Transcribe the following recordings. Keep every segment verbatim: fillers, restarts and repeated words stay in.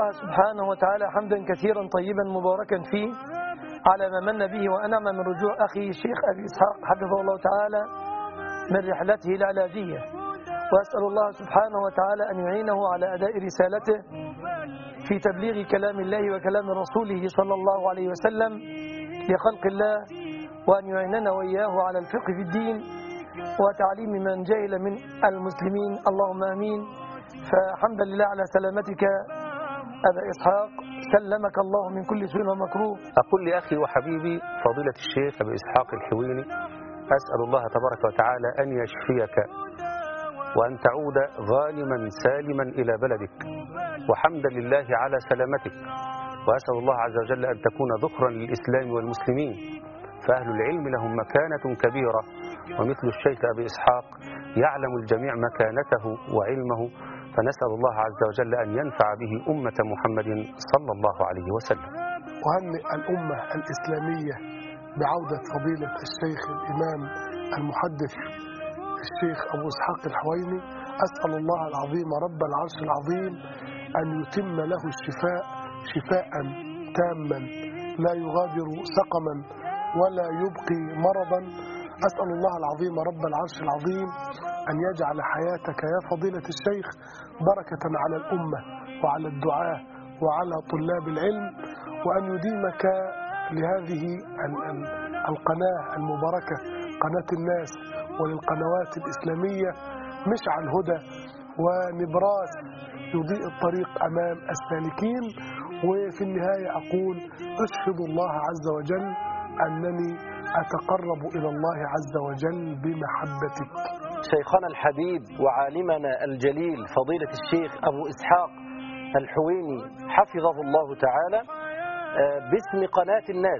الله سبحانه وتعالى حمدا كثيرا طيبا مباركا فيه على ما من به وأنعم من رجوع أخي الشيخ أبي إسحاق حفظه الله تعالى من رحلته العلاجية، وأسأل الله سبحانه وتعالى أن يعينه على أداء رسالته في تبليغ كلام الله وكلام رسوله صلى الله عليه وسلم لخلق الله، وأن يعيننا وإياه على الفقه في الدين وتعليم من جهل من المسلمين، اللهم آمين. فحمدا لله على سلامتك أبا إسحاق، سلمك الله من كل سوء ومكروه. أقول لأخي وحبيبي فضيلة الشيخ أبي إسحاق الحويني، أسأل الله تبارك وتعالى أن يشفيك وأن تعود غانما سالما إلى بلدك، وحمدا لله على سلامتك، وأسأل الله عز وجل أن تكون ذخرا للإسلام والمسلمين، فأهل العلم لهم مكانة كبيرة، ومثل الشيخ أبي إسحاق يعلم الجميع مكانته وعلمه، فنسأل الله عز وجل أن ينفع به أمة محمد صلى الله عليه وسلم. وهنئ الأمة الإسلامية بعودة فضيلة الشيخ الإمام المحدث الشيخ أبو إسحاق الحويني. أسأل الله العظيم رب العرش العظيم أن يتم له الشفاء شفاء تاما لا يغادر سقما ولا يبقي مرضا. أسأل الله العظيم رب العرش العظيم أن يجعل حياتك يا فضيلة الشيخ بركة على الأمة وعلى الدعاة وعلى طلاب العلم، وأن يديمك لهذه القناة المباركة قناة الناس وللقنوات الإسلامية مشعل هدى ونبراس يضيء الطريق أمام السالكين. وفي النهاية أقول أشهد الله عز وجل أنني أتقرب إلى الله عز وجل بمحبتك. شيخنا الحبيب وعالمنا الجليل فضيلة الشيخ أبو إسحاق الحويني حفظه الله تعالى، باسم قناة الناس،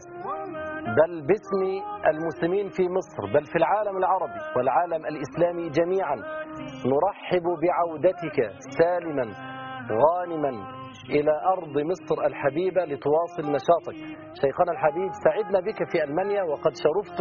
بل باسم المسلمين في مصر، بل في العالم العربي والعالم الإسلامي جميعا، نرحب بعودتك سالما غانما إلى أرض مصر الحبيبة لتواصل نشاطك. شيخنا الحبيب، سعدنا بك في ألمانيا، وقد شرفت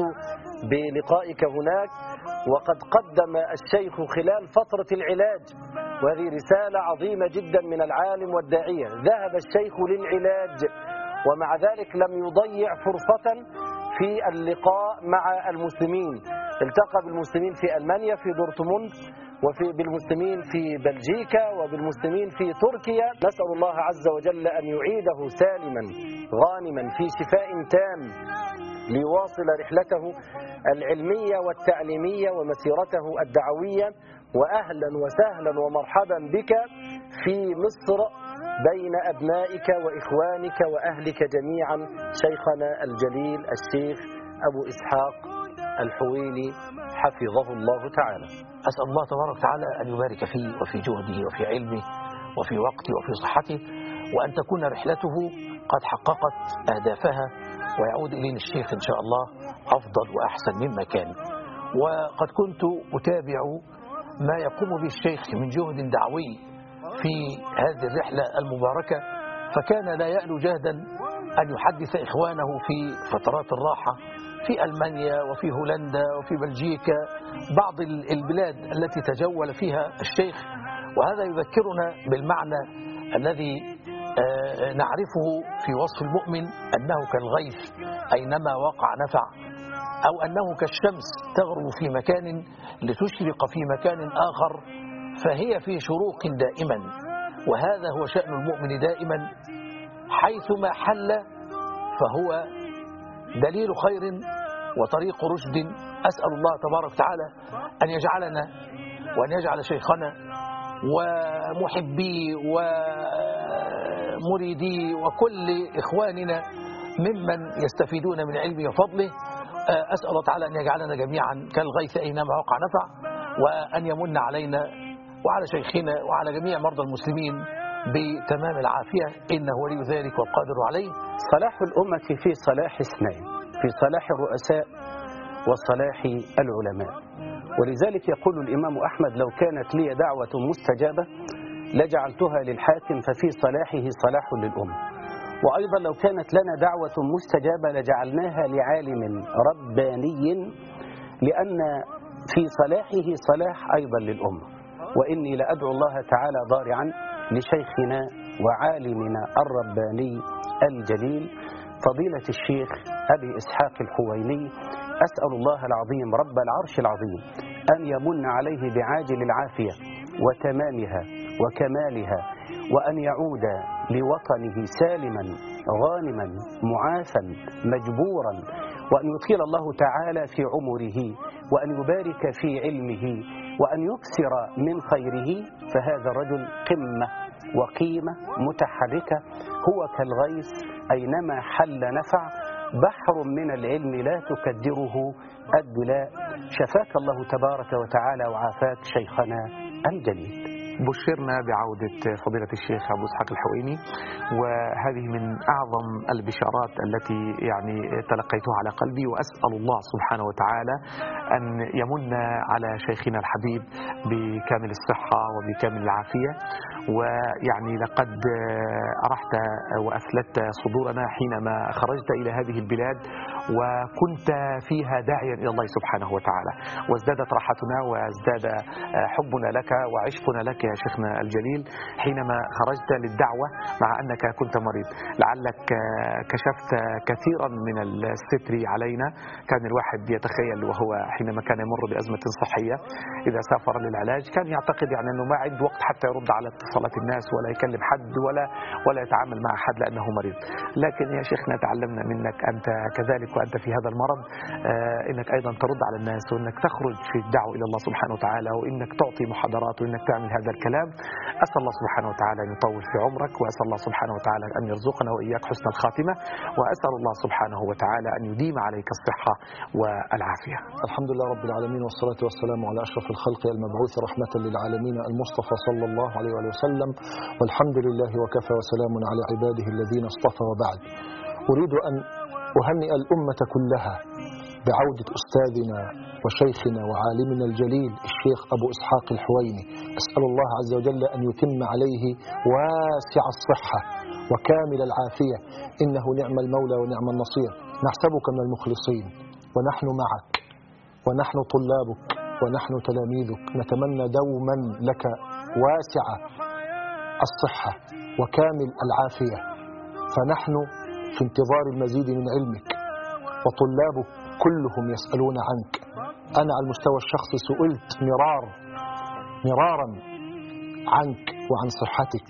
بلقائك هناك، وقد قدم الشيخ خلال فترة العلاج، وهذه رسالة عظيمة جدا من العالم والداعية، ذهب الشيخ للعلاج ومع ذلك لم يضيع فرصة في اللقاء مع المسلمين، التقى بالمسلمين في ألمانيا في دورتموند، وفي بالمسلمين في بلجيكا، وبالمسلمين في تركيا. نسأل الله عز وجل أن يعيده سالما غانما في شفاء تام ليواصل رحلته العلمية والتعليمية ومسيرته الدعوية. وأهلا وسهلا ومرحبا بك في مصر بين أبنائك وإخوانك وأهلك جميعا، شيخنا الجليل الشيخ أبو إسحاق الحويني حفظه الله تعالى. أسأل الله تبارك وتعالى أن يبارك فيه وفي جهده وفي علمه وفي وقته وفي صحته، وأن تكون رحلته قد حققت أهدافها، ويعود إلينا الشيخ إن شاء الله أفضل وأحسن مما كان. وقد كنت أتابع ما يقوم به الشيخ من جهد دعوي في هذه الرحلة المباركة، فكان لا يألو جهدا أن يحدث إخوانه في فترات الراحة في ألمانيا وفي هولندا وفي بلجيكا، بعض البلاد التي تجول فيها الشيخ. وهذا يذكرنا بالمعنى الذي نعرفه في وصف المؤمن، أنه كالغيث أينما وقع نفع، أو أنه كالشمس تغرب في مكان لتشرق في مكان آخر، فهي في شروق دائما. وهذا هو شأن المؤمن دائما، حيثما حل فهو دليل خير وطريق رشد. أسأل الله تبارك وتعالى أن يجعلنا وأن يجعل شيخنا ومحبي ومريدي وكل إخواننا ممن يستفيدون من علمه وفضله. أسأل الله تعالى أن يجعلنا جميعا كالغيث أينما وقع نفع، وأن يمن علينا وعلى شيخنا وعلى جميع مرضى المسلمين بتمام العافية، إنه ولي ذلك والقادر عليه. صلاح الأمة في صلاح اثنين، في صلاح الرؤساء وصلاح العلماء. ولذلك يقول الإمام أحمد: لو كانت لي دعوة مستجابة لجعلتها للحاكم ففي صلاحه صلاح للأمة. وأيضا لو كانت لنا دعوة مستجابة لجعلناها لعالم رباني، لأن في صلاحه صلاح أيضا للأمة. وإني لأدعو الله تعالى ضارعا لشيخنا وعالمنا الرباني الجليل فضيلة الشيخ أبي إسحاق الحويني. أسأل الله العظيم رب العرش العظيم أن يمن عليه بعاجل العافية وتمامها وكمالها، وأن يعود لوطنه سالما غانما معافا مجبورا، وأن يطيل الله تعالى في عمره، وأن يبارك في علمه، وأن يكثر من خيره. فهذا الرجل قمة وقيمة متحركة، هو كالغيث أينما حل نفع، بحر من العلم لا تكدره الدلاء. شفاك الله تبارك وتعالى وعافاك شيخنا الجليل. بشرنا بعودة فضيلة الشيخ أبو إسحاق الحويني، وهذه من أعظم البشارات التي يعني تلقيتها على قلبي، وأسأل الله سبحانه وتعالى أن يمن على شيخنا الحبيب بكامل الصحة وبكامل العافية. ويعني لقد أرحت وأفلت صدورنا حينما خرجت إلى هذه البلاد وكنت فيها داعيا إلى الله سبحانه وتعالى، وازدادت راحتنا وازداد حبنا لك وعشقنا لك يا شيخنا الجليل حينما خرجت للدعوة مع أنك كنت مريض. لعلك كشفت كثيرا من الستر علينا. كان الواحد يتخيل وهو حينما كان يمر بأزمة صحية إذا سافر للعلاج كان يعتقد يعني أنه ما عنده وقت حتى يرد على اتصالات الناس ولا يكلم حد ولا ولا يتعامل مع حد لأنه مريض. لكن يا شيخنا تعلمنا منك أنت كذلك وأنت في هذا المرض إنك أيضا ترد على الناس، وإنك تخرج في الدعوة إلى الله سبحانه وتعالى، وإنك تعطي محاضرات، وإنك تعمل هذا الكلام. أسأل الله سبحانه وتعالى أن يطول في عمرك، وأسأل الله سبحانه وتعالى أن يرزقنا وإياك حسن الخاتمة، وأسأل الله سبحانه وتعالى أن يديم عليك الصحة والعافية. الحمد لله رب العالمين، والصلاة والسلام على أشرف الخلق المبعوث رحمة للعالمين المصطفى صلى الله عليه وسلم، والحمد لله وكفى وسلام على عباده الذين اصطفى. وبعد، أريد أن أهنئ الأمة كلها بعودة أستاذنا وشيخنا وعالمنا الجليل الشيخ أبو إسحاق الحويني. أسأل الله عز وجل أن يتم عليه واسع الصحة وكامل العافية، إنه نعم المولى ونعم النصير. نحسبك من المخلصين، ونحن معك، ونحن طلابك، ونحن تلاميذك. نتمنى دوما لك واسع الصحة وكامل العافية، فنحن في انتظار المزيد من علمك، وطلابك كلهم يسألون عنك. أنا على المستوى الشخصي سئلت مرار مرارا عنك وعن صحتك،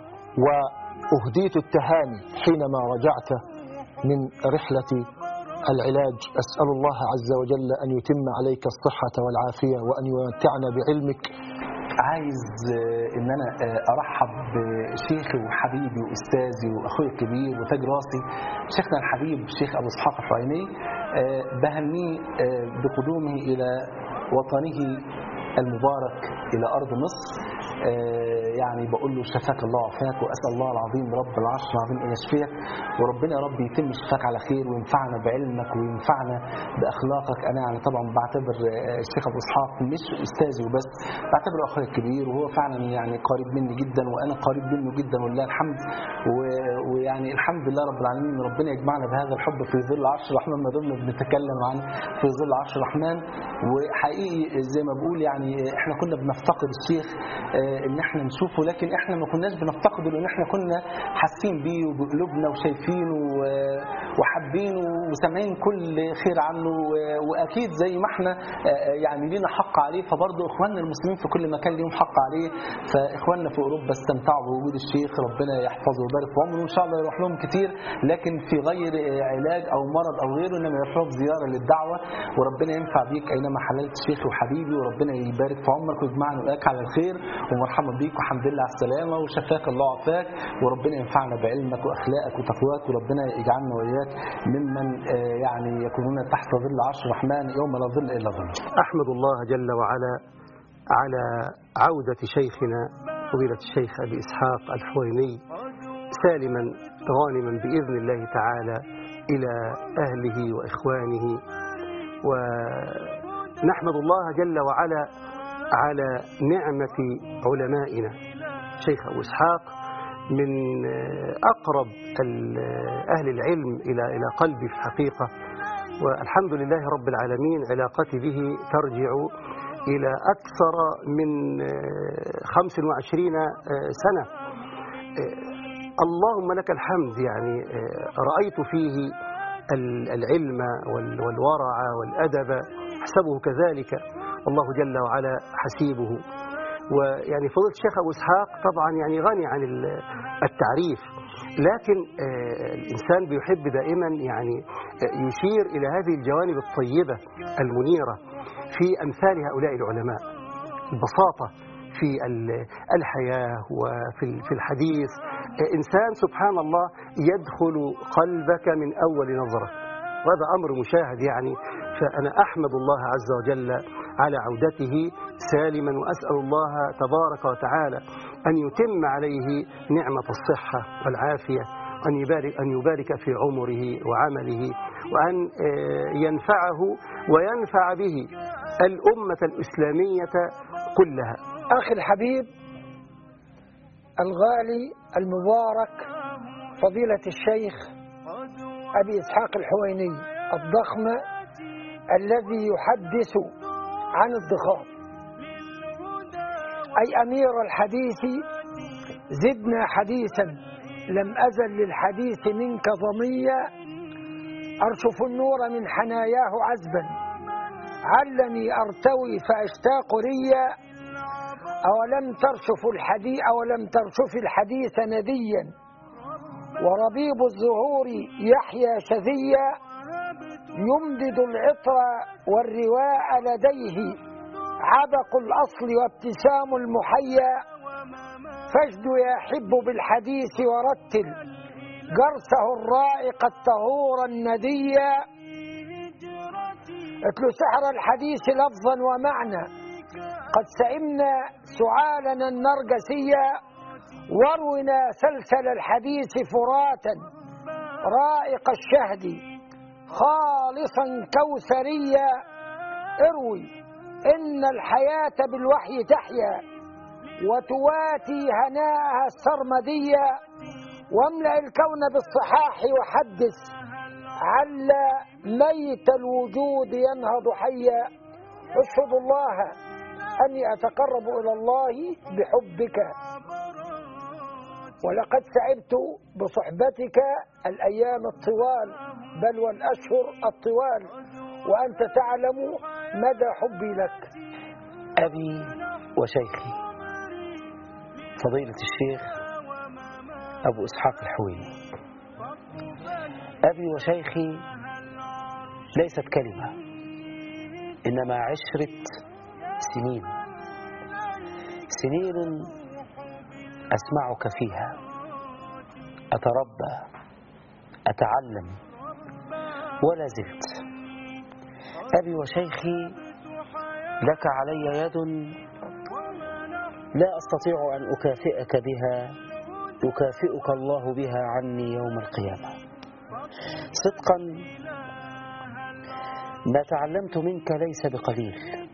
وأهديت التهاني حينما رجعت من رحلة العلاج. أسأل الله عز وجل أن يتم عليك الصحة والعافية، وأن يمتعنا بعلمك. عايز ان انا ارحب بشيخي وحبيبي واستاذي واخوي الكبير وتاج راسي شيخنا الحبيب الشيخ ابو اسحاق الحويني، بهنيه بقدومه الى وطنه المبارك الى ارض مصر. يعني بقول له شفاك الله وعافاك، واسال الله العظيم رب العرش العظيم ان يشفيك، وربنا يا رب يتم شفاك على خير، وينفعنا بعلمك وينفعنا باخلاقك. انا يعني طبعا بعتبر الشيخ ابو اسحاق مش استاذي وبس، بعتبره اخويا الكبير، وهو فعلا يعني قريب مني جدا، وانا قريب منه جدا ولله الحمد. ويعني الحمد لله رب العالمين، ربنا يجمعنا بهذا الحب في ظل عرش الرحمن، ما دمنا بنتكلم عن في ظل عرش الرحمن. وحقيقي زي ما بقول يعني احنا كنا بنفتقد الشيخ ان احنا نشوفه، لكن احنا ما كناش بنفتقده، لان احنا كنا حاسين بيه وبقلوبنا وشايفينه وحابينه وسامعين كل خير عنه، واكيد زي ما احنا يعني لينا حق عليه، فبرضه اخواننا المسلمين في كل مكان ليهم حق عليه. فاخواننا في اوروبا استمتعوا بوجود الشيخ، ربنا يحفظه ويبارك في عمره، وان شاء الله يروح لهم كتير، لكن في غير علاج او مرض او غيره، انما يروح لهم زياره للدعوه. وربنا ينفع بيك اينما حللت شيخي وحبيبي، وربنا يبارك في عمرك ويجمعنا وياك على الخير، ومرحبا بيك والحمد لله على السلامه، وشفاك الله وعافاك، وربنا ينفعنا بعلمك واخلاقك وتقواك، وربنا يجعلنا واياك ممن يعني يكونون تحت ظل عرش الرحمن يوم لا ظل الا ظله. احمد الله جل وعلا على عوده شيخنا فضيلة الشيخ ابي اسحاق الحويني سالما غانما باذن الله تعالى الى اهله واخوانه. ونحمد الله جل وعلا على نعمة علمائنا. شيخ أبو إسحاق من أقرب أهل العلم إلى إلى قلبي في الحقيقة، والحمد لله رب العالمين علاقتي به ترجع إلى أكثر من خمس وعشرين سنة. اللهم لك الحمد، يعني رأيت فيه العلم والورع والأدب، أحسبه كذلك، الله جل وعلا حسيبه. ويعني فضيلة الشيخ أبو إسحاق طبعا يعني غني عن التعريف، لكن الإنسان بيحب دائما يعني يشير إلى هذه الجوانب الطيبة المنيرة في أمثال هؤلاء العلماء، البساطة في الحياة وفي الحديث، إنسان سبحان الله يدخل قلبك من أول نظرة، وهذا أمر مشاهد يعني. فأنا أحمد الله عز وجل على عودته سالما، وأسأل الله تبارك وتعالى أن يتم عليه نعمة الصحة والعافية، أن يبارك, أن يبارك في عمره وعمله، وأن ينفعه وينفع به الأمة الإسلامية كلها. أخي الحبيب الغالي المبارك فضيلة الشيخ أبي إسحاق الحويني الضخم الذي يحدث عن الضخام، أي أمير الحديث زدنا حديثا، لم أزل للحديث منك ضميا، أرشف النور من حناياه عذبا، علني أرتوي فأشتاق ريا، أولم ترشف الحديث أولم ترشف الحديث نديا، وربيب الزهور يحيا شذيا، يمدد العطر والرواء لديه، عبق الأصل وابتسام المحيا، فاجد يحب بالحديث ورتل جرسه الرائق الطهور النديا، اتل سحر الحديث لفظا ومعنى، قد سئمنا سعالنا النرجسية، وارونا سلسل الحديث فراتا رائق الشهد خالصا كوثريا، اروي إن الحياة بالوحي تحيا، وتواتي هناءها السرمدية، واملأ الكون بالصحاح وحدث، عل ميت الوجود ينهض حيا، اشهد الله أني أتقرب إلى الله بحبك، ولقد سعدت بصحبتك الأيام الطوال، بل والأشهر الطوال، وأنت تعلم مدى حبي لك. أبي وشيخي فضيلة الشيخ أبو إسحاق الحويني. أبي وشيخي ليست كلمة، إنما عشرة سنين، سنين أسمعك فيها، أتربى، أتعلم، ولا زلت. أبي وشيخي لك علي يد لا أستطيع أن أكافئك بها، يكافئك الله بها عني يوم القيامة. صدقا ما تعلمت منك ليس بقليل،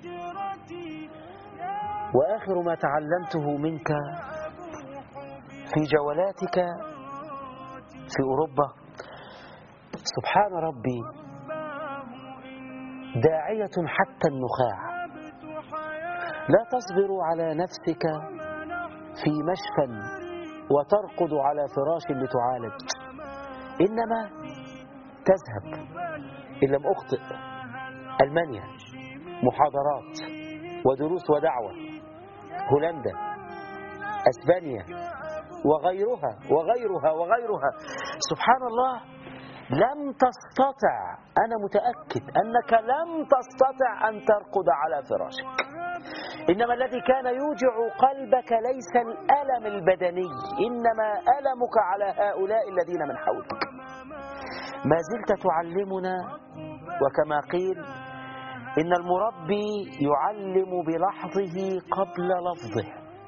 وآخر ما تعلمته منك في جولاتك في أوروبا، سبحان ربي، داعية حتى النخاع، لا تصبر على نفسك في مشفى وترقد على فراش لتعالج، إنما تذهب إن لم أخطئ ألمانيا محاضرات ودروس ودعوة، هولندا، أسبانيا، وغيرها وغيرها وغيرها. سبحان الله، لم تستطع، أنا متأكد أنك لم تستطع أن ترقد على فراشك، إنما الذي كان يوجع قلبك ليس الألم البدني، إنما ألمك على هؤلاء الذين من حولك. ما زلت تعلمنا، وكما قيل إن المربي يعلم بلحظه قبل لفظه.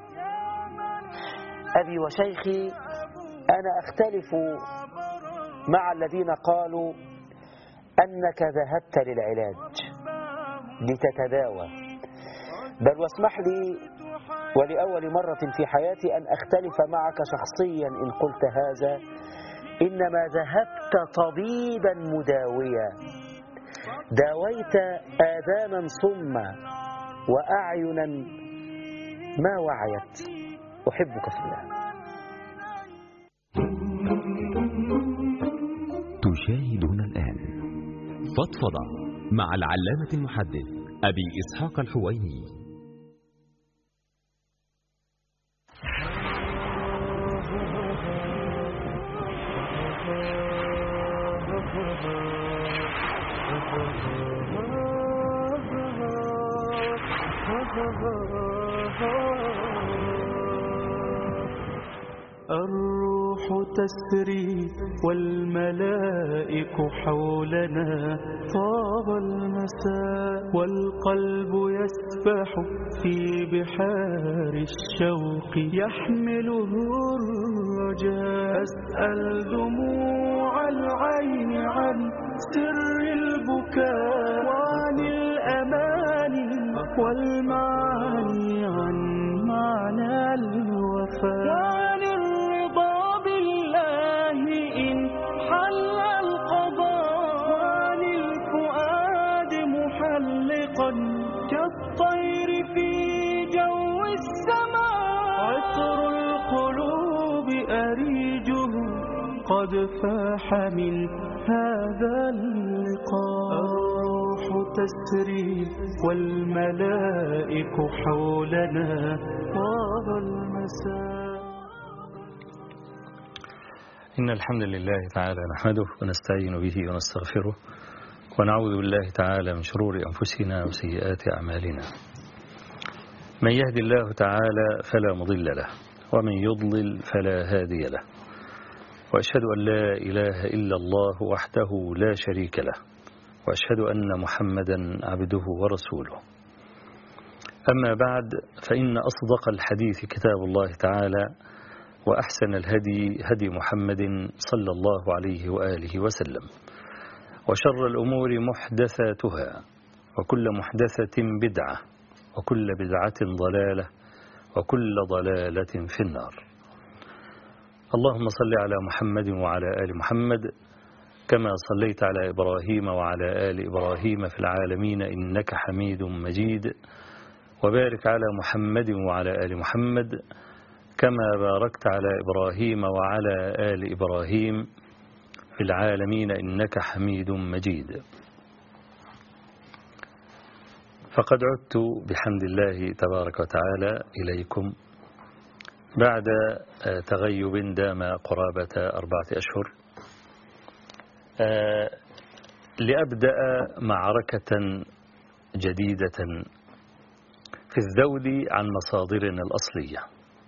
أبي وشيخي، أنا أختلف مع الذين قالوا أنك ذهبت للعلاج لتتداوى، بل واسمح لي ولأول مرة في حياتي أن أختلف معك شخصيا إن قلت هذا، إنما ذهبت طبيبا مداويا، داويت آذانا صما وأعينا ما وعيت. أحبك في الله. فضفضة مع العلامة المحدث أبي إسحاق الحويني. الروح تسري والملائك حولنا، طاب المساء والقلب يسبح في بحار الشوق، يحمله الرجاء. أسأل دموع العين عن سر البكاء، وعن الأماني والمعاني، عن معنى الوفاء، وعن الرضا بالله إن حل القضاء، وعن الفؤاد محلقا كالطير في جو السماء. عطر القلوب أريجه قد فاح من هذا اللقاء. الروح تسري والملائك حولنا، طاب المساء. إن الحمد لله تعالى نحمده ونستعين به ونستغفره، ونعوذ بالله تعالى من شرور أنفسنا وسيئات أعمالنا. من يهدي الله تعالى فلا مضل له، ومن يضلل فلا هادي له، وأشهد أن لا إله إلا الله وحده لا شريك له، وأشهد أن محمدا عبده ورسوله. أما بعد، فإن أصدق الحديث كتاب الله تعالى، وأحسن الهدي هدي محمد صلى الله عليه وآله وسلم، وشر الأمور محدثاتها، وكل محدثة بدعة، وكل بدعة ضلالة، وكل ضلالة في النار. اللهم صل على محمد وعلى آل محمد كما صليت على إبراهيم وعلى آل إبراهيم في العالمين إنك حميد مجيد، وبارك على محمد وعلى آل محمد كما باركت على إبراهيم وعلى آل إبراهيم في العالمين إنك حميد مجيد. فقد عدت بحمد الله تبارك وتعالى إليكم بعد تغيب دام قرابة أربعة أشهر، لأبدأ معركة جديدة في الذود عن مصادرنا الأصلية.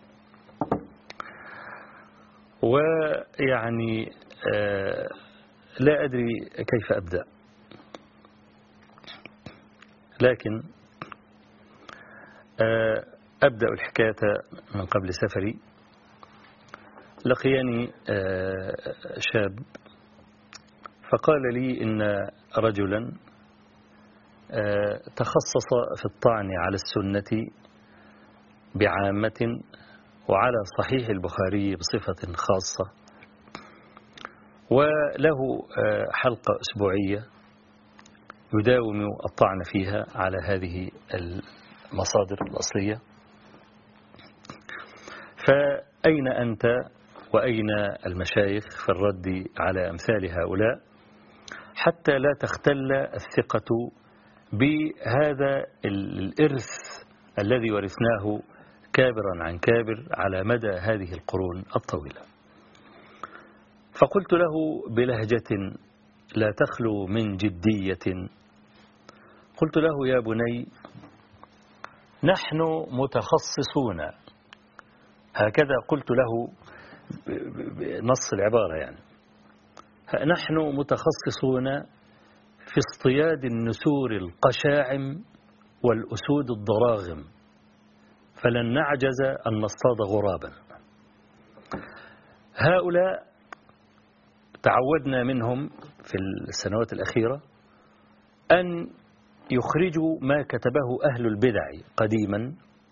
ويعني لا أدري كيف أبدأ، لكن أبدأ الحكاية من قبل سفري. لقيني شاب فقال لي إن رجلا تخصص في الطعن على السنة بعامة، وعلى صحيح البخاري بصفة خاصة، وله حلقة أسبوعية يداوم الطعن فيها على هذه المصادر الأصلية. فأين أنت وأين المشايخ في الرد على أمثال هؤلاء، حتى لا تختل الثقة بهذا الإرث الذي ورثناه كابرا عن كابر على مدى هذه القرون الطويلة؟ فقلت له بلهجة لا تخلو من جدية، قلت له: يا بني، نحن متخصصون، هكذا قلت له بنص العبارة، يعني نحن متخصصون في اصطياد النسور القشاعم والأسود الضراغم، فلن نعجز أن نصطاد غرابا. هؤلاء تعودنا منهم في السنوات الأخيرة أن يخرجوا ما كتبه أهل البدع قديما،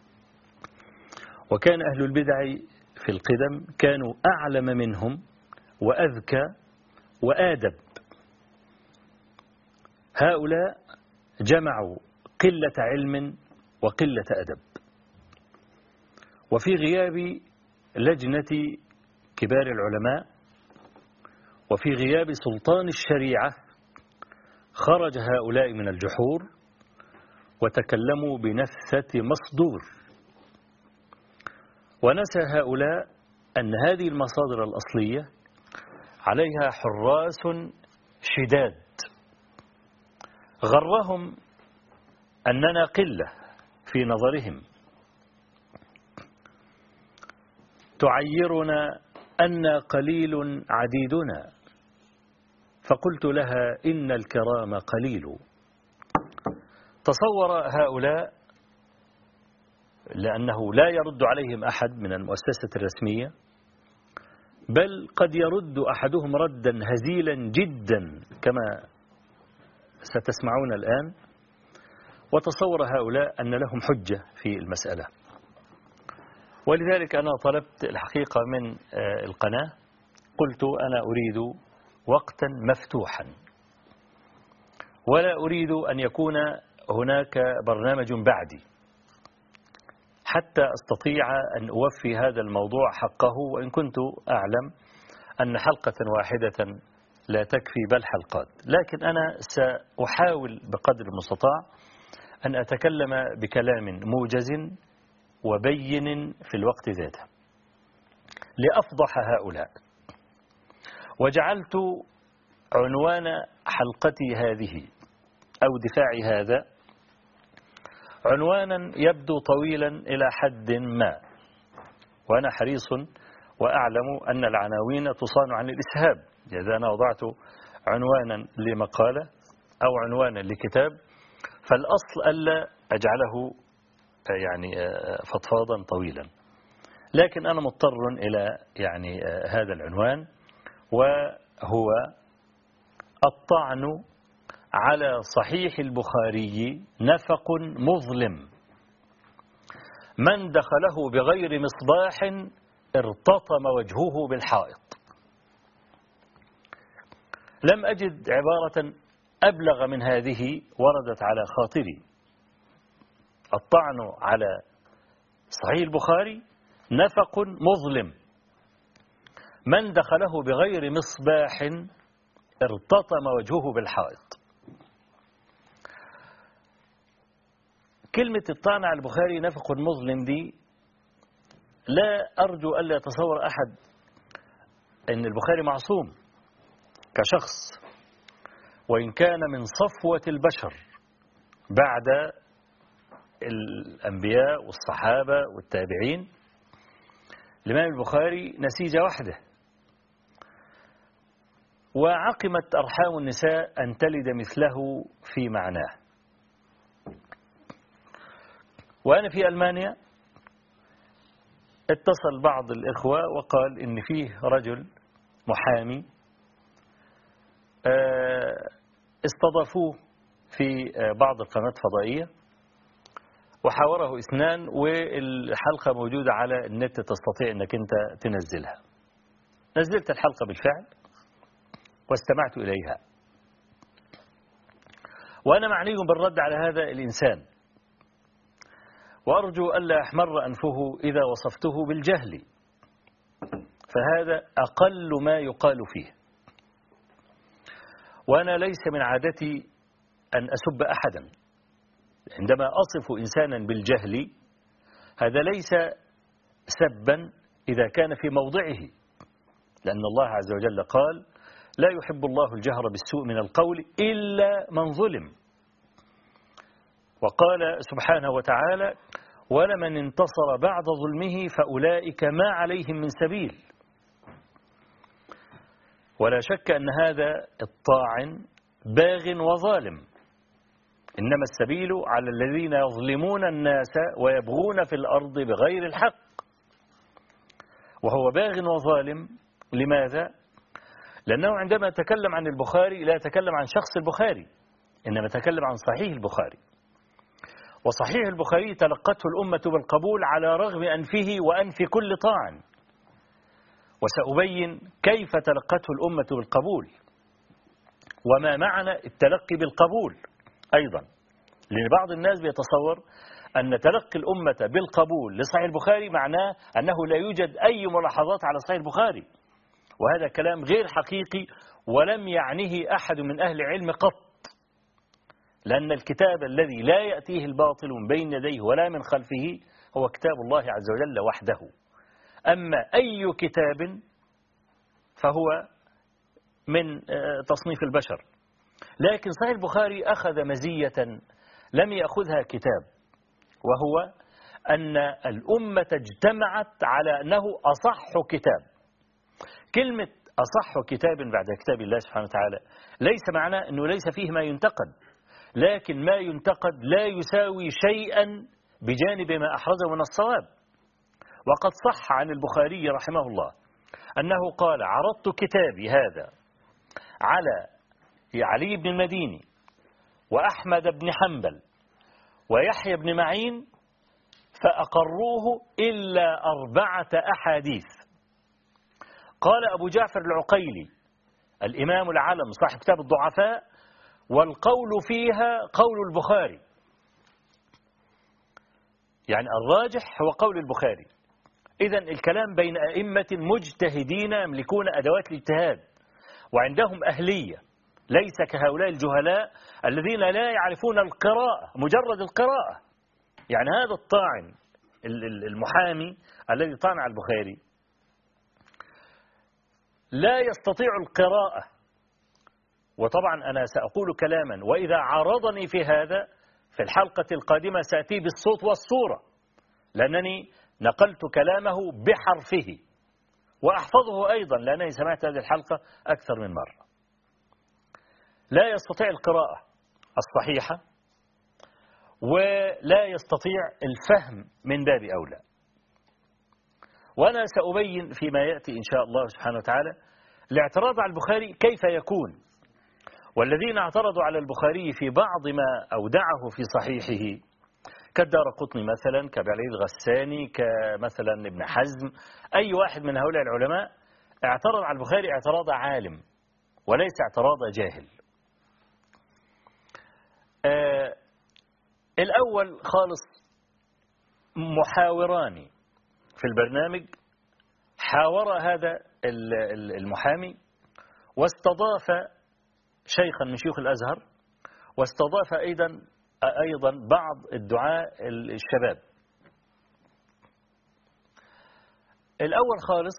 وكان أهل البدع في القدم كانوا أعلم منهم وأذكى وآدب. هؤلاء جمعوا قلة علم وقلة أدب، وفي غياب لجنة كبار العلماء وفي غياب سلطان الشريعة خرج هؤلاء من الجحور وتكلموا بنفثة مصدور، ونسى هؤلاء أن هذه المصادر الأصلية عليها حراس شداد. غرهم أننا قلة في نظرهم، تعيرنا أن قليل عديدنا، فقلت لها إن الكرام قليل. تصور هؤلاء، لأنه لا يرد عليهم أحد من المؤسسة الرسمية، بل قد يرد أحدهم ردا هزيلا جدا كما ستسمعون الآن. وتصور هؤلاء أن لهم حجة في المسألة، ولذلك أنا طلبت الحقيقة من القناة، قلت أنا أريد وقتا مفتوحا، ولا أريد أن يكون هناك برنامج بعدي، حتى أستطيع أن أوفي هذا الموضوع حقه، وإن كنت أعلم أن حلقة واحدة لا تكفي بل حلقات، لكن أنا سأحاول بقدر المستطاع أن أتكلم بكلام موجز وبين في الوقت ذاته لأفضح هؤلاء. وجعلت عنوان حلقتي هذه أو دفاعي هذا عنوانا يبدو طويلا إلى حد ما، وأنا حريص وأعلم أن العناوين تصان عن الإسهاب. إذا أنا وضعت عنوانا لمقالة أو عنوانا لكتاب فالأصل ألا أجعله يعني فضفاضا طويلا، لكن أنا مضطر إلى يعني هذا العنوان، وهو الطعن على صحيح البخاري نفق مظلم، من دخله بغير مصباح ارتطم وجهه بالحائط. لم أجد عبارة أبلغ من هذه وردت على خاطري. الطعن على صحيح البخاري نفق مظلم، من دخله بغير مصباح ارتطم وجهه بالحائط. كلمة الطعن على البخاري نفق مظلم دي لا أرجو ألا يتصور أحد أن البخاري معصوم كشخص، وإن كان من صفوة البشر بعد الأنبياء والصحابة والتابعين. الإمام البخاري نسيجة واحدة، وعقمت أرحام النساء أن تلد مثله في معناه. وأنا في ألمانيا اتصل بعض الإخوة وقال إن فيه رجل محامي استضافوه في بعض القنوات الفضائية وحاوره اثنان، والحلقة موجودة على النت تستطيع أنك أنت تنزلها. نزلت الحلقة بالفعل واستمعت إليها، وأنا معني بالرد على هذا الإنسان، وأرجو ألا يحمر أنفه إذا وصفته بالجهل، فهذا أقل ما يقال فيه. وأنا ليس من عادتي أن أسب أحدا. عندما أصف إنسانا بالجهل هذا ليس سبا إذا كان في موضعه، لأن الله عز وجل قال لا يحب الله الجهر بالسوء من القول إلا من ظلم. وقال سبحانه وتعالى ولمن انتصر بعد ظلمه فأولئك ما عليهم من سبيل. ولا شك أن هذا الطاعن باغ وظالم، إنما السبيل على الذين يظلمون الناس ويبغون في الأرض بغير الحق. وهو باغ وظالم لماذا؟ لأنه عندما تكلم عن البخاري لا يتكلم عن شخص البخاري، إنما تكلم عن صحيح البخاري. وصحيح البخاري تلقته الأمة بالقبول على رغم أنفه وأنف كل طاعن، وسأبين كيف تلقته الأمة بالقبول وما معنى التلقي بالقبول أيضا، لأن بعض الناس بيتصور أن تلقي الأمة بالقبول لصحيح البخاري معناه أنه لا يوجد أي ملاحظات على صحيح البخاري، وهذا كلام غير حقيقي ولم يعنيه أحد من أهل العلم قط. لأن الكتاب الذي لا يأتيه الباطل من بين يديه ولا من خلفه هو كتاب الله عز وجل وحده. أما أي كتاب فهو من تصنيف البشر. لكن صحيح البخاري أخذ مزية لم يأخذها كتاب، وهو أن الأمة اجتمعت على أنه أصح كتاب. كلمة أصح كتاب بعد كتاب الله سبحانه وتعالى ليس معناه أنه ليس فيه ما ينتقد، لكن ما ينتقد لا يساوي شيئا بجانب ما أحرزه من الصواب. وقد صح عن البخاري رحمه الله أنه قال: عرضت كتابي هذا على علي بن المديني وأحمد بن حنبل ويحيى بن معين فأقروه إلا أربعة أحاديث. قال أبو جعفر العقيلي الإمام العلم صاحب كتاب الضعفاء: والقول فيها قول البخاري. يعني الراجح هو قول البخاري. إذن الكلام بين أئمة مجتهدين يملكون أدوات الاجتهاد وعندهم أهلية، ليس كهؤلاء الجهلاء الذين لا يعرفون القراءة، مجرد القراءة. يعني هذا الطاعن المحامي الذي طعن على البخاري لا يستطيع القراءة. وطبعا أنا سأقول كلاما وإذا عارضني في هذا في الحلقة القادمة سأتي بالصوت والصورة، لأنني نقلت كلامه بحرفه وأحفظه أيضا لأنني سمعت هذه الحلقة أكثر من مرة. لا يستطيع القراءة الصحيحة ولا يستطيع الفهم من باب أولى. وأنا سأبين فيما يأتي إن شاء الله سبحانه وتعالى الاعتراض على البخاري كيف يكون. والذين اعترضوا على البخاري في بعض ما أودعه في صحيحه كالدارقطني مثلا، كابي الغساني، كمثلا ابن حزم، أي واحد من هؤلاء العلماء اعترض على البخاري اعتراض عالم وليس اعتراض جاهل. آه الأول خالص محاوران في البرنامج، حاور هذا المحامي واستضاف شيخا من شيوخ الأزهر، واستضاف أيضا أيضا بعض الدعاء الشباب. الأول خالص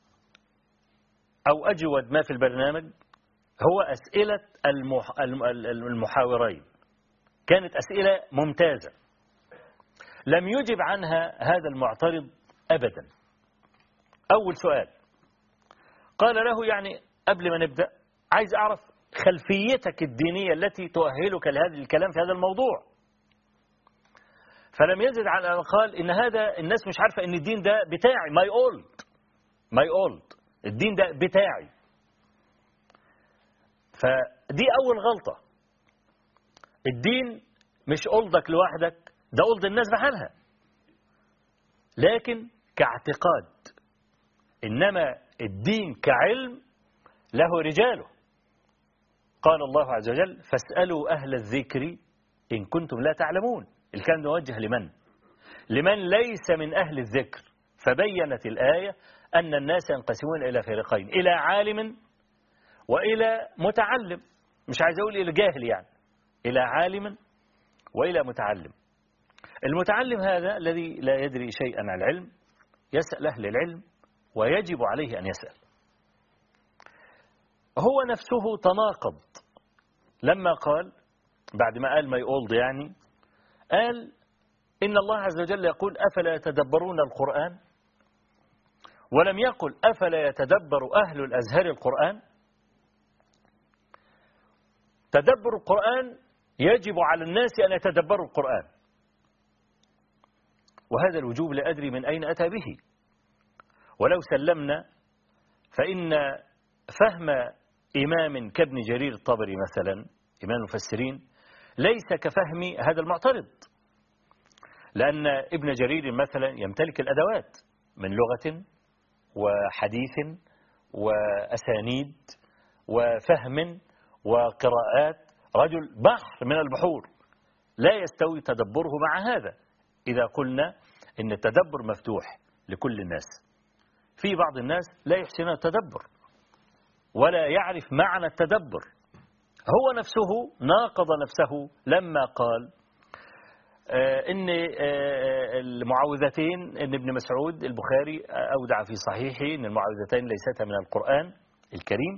أو أجود ما في البرنامج هو أسئلة المحاورين، كانت أسئلة ممتازة لم يجب عنها هذا المعترض أبدا. أول سؤال قال له: يعني قبل ما نبدأ عايز أعرف خلفيتك الدينية التي تؤهلك لهذا الكلام في هذا الموضوع. فلم يزد على أن قال إن هذا الناس مش عارفة إن الدين ده بتاعي، my old my old الدين ده بتاعي. فدي أول غلطة. الدين مش أولدك لوحدك، ده أولد الناس بحالها، لكن كاعتقاد. إنما الدين كعلم له رجاله. قال الله عز وجل: فاسألوا أهل الذكر إن كنتم لا تعلمون. الكلام موجه لمن؟ لمن ليس من أهل الذكر. فبينت الآية أن الناس ينقسمون إلى فريقين، إلى عالم وإلى متعلم. مش عايز أقول إلى جاهل، يعني إلى عالم وإلى متعلم. المتعلم هذا الذي لا يدري شيئا عن العلم يسأل أهل العلم ويجب عليه أن يسأل. هو نفسه تناقض لما قال بعد ما قال ما يقولد، يعني قال إن الله عز وجل يقول: أفلا يتدبرون القرآن؟ ولم يقل: أفلا يتدبر أهل الأزهر القرآن؟ تدبر القرآن يجب على الناس أن يتدبروا القرآن، وهذا الوجوب لا أدري من أين أتى به. ولو سلمنا فإن فهم إمام كابن جرير الطبري مثلا، إمام المفسرين، ليس كفهم هذا المعترض، لأن ابن جرير مثلا يمتلك الأدوات من لغة وحديث وأسانيد وفهم وقراءات، رجل بحر من البحور، لا يستوي تدبره مع هذا. إذا قلنا إن التدبر مفتوح لكل الناس، في بعض الناس لا يحسن التدبر ولا يعرف معنى التدبر. هو نفسه ناقض نفسه لما قال آه إن آه المعوذتين، إن ابن مسعود البخاري أودع في صحيحه إن المعوذتين ليستا من القرآن الكريم.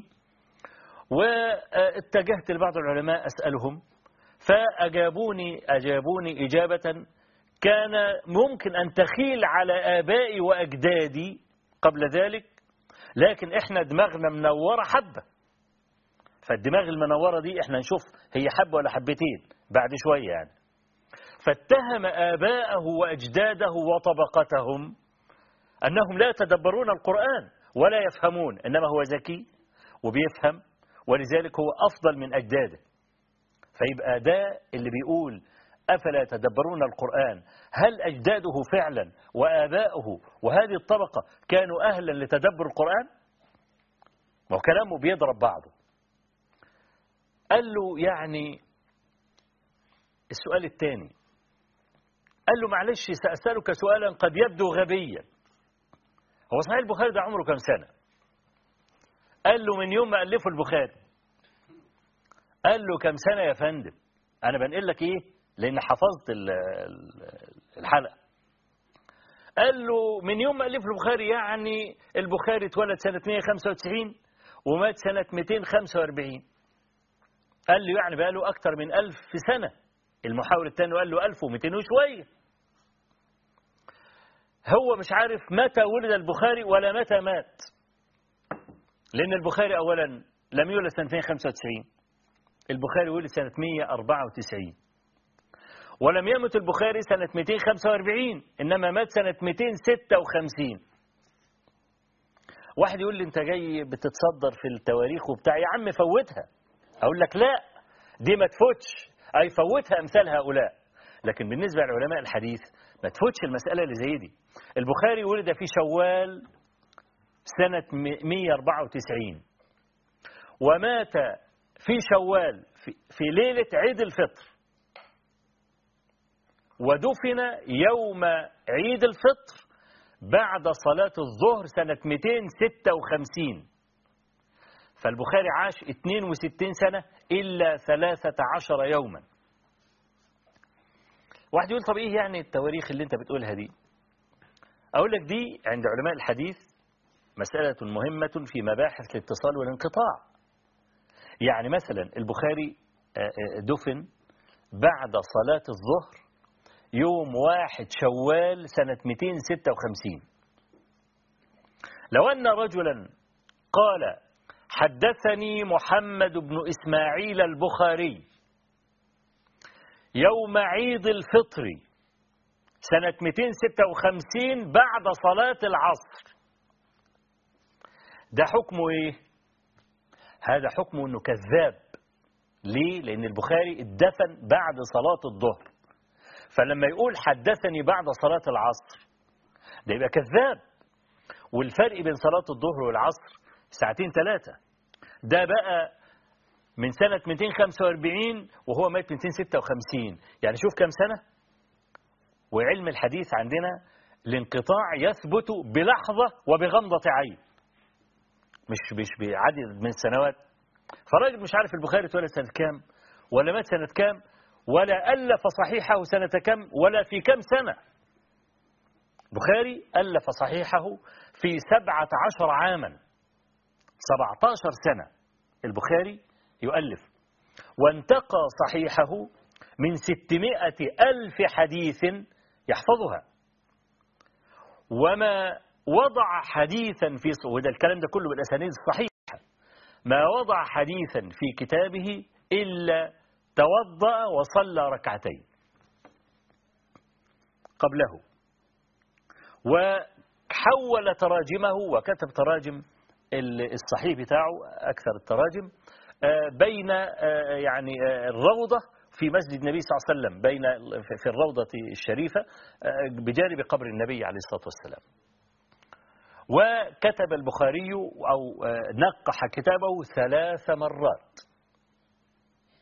واتجهت لبعض العلماء أسألهم فأجابوني أجابوني إجابة كان ممكن أن تخيل على آبائي وأجدادي قبل ذلك، لكن إحنا دماغنا منورة حبة، فالدماغ المنورة دي إحنا نشوف هي حبة ولا حبتين بعد شوية يعني. فاتهم آباءه وأجداده وطبقتهم أنهم لا يتدبرون القرآن ولا يفهمون، إنما هو ذكي وبيفهم ولذلك هو أفضل من أجداده. فيبقى ده اللي بيقول أفلا يتدبرون القرآن، هل أجداده فعلا وآباؤه وهذه الطبقة كانوا أهلا لتدبر القرآن؟ ما هو كلامه بيضرب بعضه. قال له يعني السؤال الثاني، قال له معلش سأسألك سؤالا قد يبدو غبيا، هو صحيح البخاري ده عمره كم سنة؟ قال له من يوم ما ألفه البخاري. قال له كم سنة يا فندم؟ أنا بنقل لك إيه لأن حفظت الحلقة. قال له من يوم ما ألف البخاري، يعني البخاري اتولد سنة مئة وخمسة وتسعين ومات سنة مئتين وخمسة وأربعين. قال له يعني بقى له أكتر من ألف سنة. المحاور الثاني قال له ألف ومئتين وشوية. هو مش عارف متى ولد البخاري ولا متى مات، لأن البخاري أولا لم يولد سنة مئة وخمسة وتسعين، البخاري ولد سنة مئة وأربعة وتسعين، ولم يمت البخاري سنة مئتين وخمسة وأربعين، إنما مات سنة مئتين وستة وخمسين. واحد يقول لي أنت جاي بتتصدر في التواريخ وبتاع، يا عم فوتها. أقول لك لا، دي ما تفوتش، أي فوتها أمثال هؤلاء. لكن بالنسبة لعلماء الحديث ما تفوتش المسألة اللي زي دي. البخاري ولد في شوال سنة مئة وأربعة وتسعين ومات في شوال في, في ليلة عيد الفطر، ودفن يوم عيد الفطر بعد صلاة الظهر سنة مئتين وستة وخمسين. فالبخاري عاش اثنين وستين سنة إلا ثلاثة عشر يوما. واحد يقول طب إيه يعني التواريخ اللي أنت بتقولها دي؟ أقول لك دي عند علماء الحديث مسألة مهمة في مباحث الاتصال والانقطاع. يعني مثلا البخاري دفن بعد صلاة الظهر يوم واحد شوال سنة مئتين وستة وخمسين. لو أن رجلا قال حدثني محمد بن إسماعيل البخاري يوم عيد الفطر سنة مئتين وستة وخمسين بعد صلاة العصر، ده حكمه إيه؟ هذا حكمه أنه كذاب. ليه؟ لأن البخاري اتدفن بعد صلاة الظهر، فلما يقول حدثني بعد صلاة العصر ده يبقى كذاب. والفرق بين صلاة الظهر والعصر ساعتين ثلاثة، ده بقى من سنة مئتين وخمسة وأربعين وهو مات مئتين وستة وخمسين، يعني شوف كم سنة. وعلم الحديث عندنا الانقطاع يثبت بلحظة وبغمضة عين، مش مش بعدد من السنوات. فراجل مش عارف البخاري اتولد سنة كام ولا مات سنة كام ولا ألف صحيحه سنة كم ولا في كم سنة. بخاري ألف صحيحه في سبعة عشر عاما، سبعة عشر سنة البخاري يؤلف، وانتقى صحيحه من ستمائة ألف حديث يحفظها. وما وضع حديثا في، وده الكلام ده كله بالأسانيد الصحيحة، ما وضع حديثا في كتابه إلا توضأ وصلى ركعتين قبله، وحول تراجمه وكتب تراجم الصحيح بتاعه أكثر التراجم بين يعني الروضة في مسجد النبي صلى الله عليه وسلم، بين في الروضة الشريفة بجانب قبر النبي عليه الصلاة والسلام. وكتب البخاري أو نقح كتابه ثلاث مرات،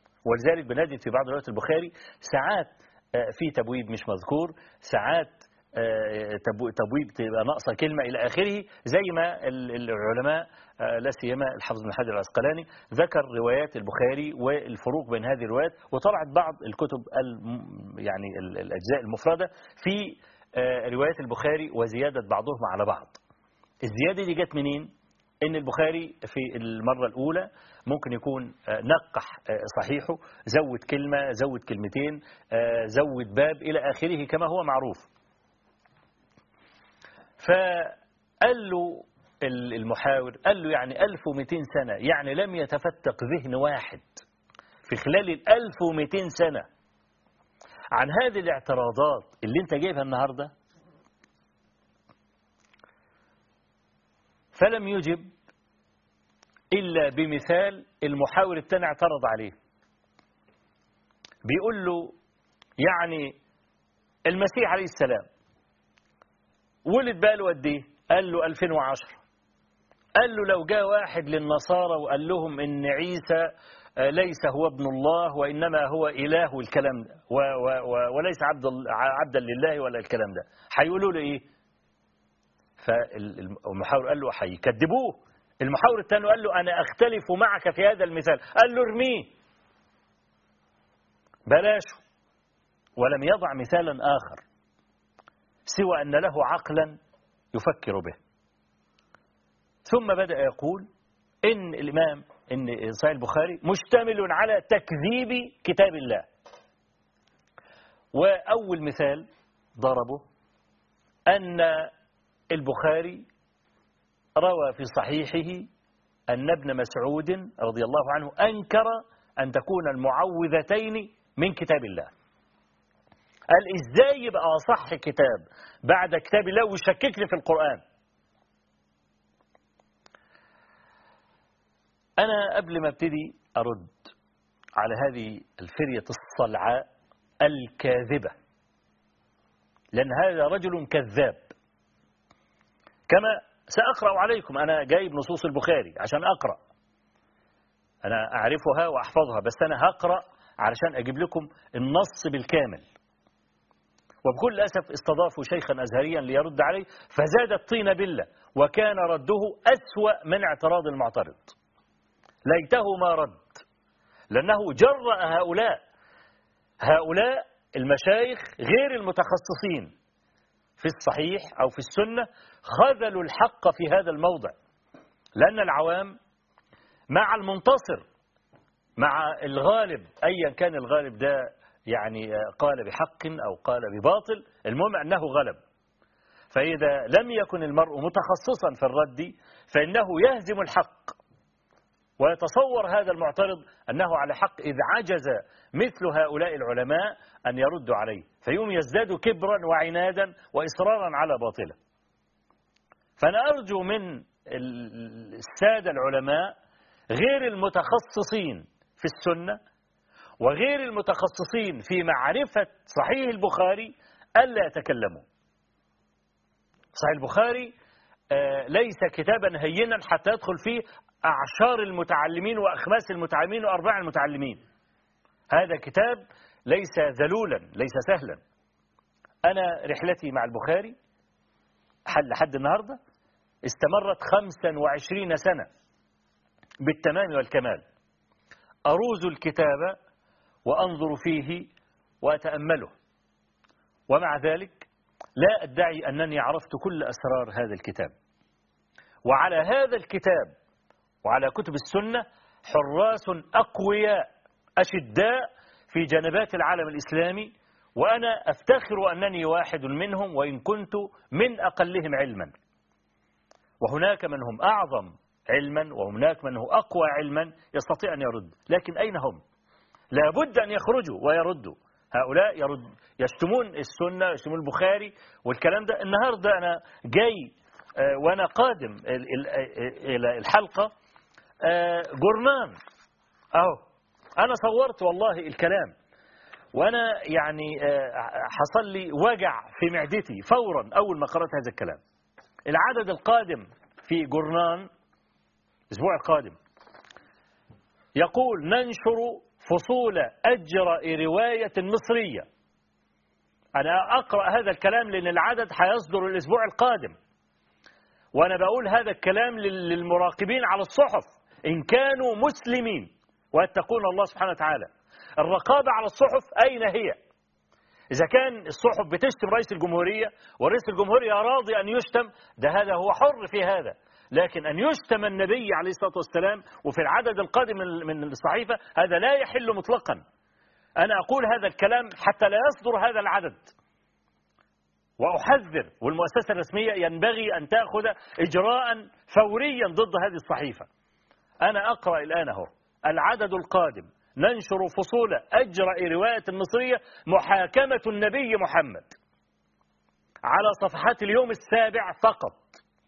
ولذلك بنجد في بعض روايات البخاري ساعات في تبويب مش مذكور، ساعات تبويب تبقى ناقصة كلمة إلى آخره، زي ما العلماء لا سيما الحافظ بن حجر العسقلاني ذكر روايات البخاري والفروق بين هذه الروايات، وطلعت بعض الكتب يعني الأجزاء المفردة في روايات البخاري وزيادة بعضهم على بعض. الزيادة دي جت منين؟ إن البخاري في المرة الأولى ممكن يكون نقح صحيحه، زود كلمة، زود كلمتين، زود باب إلى آخره كما هو معروف. فقال له المحاور، قال له يعني ألف ومئتين سنة، يعني لم يتفتق ذهن واحد في خلال الألف ومئتين سنة عن هذه الاعتراضات اللي انت جايبها النهاردة. فلم يجب إلا بمثال المحاور الثاني اعترض عليه، بيقول له يعني المسيح عليه السلام ولد بقاله قد ايه؟ قال له ألفين وعشرة. قال له لو جاء واحد للنصارى وقال لهم إن عيسى ليس هو ابن الله وإنما هو إله والكلام ده و و و وليس عبد عبدا لله ولا الكلام ده، هيقولوا له إيه؟ فالمحاور قال له هيكذبوه. المحاور الثاني قال له أنا أختلف معك في هذا المثال. قال له ارميه بلاشه، ولم يضع مثالا آخر سوى أن له عقلا يفكر به. ثم بدأ يقول إن الإمام إن صحيح البخاري مشتمل على تكذيب كتاب الله. وأول مثال ضربه أن البخاري روى في صحيحه أن ابن مسعود رضي الله عنه أنكر أن تكون المعوذتين من كتاب الله. قال إزاي يبقى أصح كتاب بعد كتاب الله ويشككني في القرآن؟ أنا قبل ما ابتدي أرد على هذه الفرية الصلعاء الكاذبة، لأن هذا رجل كذاب، كما سأقرأ عليكم. أنا جايب نصوص البخاري عشان أقرأ، أنا أعرفها وأحفظها، بس أنا هقرأ علشان أجيب لكم النص بالكامل. وبكل أسف استضافوا شيخا أزهريا ليرد عليه فزاد الطين بلة، وكان رده أسوأ من اعتراض المعترض. ليته ما رد، لأنه جرأ هؤلاء هؤلاء المشايخ غير المتخصصين في الصحيح أو في السنة، خذلوا الحق في هذا الموضع. لأن العوام مع المنتصر، مع الغالب، أيا كان الغالب ده، يعني قال بحق أو قال بباطل، المهم أنه غلب. فإذا لم يكن المرء متخصصا في الرد فإنه يهزم الحق، ويتصور هذا المعترض أنه على حق، إذ عجز مثل هؤلاء العلماء أن يردوا عليه، فيوم يزداد كبرا وعنادا وإصرارا على باطله. فأنا أرجو من السادة العلماء غير المتخصصين في السنة وغير المتخصصين في معرفة صحيح البخاري ألا يتكلموا. صحيح البخاري ليس كتابا هينا حتى يدخل فيه أعشار المتعلمين وأخماس المتعلمين وأرباع المتعلمين. هذا كتاب ليس ذلولا، ليس سهلا. أنا رحلتي مع البخاري لحد النهاردة استمرت خمسا وعشرين سنة بالتمام والكمال، أروز الكتاب وأنظر فيه وأتأمله، ومع ذلك لا أدعي أنني عرفت كل أسرار هذا الكتاب. وعلى هذا الكتاب وعلى كتب السنة حراس أقوياء أشداء في جنبات العالم الإسلامي، وأنا أفتخر أنني واحد منهم وإن كنت من أقلهم علما. وهناك من هم أعظم علما وهناك من هو أقوى علما يستطيع أن يرد، لكن أين هم؟ لابد أن يخرجوا ويردوا. هؤلاء يرد يشتمون السنة، يشتمون البخاري والكلام ده. النهاردة أنا جاي وأنا قادم إلى الحلقة جورنان أهو، أنا صورت والله الكلام، وأنا يعني حصل لي وجع في معدتي فورا أول ما قرأت هذا الكلام. العدد القادم في جورنان الأسبوع القادم يقول: ننشر فصول أجرأ رواية مصرية أنا أقرأ هذا الكلام لأن العدد هيصدر الأسبوع القادم، وأنا بقول هذا الكلام للمراقبين على الصحف إن كانوا مسلمين ويتقون الله سبحانه وتعالى. الرقابة على الصحف أين هي؟ إذا كان الصحف بتشتم رئيس الجمهورية ورئيس الجمهورية راضي أن يشتم، ده هذا هو حر في هذا، لكن أن يشتم النبي عليه الصلاة والسلام وفي العدد القادم من الصحيفة هذا لا يحل مطلقا. أنا أقول هذا الكلام حتى لا يصدر هذا العدد، وأحذر، والمؤسسة الرسمية ينبغي أن تأخذ إجراء فوريا ضد هذه الصحيفة. أنا أقرأ الآن هو العدد القادم ننشر فصول أجرأ رواية المصرية محاكمة النبي محمد على صفحات اليوم السابع فقط.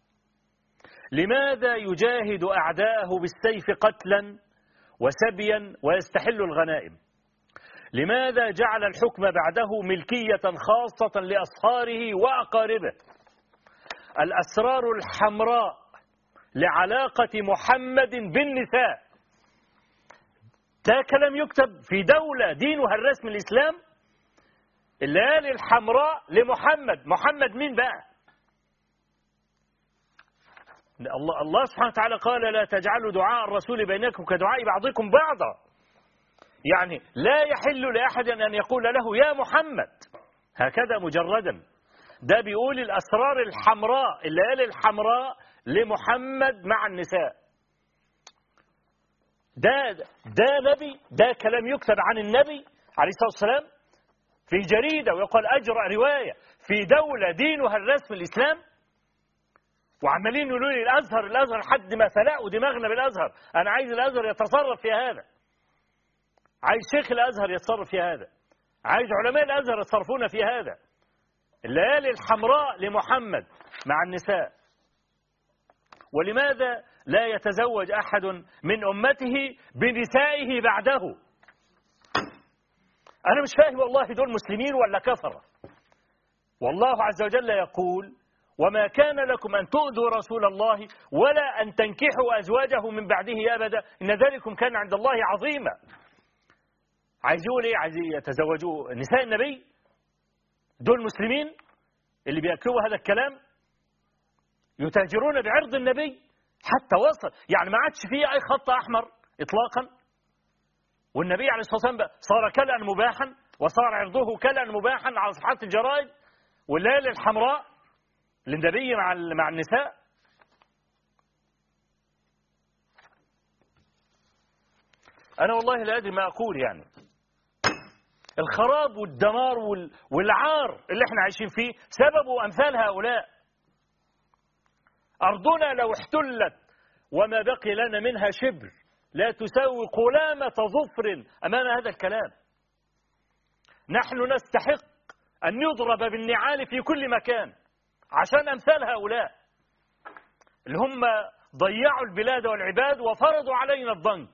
لماذا يجاهد أعداءه بالسيف قتلا وسبيا ويستحل الغنائم؟ لماذا جعل الحكم بعده ملكية خاصة لأصهاره وأقاربه؟ الأسرار الحمراء لعلاقة محمد بالنساء، ده كلام يكتب في دولة دينها الرسمي الإسلام. الليالي الحمراء لمحمد. محمد مين بقى؟ الله, الله سبحانه وتعالى قال لا تجعلوا دعاء الرسول بينكم كدعاء بعضكم بعضا، يعني لا يحل لأحد أن يقول له يا محمد هكذا مجردا. ده بيقول الأسرار الحمراء، الليالي الحمراء لمحمد مع النساء. ده ده نبي، ده كلام يكتب عن النبي عليه الصلاة والسلام في جريدة ويقال أجرأ رواية في دولة دينها الرسمي الإسلام، وعمالين يقولوا لي الأزهر الأزهر حد ما فلقوا دماغنا بالأزهر. أنا عايز الأزهر يتصرف في هذا، عايز شيخ الأزهر يتصرف في هذا، عايز علماء الأزهر يتصرفون في هذا. الليالي الحمراء لمحمد مع النساء. ولماذا لا يتزوج أحد من أمته بنسائه بعده؟ أنا مش فاهم والله، دول مسلمين ولا كفرة؟ والله عز وجل يقول وما كان لكم أن تؤذوا رسول الله ولا أن تنكحوا أزواجه من بعده أبدا إن ذلكم كان عند الله عظيما. عايز يقول إيه؟ عايز يتزوجوا نساء النبي؟ دول مسلمين اللي بيأكلوا هذا الكلام، يتاجرون بعرض النبي حتى وصل، يعني ما عادش فيه أي خط أحمر إطلاقا. والنبي عليه الصلاة والسلام صار كلأ مباحا وصار عرضه كلأ مباحا على صفحات الجرائد. والليالي الحمراء للنبي مع مع النساء. أنا والله لا أدري ما أقول. يعني الخراب والدمار والعار اللي احنا عايشين فيه سببه أمثال هؤلاء. أرضنا لو احتلت وما بقي لنا منها شبر لا تساوي قلامة ظفر أمام هذا الكلام. نحن نستحق أن يضرب بالنعال في كل مكان عشان أمثال هؤلاء اللي هم ضيعوا البلاد والعباد وفرضوا علينا الضنك.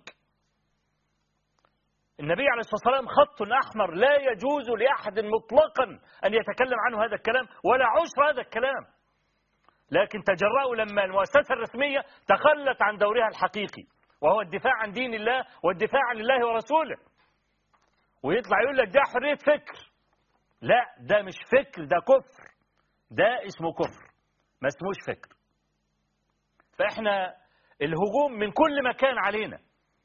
النبي عليه الصلاة والسلام خط أحمر لا يجوز لأحد مطلقا أن يتكلم عنه هذا الكلام ولا عشر هذا الكلام. لكن تجرأوا لما المؤسسة الرسمية تخلت عن دورها الحقيقي وهو الدفاع عن دين الله والدفاع عن الله ورسوله، ويطلع يقول لك ده حرية فكر. لا، ده مش فكر، ده كفر، ده اسمه كفر ما اسموش فكر. فإحنا الهجوم من كل مكان علينا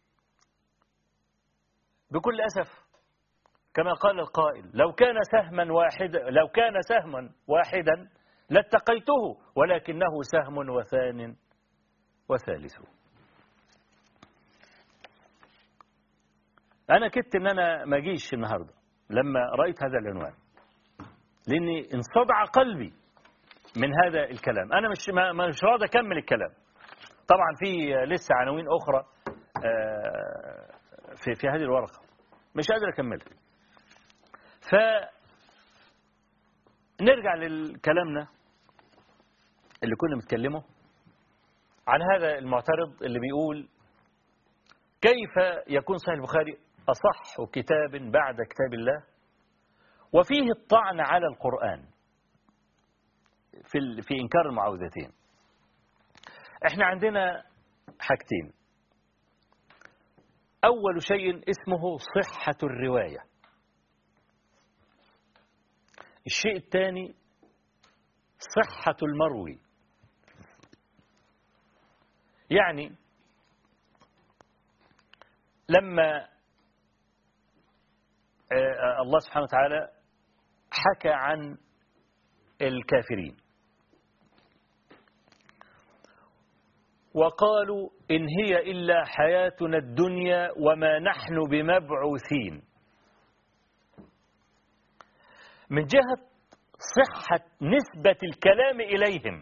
بكل أسف. كما قال القائل لو كان سهما واحدا لو كان سهما واحدا لاتقيته ولكنه سهم وثان وثالث. أنا كدت إن أنا ما أجيش النهاردة لما رأيت هذا العنوان، لأني انصدع قلبي من هذا الكلام. أنا مش مش راضي أكمل الكلام. طبعا في لسه عناوين أخرى في في هذه الورقة مش قادر أكملها. فنرجع لكلامنا اللي كنا بنتكلمه عن هذا المعترض اللي بيقول كيف يكون صحيح البخاري أصح كتاب بعد كتاب الله وفيه الطعن على القرآن في في إنكار المعوذتين. احنا عندنا حاجتين. أول شيء اسمه صحة الرواية، الشيء الثاني صحة المروي. يعني لما الله سبحانه وتعالى حكى عن الكافرين وقالوا إن هي إلا حياتنا الدنيا وما نحن بمبعوثين، من جهة صحة نسبة الكلام إليهم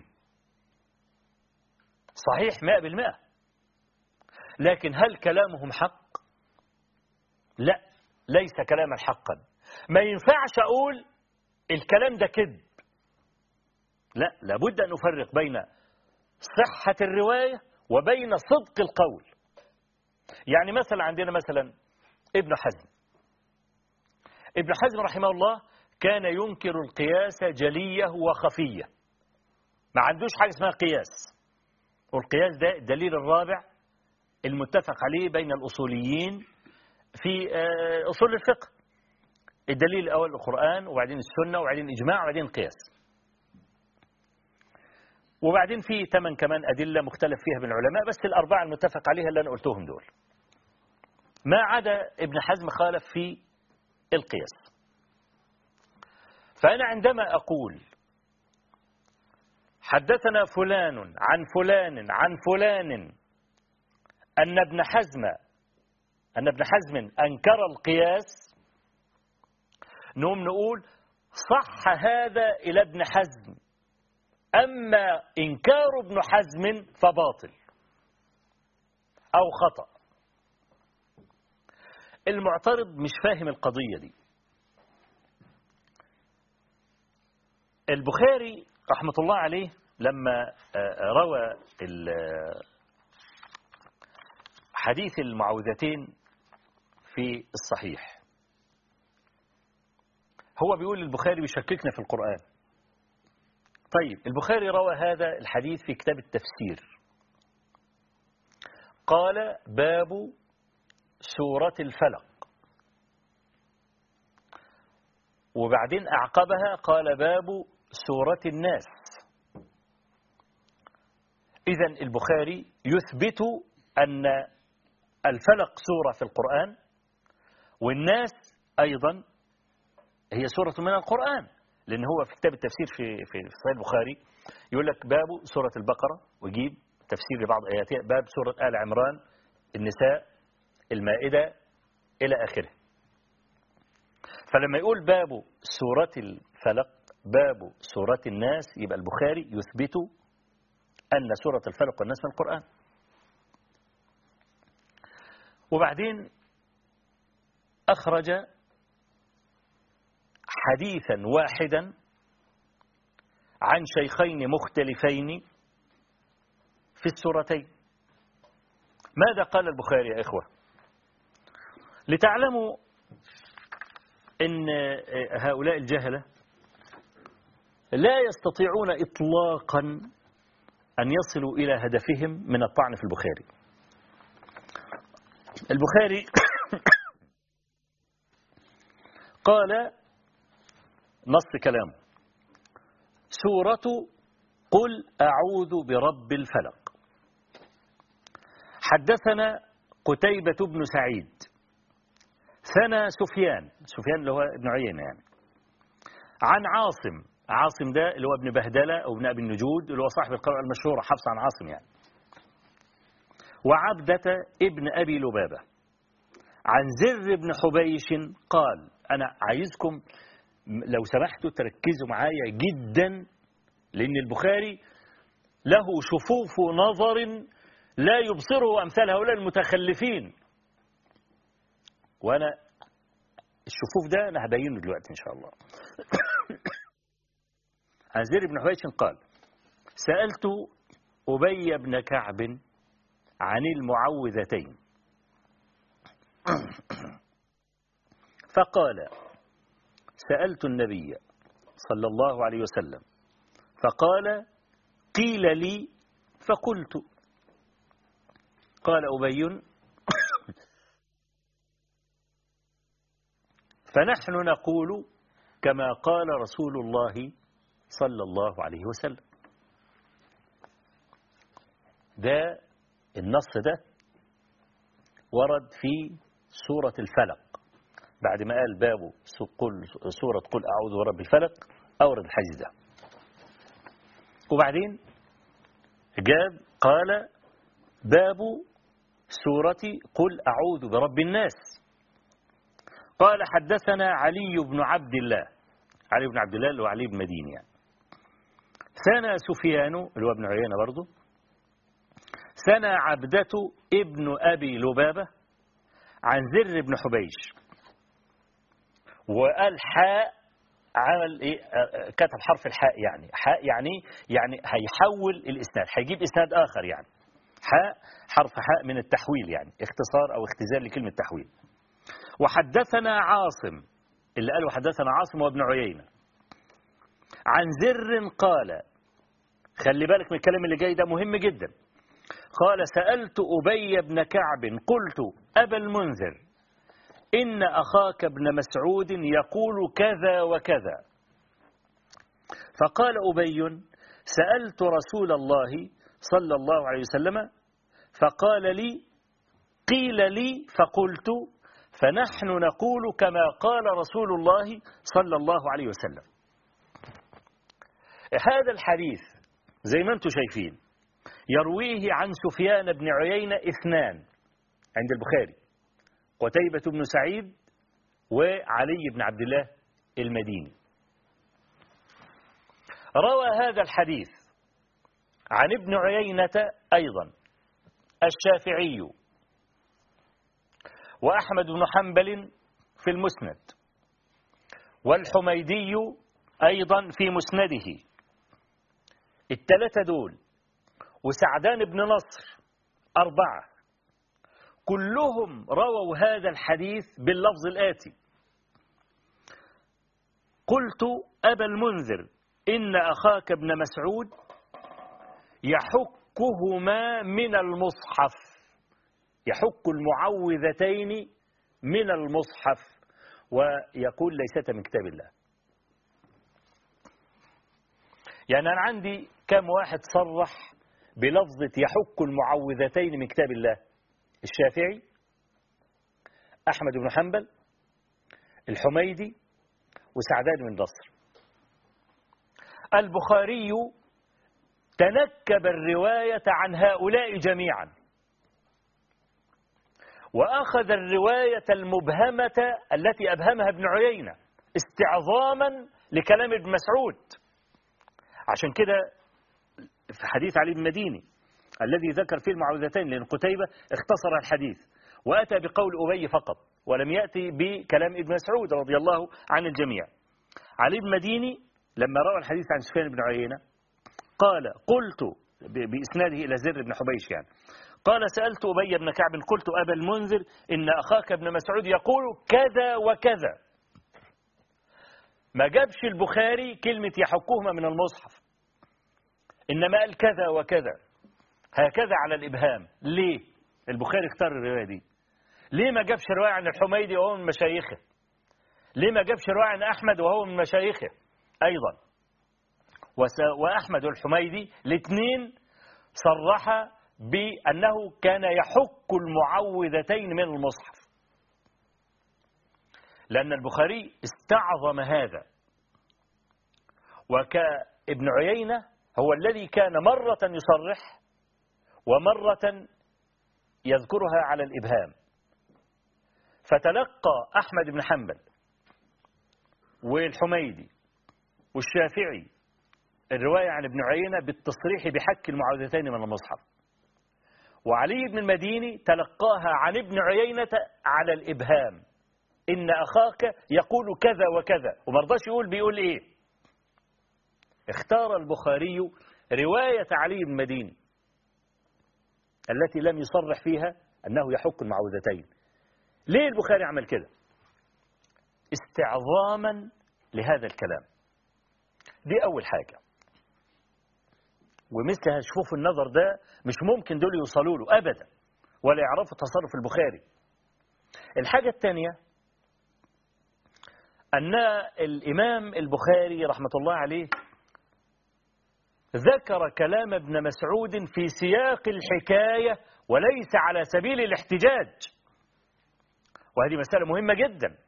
صحيح مئة بالمئة، لكن هل كلامهم حق؟ لا، ليس كلاما حقا. ما ينفعش أقول الكلام ده كذب، لا، لابد أن نفرق بين صحة الرواية وبين صدق القول. يعني مثلا عندنا مثلا ابن حزم ابن حزم رحمه الله كان ينكر القياس جلية وخفية، ما عندوش حاجة اسمها قياس، والقياس ده الدليل الرابع المتفق عليه بين الأصوليين في أصول الفقه. الدليل الأول القرآن، وبعدين السنة، وبعدين الإجماع، وبعدين القياس، وبعدين في ثمان كمان أدلة مختلف فيها بين العلماء، بس الأربعة المتفق عليها اللي أنا قلتهم دول. ما عدا ابن حزم خالف في القياس. فأنا عندما أقول حدثنا فلان عن فلان عن فلان أن ابن حزم أن ابن حزم أنكر القياس، نقوم نقول صح هذا إلى ابن حزم، أما إنكار ابن حزم فباطل أو خطأ. المعترض مش فاهم القضية دي. البخاري رحمة الله عليه لما روى حديث المعوذتين في الصحيح، هو بيقول البخاري بيشككنا في القرآن. طيب البخاري روى هذا الحديث في كتاب التفسير، قال باب سورة الفلق، وبعدين أعقبها قال باب سورة الناس. إذن البخاري يثبت أن الفلق سورة في القرآن، والناس أيضا هي سورة من القرآن، لأن هو في كتاب التفسير في في صحيح البخاري يقول لك باب سورة البقرة، ويجيب تفسير لبعض آياتها، باب سورة آل عمران، النساء، المائدة، إلى آخره. فلما يقول باب سورة الفلق باب سورة الناس، يبقى البخاري يثبت أن سورة الفلق والناس من القرآن. وبعدين أخرج حديثا واحدا عن شيخين مختلفين في السورتين. ماذا قال البخاري يا إخوة؟ لتعلموا أن هؤلاء الجهلة لا يستطيعون إطلاقا أن يصلوا إلى هدفهم من الطعن في البخاري. البخاري قال نص كلامه سورة قل أعوذ برب الفلق. حدثنا قتيبة بن سعيد ثنى سفيان سفيان اللي هو ابن عيينة يعني عن عاصم عاصم ده اللي هو ابن بهدلة أو ابن أبي النجود اللي هو صاحب القراءة المشهورة حفص عن عاصم يعني، وعبدة ابن أبي لبابة عن زر بن حبيش قال. أنا عايزكم لو سمحتوا تركزوا معايا جدا، لأن البخاري له شفوف نظر لا يبصره أمثال هؤلاء المتخلفين، وأنا الشفوف ده أنا هبينه دلوقتي إن شاء الله. عن زر بن حبيش قال سألت أبي بن كعب عن المعوذتين فقال سألت النبي صلى الله عليه وسلم فقال قيل لي فقلت. قال أبي فنحن نقول كما قال رسول الله صلى الله عليه وسلم. ده النص ده ورد في سورة الفلق، بعد ما قال باب سورة قل أعوذ برب الفلق أورد الحديث ده. وبعدين جاب قال باب سورة قل أعوذ برب الناس. قال حدثنا علي بن عبد الله، علي بن عبد الله اللي هو علي بن مديني يعني. ثنى سفيان اللي هو ابن عيينة برضه، ثنى عبدة ابن أبي لبابة عن زر بن حبيش، وقال حاء، عمل ايه؟ كتب حرف الحاء، يعني حاء يعني يعني هيحول الاسناد، هيجيب اسناد اخر يعني. حاء حرف حاء من التحويل، يعني اختصار او اختزال لكلمه تحويل. وحدثنا عاصم، اللي قال وحدثنا عاصم وابن عيينة عن زر قال، خلي بالك من الكلام اللي جاي ده مهم جدا. قال سألت أبي بن كعب قلت أبا المنذر إن أخاك ابن مسعود يقول كذا وكذا. فقال أبي سألت رسول الله صلى الله عليه وسلم فقال لي قيل لي فقلت فنحن نقول كما قال رسول الله صلى الله عليه وسلم. هذا الحديث زي ما انتم شايفين يرويه عن سفيان بن عيينة اثنان عند البخاري، قتيبة بن سعيد وعلي بن عبد الله المديني. روى هذا الحديث عن ابن عيينة أيضا الشافعي وأحمد بن حنبل في المسند، والحميدي أيضا في مسنده، الثلاثة دول، وسعدان بن نصر، أربعة، كلهم رووا هذا الحديث باللفظ الآتي: قلت أبا المنذر إن أخاك ابن مسعود يحكهما من المصحف، يحك المعوذتين من المصحف، ويقول ليست من كتاب الله. يعني أنا عندي كم واحد صرح بلفظة يحك المعوذتين من كتاب الله؟ الشافعي، أحمد بن حنبل، الحميدي، وسعدان بن نصر. البخاري تنكب الرواية عن هؤلاء جميعا، وأخذ الرواية المبهمة التي أبهمها ابن عيينة استعظاما لكلام ابن مسعود. عشان كده في حديث علي بن مديني الذي ذكر فيه المعوذتين، لأن قتيبة اختصر الحديث وأتى بقول أبي فقط ولم يأتي بكلام ابن مسعود رضي الله عن الجميع. علي بن مديني لما روى الحديث عن سفيان بن عيينة قال قلت بإسناده إلى زر بن حبيش، يعني قال سألت أبي بن كعب قلت أبا المنذر إن أخاك ابن مسعود يقول كذا وكذا. ما جابش البخاري كلمة يحكهما من المصحف، إنما قال كذا وكذا هكذا على الإبهام. ليه البخاري اختار الرواية دي؟ ليه ما جابش رواية عن الحميدي وهو من مشايخه؟ ليه ما جابش رواية عن أحمد وهو من مشايخه أيضا؟ وأحمد والحميدي الاثنين صرح بأنه كان يحك المعوذتين من المصحف، لأن البخاري استعظم هذا. وكابن عيينة هو الذي كان مرة يصرح ومرة يذكرها على الإبهام، فتلقى أحمد بن حنبل والحميدي والشافعي الرواية عن ابن عيينة بالتصريح بحك المعوذتين من المصحف، وعلي بن المديني تلقاها عن ابن عيينة على الإبهام، إن أخاك يقول كذا وكذا، ومرضاش يقول بيقول إيه. اختار البخاري رواية علي بن المديني التي لم يصرح فيها أنه يحك المعوذتين. ليه البخاري عمل كده؟ استعظاما لهذا الكلام. دي أول حاجة، ومثلها شوف النظر ده مش ممكن دول يوصلوا له أبدا ولا يعرفوا تصرف البخاري. الحاجة الثانية أن الإمام البخاري رحمة الله عليه ذكر كلام ابن مسعود في سياق الحكاية وليس على سبيل الاحتجاج، وهذه مسألة مهمة جدا.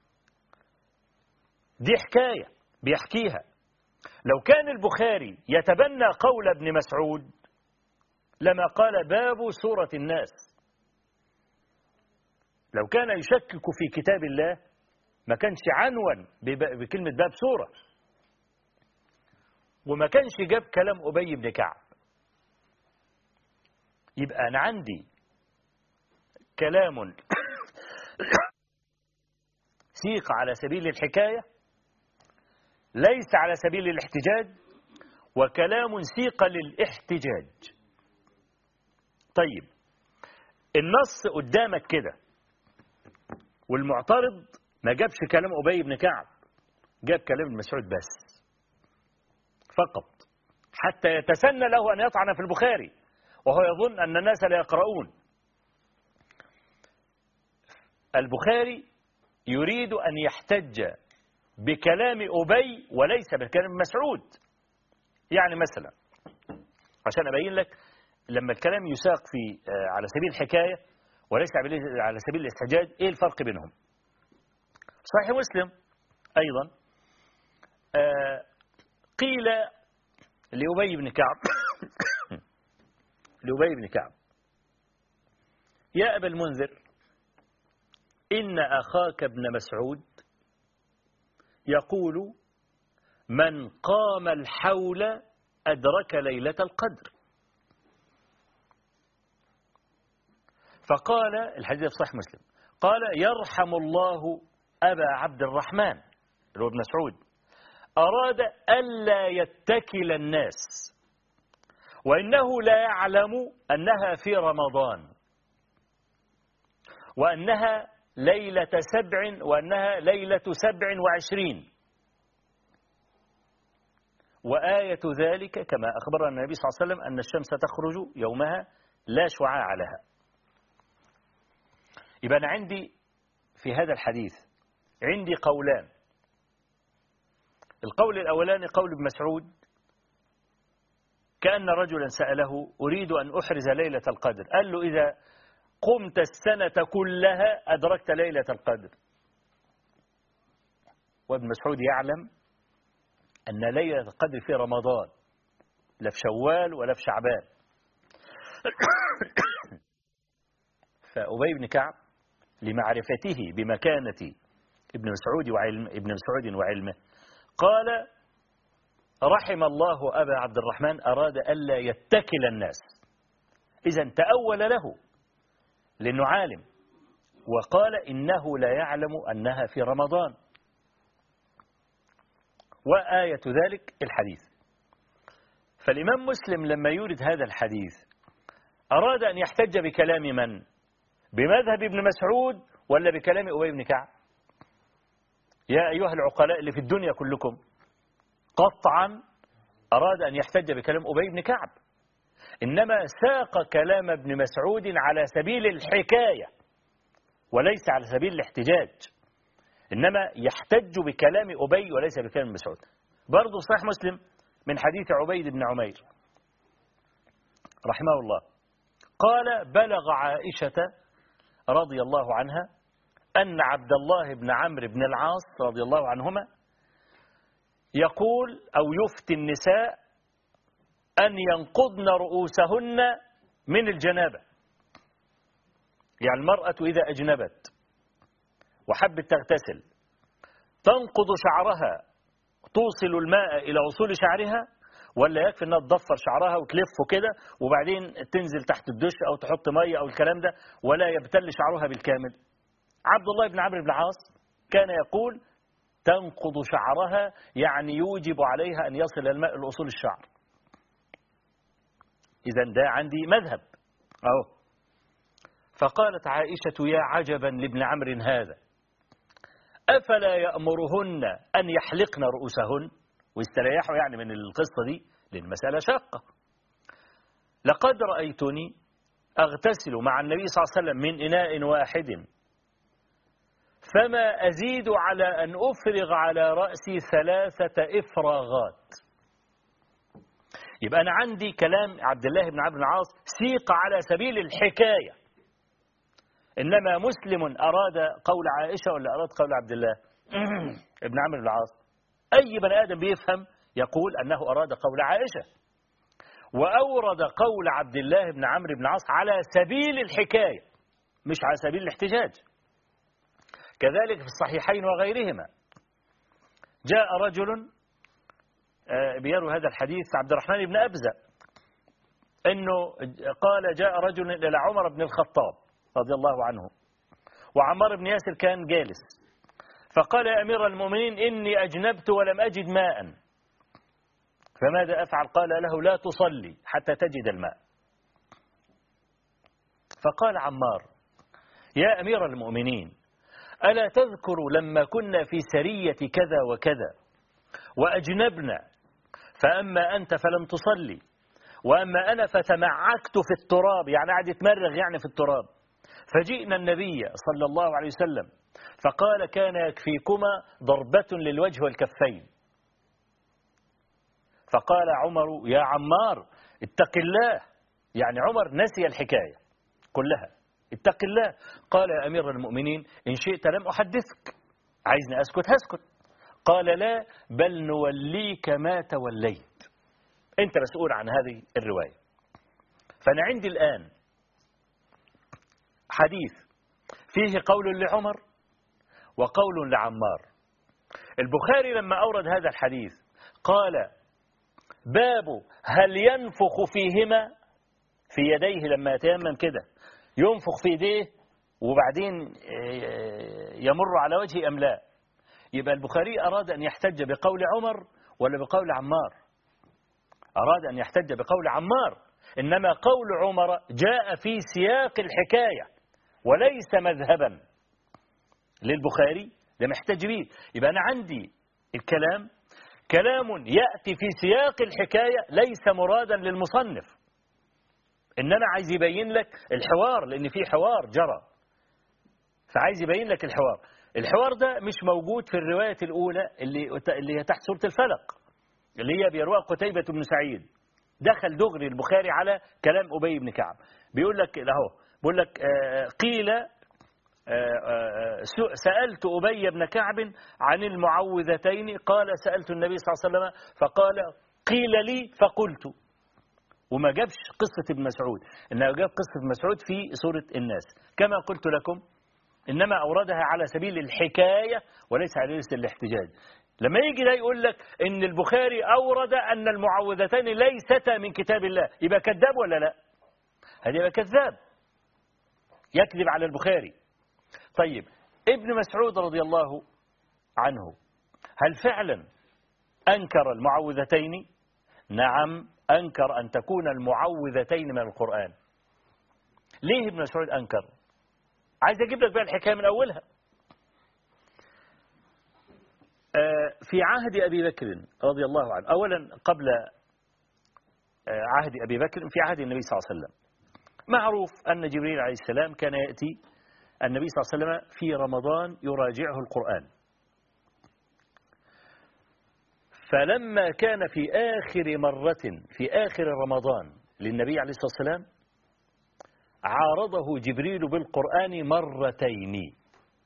دي حكاية بيحكيها، لو كان البخاري يتبنى قول ابن مسعود لما قال باب سورة الناس. لو كان يشكك في كتاب الله ما كانش عنون بكلمة باب سورة، وما كانش جاب كلام أبي بن كعب. يبقى أنا عندي كلام سيق على سبيل الحكاية ليس على سبيل الاحتجاج، وكلام سيق للاحتجاج. طيب النص قدامك كده، والمعترض ما جابش كلام أبي بن كعب، جاب كلام ابن مسعود بس فقط، حتى يتسنى له أن يطعن في البخاري وهو يظن أن الناس لا يقرؤون. البخاري يريد أن يحتج بكلام أبي وليس بكلام مسعود. يعني مثلا عشان أبين لك لما الكلام يساق في على سبيل الحكاية وليس على سبيل الاحتجاج إيه الفرق بينهم. صحيح مسلم أيضا قيل لأبي بن كعب لأبي بن كعب يا أبا المنذر إن أخاك ابن مسعود يقول من قام الحول أدرك ليلة القدر. فقال الحديث في صحيح مسلم قال يرحم الله أبا عبد الرحمن اللي هو ابن مسعود أراد ألا يتكل الناس وإنه لا يعلم أنها في رمضان وأنها ليلة سبع وأنها ليلة سبع وعشرين، وآية ذلك كما أخبرنا النبي صلى الله عليه وسلم أن الشمس تخرج يومها لا شعاع لها. يبقى أنا عندي في هذا الحديث عندي قولان. القول الأولاني قول ابن مسعود كأن رجلا سأله أريد أن أحرز ليلة القدر، قال له إذا قمت السنة كلها أدركت ليلة القدر. وابن مسعود يعلم أن ليلة القدر في رمضان لا في شوال ولا في شعبان. فأبي بن كعب لمعرفته بمكانة ابن مسعود وعلم ابن مسعود وعلمه قال رحم الله أبا عبد الرحمن أراد ألا يتكل الناس. إذا تأول له لأنه عالم، وقال إنه لا يعلم أنها في رمضان، وآية ذلك الحديث. فالإمام مسلم لما يورد هذا الحديث أراد أن يحتج بكلام من؟ بمذهب ابن مسعود ولا بكلام أبي بن كعب؟ يا أيها العقلاء اللي في الدنيا كلكم، قطعا أراد أن يحتج بكلام أبي بن كعب، إنما ساق كلام ابن مسعود على سبيل الحكاية وليس على سبيل الاحتجاج، إنما يحتج بكلام أبي وليس بكلام مسعود. برضو صحيح مسلم من حديث عبيد بن عمير رحمه الله قال بلغ عائشة رضي الله عنها أن عبد الله بن عمرو بن العاص رضي الله عنهما يقول أو يفتي النساء أن ينقضن رؤوسهن من الجنابة. يعني المرأة إذا أجنبت وحبت تغتسل تنقض شعرها توصل الماء إلى وصول شعرها، ولا يكفي أنها تضفر شعرها وتلفه كده وبعدين تنزل تحت الدش أو تحط مية أو الكلام ده ولا يبتل شعرها بالكامل؟ عبد الله بن عمرو بن العاص كان يقول تنقض شعرها، يعني يوجب عليها أن يصل الماء لأصول الشعر. إذن ده عندي مذهب أهو. فقالت عائشة يا عجبا لابن عمرو هذا أفلا يأمرهن أن يحلقن رؤوسهن ويستريحوا يعني من القصة دي، لأن المسألة شاقة. لقد رأيتني أغتسل مع النبي صلى الله عليه وسلم من إناء واحد فما أزيد على أن أفرغ على رأسي ثلاثة إفراغات. يبقى أنا عندي كلام عبد الله بن عمرو بن العاص سيق على سبيل الحكاية، إنما مسلم أراد قول عائشة ولا أراد قول عبد الله ابن عمرو بن العاص؟ أي بني آدم بيفهم يقول أنه أراد قول عائشة، وأورد قول عبد الله بن عمرو بن العاص على سبيل الحكاية مش على سبيل الاحتجاج. كذلك في الصحيحين وغيرهما جاء رجل بيروي هذا الحديث عبد الرحمن بن أبزة أنه قال جاء رجل إلى عمر بن الخطاب رضي الله عنه وعمار بن ياسر كان جالس، فقال يا أمير المؤمنين إني أجنبت ولم أجد ماء فماذا أفعل؟ قال له لا تصلي حتى تجد الماء. فقال عمار يا أمير المؤمنين ألا تذكر لما كنا في سرية كذا وكذا وأجنبنا فأما أنت فلم تصلي وأما أنا فتمعكت في التراب، يعني قاعد يتمرغ يعني في التراب، فجئنا النبي صلى الله عليه وسلم فقال كان يكفيكما ضربة للوجه والكفين. فقال عمر يا عمار اتق الله، يعني عمر نسي الحكاية كلها، اتق الله. قال يا أمير المؤمنين إن شئت لم أحدثك، عايزني أسكت هسكت. قال لا بل نوليك ما توليت، أنت مسؤول عن هذه الرواية. فأنا عندي الآن حديث فيه قول لعمر وقول لعمار. البخاري لما أورد هذا الحديث قال باب هل ينفخ فيهما في يديه لما يتيمم كده، ينفخ في يديه وبعدين يمر على وجهه أم لا؟ يبقى البخاري أراد أن يحتج بقول عمر ولا بقول عمار؟ أراد أن يحتج بقول عمار، إنما قول عمر جاء في سياق الحكاية وليس مذهبا للبخاري ده محتج به. يبقى أنا عندي الكلام كلام يأتي في سياق الحكاية ليس مرادا للمصنف، إنما عايز يبين لك الحوار، لأن في حوار جرى، فعايز يبين لك الحوار. الحوار ده مش موجود في الرواية الأولى اللي اللي هي تحت سورة الفلق اللي هي بيروى قتيبة بن سعيد. دخل دغري البخاري على كلام أبي بن كعب، بيقول لك له بيقول لك آه قيل آه سألت أبي بن كعب عن المعوذتين قال سألت النبي صلى الله عليه وسلم فقال قيل لي فقلت. وما جابش قصة ابن مسعود، إنه جاب قصة ابن مسعود في سورة الناس كما قلت لكم، إنما أوردها على سبيل الحكاية وليس على سبيل الاحتجاج. لما يجي ده يقول لك إن البخاري أورد أن المعوذتين ليستا من كتاب الله، يبقى كذاب ولا لا؟ هذا يبقى كذاب، يكذب على البخاري. طيب ابن مسعود رضي الله عنه هل فعلا أنكر المعوذتين؟ نعم أنكر أن تكون المعوذتين من القرآن. ليه ابن مسعود أنكر؟ عايز أجيب لك بقى الحكاية من أولها. في عهد أبي بكر رضي الله عنه، أولا قبل عهد أبي بكر في عهد النبي صلى الله عليه وسلم، معروف أن جبريل عليه السلام كان يأتي النبي صلى الله عليه وسلم في رمضان يراجعه القرآن. فلما كان في آخر مرة في آخر رمضان للنبي عليه الصلاة والسلام عارضه جبريل بالقرآن مرتين.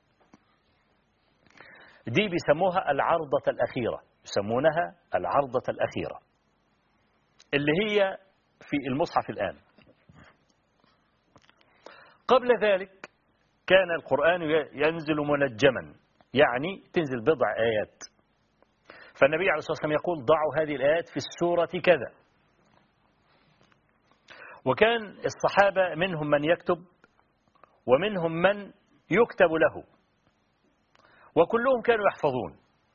دي بيسموها العرضة الأخيرة، يسمونها العرضة الأخيرة اللي هي في المصحف الآن. قبل ذلك كان القرآن ينزل منجما، يعني تنزل بضع آيات، فالنبي عليه الصلاة والسلام يقول ضعوا هذه الآيات في السورة كذا. وكان الصحابة منهم من يكتب ومنهم من يكتب له، وكلهم كانوا يحفظون.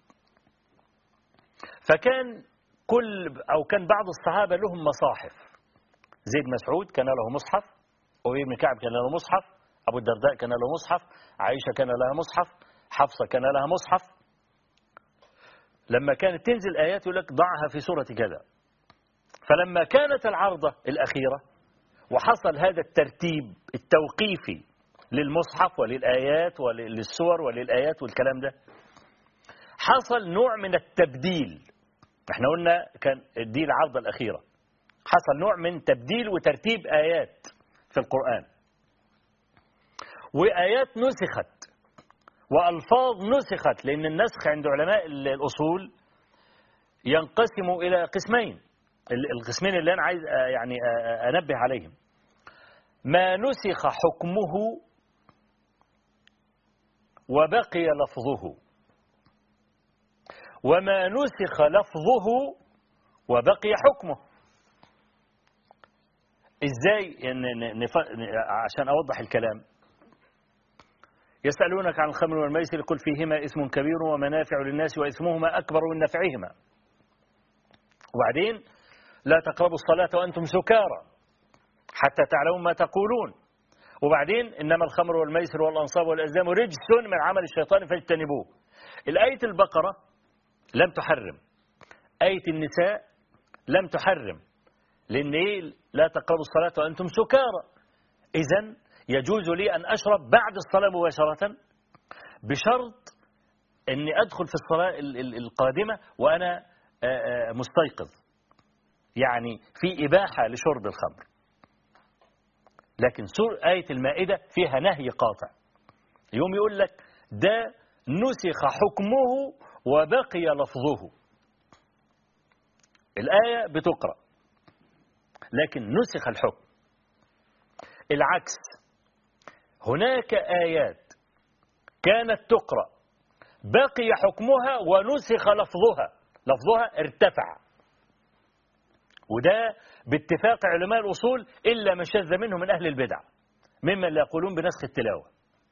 فكان كل أو كان بعض الصحابة لهم مصاحف، زيد مسعود كان له مصحف، أبي بن كعب كان له مصحف، أبو الدرداء كان له مصحف، عائشة كان لها مصحف، حفصة كان لها مصحف. لما كانت تنزل آيات يقول لك ضعها في سورة كذا. فلما كانت العرضة الأخيرة وحصل هذا الترتيب التوقيفي للمصحف وللآيات وللسور وللآيات والكلام ده. حصل نوع من التبديل. احنا قلنا كان دي العرضة الأخيرة. حصل نوع من تبديل وترتيب آيات في القرآن، وآيات نسخت وألفاظ نسخت، لأن النسخ عند علماء الأصول ينقسم إلى قسمين، القسمين اللي أنا عايز يعني أنبه عليهم: ما نسخ حكمه وبقي لفظه، وما نسخ لفظه وبقي حكمه. إزاي؟ عشان أوضح الكلام: يسألونك عن الخمر والميسر قل فيهما إثم كبير ومنافع للناس وإثمهما أكبر من نفعهما. وبعدين: لا تقربوا الصلاة وأنتم سكارى حتى تعلموا ما تقولون. وبعدين: إنما الخمر والميسر والأنصاب والأزلام رجس من عمل الشيطان فاجتنبوه. الآية البقرة لم تحرم، آية النساء لم تحرم، لأن إيه؟ لا تقربوا الصلاة وأنتم سكارى. إذن يجوز لي أن أشرب بعد الصلاة مباشرة، بشرط أني أدخل في الصلاة القادمة وأنا مستيقظ، يعني في إباحة لشرب الخمر. لكن سورة آية المائدة فيها نهي قاطع، يوم يقول لك ده نسخ حكمه وبقي لفظه. الآية بتقرأ لكن نسخ الحكم. العكس، هناك آيات كانت تقرأ بقي حكمها ونسخ لفظها، لفظها ارتفع. وده باتفاق علماء الأصول إلا من شذ منهم من أهل البدع ممن لا يقولون بنسخ التلاوة،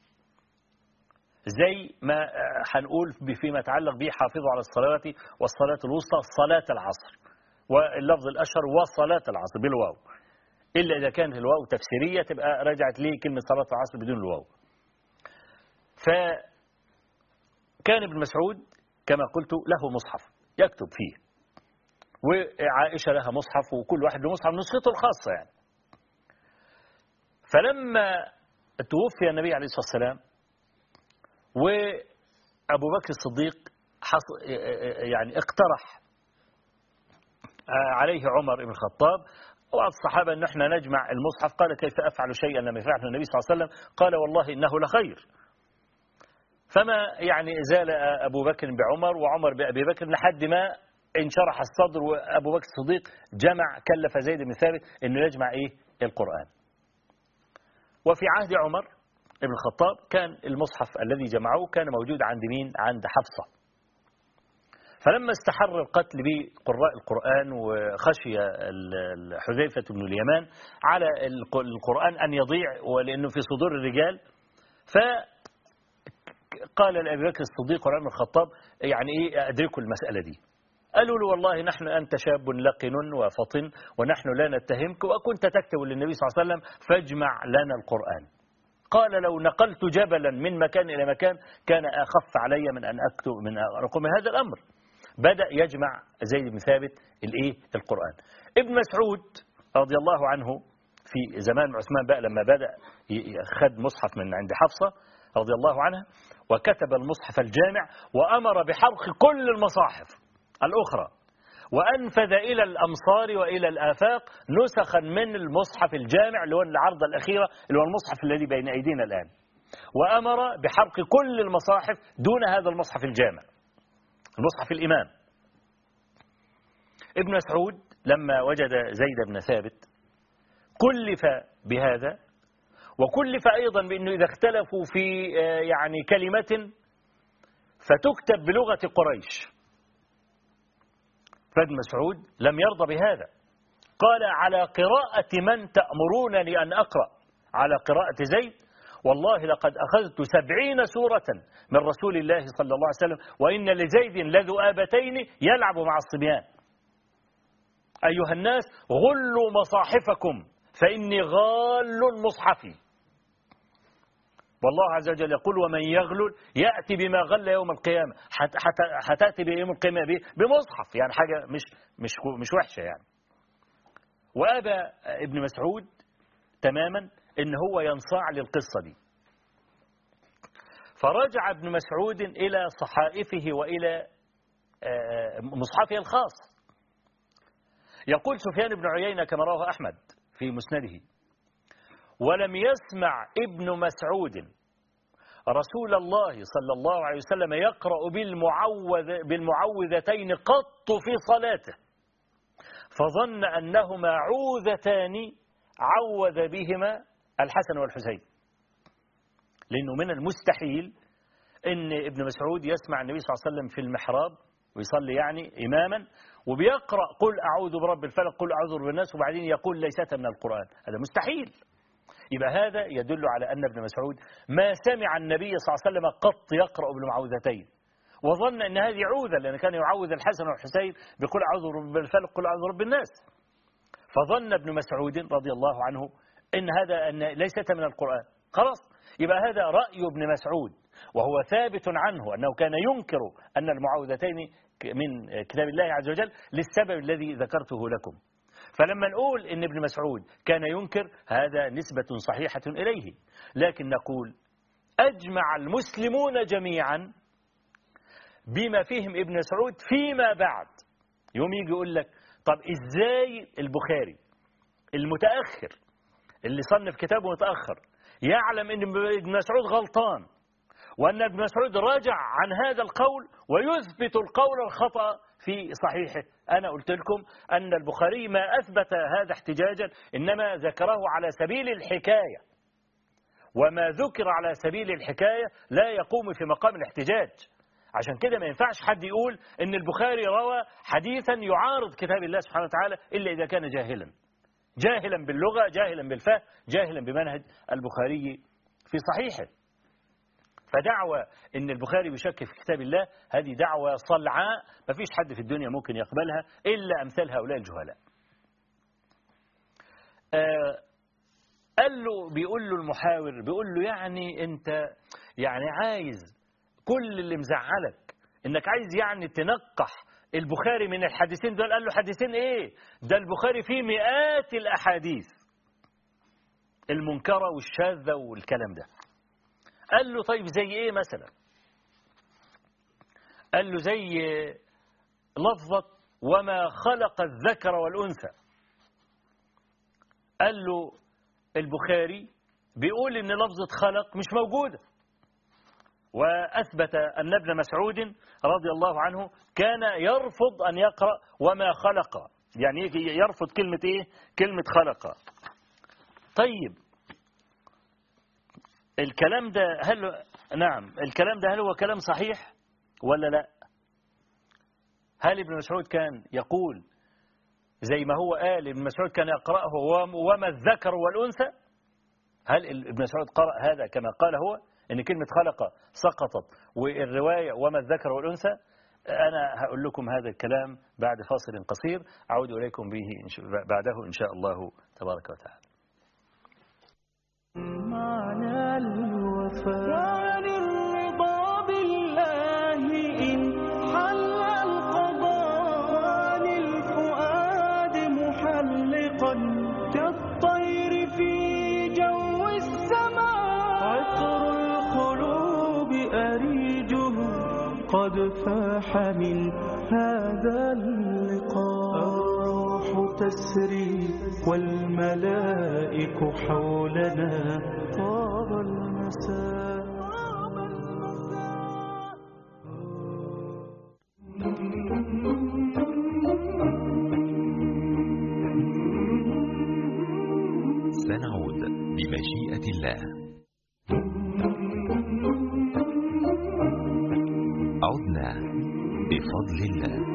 زي ما هنقول فيما يتعلق به: حافظوا على الصلوات والصلاة الوسطى صلاة العصر، واللفظ الأشهر وصلاة العصر بالواو، إلا إذا كانت الواو تفسيرية تبقى رجعت ليه كلمة صلاة العصر بدون الواو. فكان ابن مسعود كما قلت له مصحف يكتب فيه، وعائشة لها مصحف، وكل واحد له مصحف نسخته الخاصة يعني. فلما توفي النبي عليه الصلاة والسلام وأبو بكر الصديق يعني اقترح عليه عمر بن الخطاب وبعض الصحابة أن احنا نجمع المصحف. قال: كيف أفعل شيئا لم يفعله النبي صلى الله عليه وسلم؟ قال: والله إنه لخير. فما يعني زال أبو بكر بعمر وعمر بأبي بكر لحد ما انشرح الصدر، وأبو بكر الصديق جمع، كلف زيد بن ثابت أنه يجمع إيه؟ القرآن. وفي عهد عمر بن الخطاب كان المصحف الذي جمعوه كان موجود عند مين؟ عند حفصة. فلما استحر القتل بقراء القرآن وخشي حذيفة بن اليمان على القرآن أن يضيع ولأنه في صدور الرجال، فقال لأبي بكر الصديق وعمر بن الخطاب: يعني إيه أدركوا المسألة دي؟ قالوا له: والله نحن أنت شاب لقن وفطن ونحن لا نتهمك، وكنت تكتب للنبي صلى الله عليه وسلم فاجمع لنا القرآن. قال: لو نقلت جبلا من مكان إلى مكان كان أخف علي من أن أكتب من أقوم هذا الأمر. بدأ يجمع زيد بن ثابت الإيه؟ القرآن. ابن مسعود رضي الله عنه في زمان عثمان بقى لما بدأ خد مصحف من عند حفصة رضي الله عنها وكتب المصحف الجامع وأمر بحرق كل المصاحف الأخرى، وأنفذ إلى الأمصار وإلى الآفاق نسخا من المصحف الجامع اللي هو العرضة الأخيرة اللي هو المصحف الذي بين أيدينا الآن، وأمر بحرق كل المصاحف دون هذا المصحف الجامع، المصحف الإمام. ابن مسعود لما وجد زيد بن ثابت كلف بهذا، وكلف أيضا بأنه إذا اختلفوا في يعني كلمة فتكتب بلغة قريش. فابن مسعود لم يرضى بهذا، قال: على قراءة من تأمرونني أن أقرأ؟ على قراءة زيد؟ والله لقد أخذت سبعين سورة من رسول الله صلى الله عليه وسلم، وإن لزيد لذؤابتين يلعب مع الصبيان. أيها الناس غلوا مصاحفكم فإني غال مصحفي. والله عز وجل يقول: ومن يغلل يأتي بما غل يوم القيامة. هتأتي بيوم القيامة بمصحف، يعني حاجة مش مش مش وحشة يعني. وأبى ابن مسعود تماما إن هو ينصاع للقصة دي، فرجع ابن مسعود إلى صحائفه وإلى مصحفه الخاص. يقول سفيان بن عيينة كما رواه أحمد في مسنده: ولم يسمع ابن مسعود رسول الله صلى الله عليه وسلم يقرأ بالمعوذ بالمعوذتين قط في صلاته، فظن أنهما عوذتان عوذ بهما الحسن والحسين. لأنه من المستحيل أن ابن مسعود يسمع النبي صلى الله عليه وسلم في المحراب ويصلي يعني إماما وبيقرأ قل أعوذ برب الفلق قل أعوذ برب الناس وبعدين يقول ليست من القرآن. هذا مستحيل. يبقى هذا يدل على أن ابن مسعود ما سمع النبي صلى الله عليه وسلم قط يقرأ بالمعوذتين، وظن أن هذه عوذة، لأن كان يعوذ الحسن والحسين بقل أعوذ برب الفلق قل أعوذ برب الناس. فظن ابن مسعود رضي الله عنه إن هذا أن ليست من القرآن. خلاص، يبقى هذا رأي ابن مسعود، وهو ثابت عنه أنه كان ينكر أن المعوذتين من كتاب الله عز وجل للسبب الذي ذكرته لكم. فلما نقول إن ابن مسعود كان ينكر، هذا نسبة صحيحة إليه، لكن نقول أجمع المسلمون جميعا بما فيهم ابن مسعود فيما بعد. يوم يجي يقول لك طب إزاي البخاري المتأخر اللي صنف كتابه متأخر يعلم أن ابن مسعود غلطان، وأن ابن مسعود راجع عن هذا القول ويثبت القول الخطأ في صحيحه؟ أنا قلت لكم أن البخاري ما أثبت هذا احتجاجا، إنما ذكره على سبيل الحكاية، وما ذكر على سبيل الحكاية لا يقوم في مقام الاحتجاج. عشان كده ما ينفعش حد يقول إن البخاري روى حديثا يعارض كتاب الله سبحانه وتعالى إلا إذا كان جاهلا جاهلا باللغة، جاهلا بالفهم، جاهلا بمنهج البخاري في صحيحه. فدعوة إن البخاري بيشكك في كتاب الله هذه دعوة صلعاء ما فيش حد في الدنيا ممكن يقبلها إلا أمثال هؤلاء الجهلاء. آه قال له بيقول له المحاور بيقول له يعني أنت يعني عايز كل اللي مزعلك إنك عايز يعني تنقح البخاري من الحديثين دول. قال له حديثين إيه؟ ده البخاري فيه مئات الأحاديث المنكرة والشاذة والكلام ده. قال له طيب زي ايه مثلا؟ قال له زي لفظة وما خلق الذكر والأنثى. قال له البخاري بيقول ان لفظة خلق مش موجودة، وأثبت أن ابن مسعود رضي الله عنه كان يرفض أن يقرأ وما خلق، يعني يرفض كلمة ايه؟ كلمة خلق. طيب الكلام ده هل نعم الكلام ده هل هو كلام صحيح ولا لا؟ هل ابن مسعود كان يقول زي ما هو قال ابن مسعود كان يقرأه وما الذكر والأنثى؟ هل ابن مسعود قرأ هذا كما قال هو إن كلمة خلق سقطت والرواية وما الذكر والأنثى؟ أنا هقول لكم هذا الكلام بعد فاصل قصير أعود إليكم به بعده إن شاء الله تبارك وتعالى. معنى الوفاء عن الرضا بالله إن حل القضاء، عن الفؤاد محلقا كالطير في جو السماء، عطر القلوب أريجه قد فاح من هذا اللقاء، الروح تسري والملائك حولنا طاب المساء. سنعود بمشيئة الله. عدنا بفضل الله.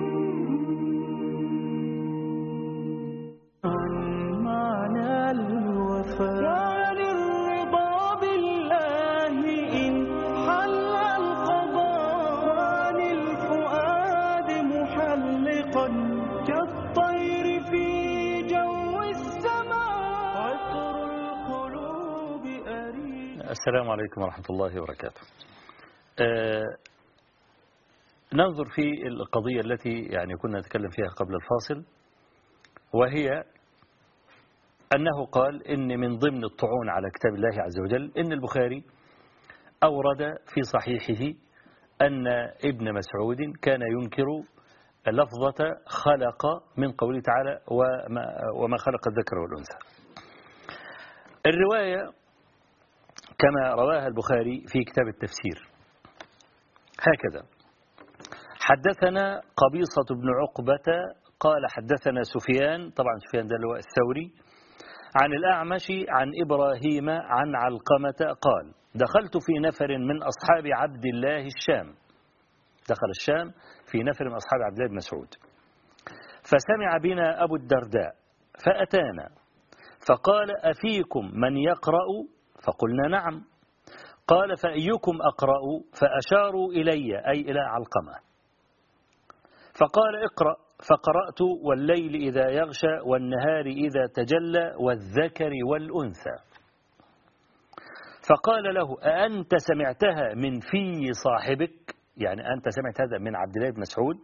عن الرضا بالله إن حل القضاء، عن الفؤاد محلقا كالطير في جو السماء، عطر القلوب أريد. السلام عليكم ورحمة الله وبركاته. آه ننظر في القضية التي يعني كنا نتكلم فيها قبل الفاصل، وهي أنه قال إن من ضمن الطعون على كتاب الله عز وجل إن البخاري أورد في صحيحه أن ابن مسعود كان ينكر لفظة خلق من قوله تعالى وما, وما خلق الذكر والأنثى. الرواية كما رواها البخاري في كتاب التفسير هكذا: حدثنا قبيصة بن عقبة قال حدثنا سفيان، طبعا سفيان ده اللي هو الثوري، عن الأعمش عن إبراهيم عن علقمة قال: دخلت في نفر من أصحاب عبد الله الشام. دخل الشام في نفر من أصحاب عبد الله بن مسعود، فسمع بنا أبو الدرداء فأتانا فقال: أفيكم من يقرأ؟ فقلنا: نعم. قال: فأيكم أقرأ؟ فأشاروا إلي أي إلى علقمة، فقال: اقرأ. فقرأت: والليل إذا يغشى والنهار إذا تجلى والذكر والأنثى. فقال له: أأنت سمعتها من في صاحبك؟ يعني أنت سمعت هذا من عبد الله بن مسعود؟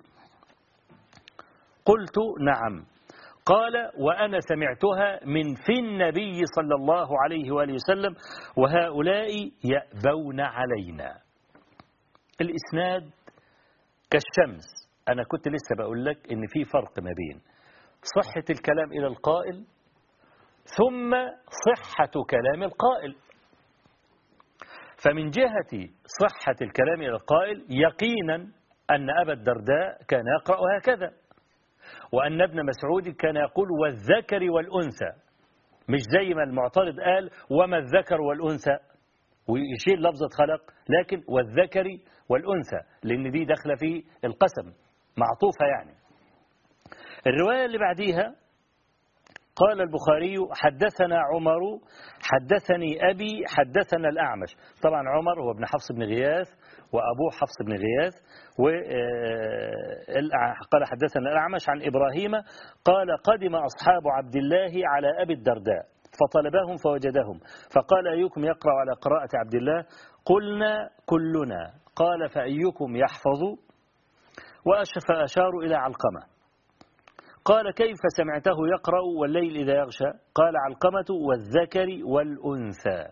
قلت: نعم. قال: وأنا سمعتها من في النبي صلى الله عليه وآله وسلم وهؤلاء يأبون علينا. الإسناد كالشمس. أنا كنت لسه بقول لك إن في فرق ما بين صحة الكلام إلى القائل ثم صحة كلام القائل. فمن جهة صحة الكلام إلى القائل يقينا أن أبا الدرداء كان يقرأ هكذا، وأن ابن مسعود كان يقول والذكر والأنثى، مش زي ما المعترض قال وما الذكر والأنثى ويشير لفظة خلق، لكن والذكر والأنثى لأن دي داخله في القسم معطوفة. يعني الرواية اللي بعديها قال البخاري: حدثنا عمر حدثني أبي حدثنا الأعمش. طبعا عمر هو ابن حفص بن غياث وأبوه حفص بن غياث. وقال حدثنا الأعمش عن إبراهيم قال: قدم أصحاب عبد الله على أبي الدرداء فطلبهم فوجدهم فقال: أيكم يقرأ على قراءة عبد الله؟ قلنا: كلنا. قال: فأيكم يحفظ؟ فأشاروا إلى علقمة. قال: كيف سمعته يقرأ والليل إذا يغشى؟ قال علقمة: والذكر والأنثى.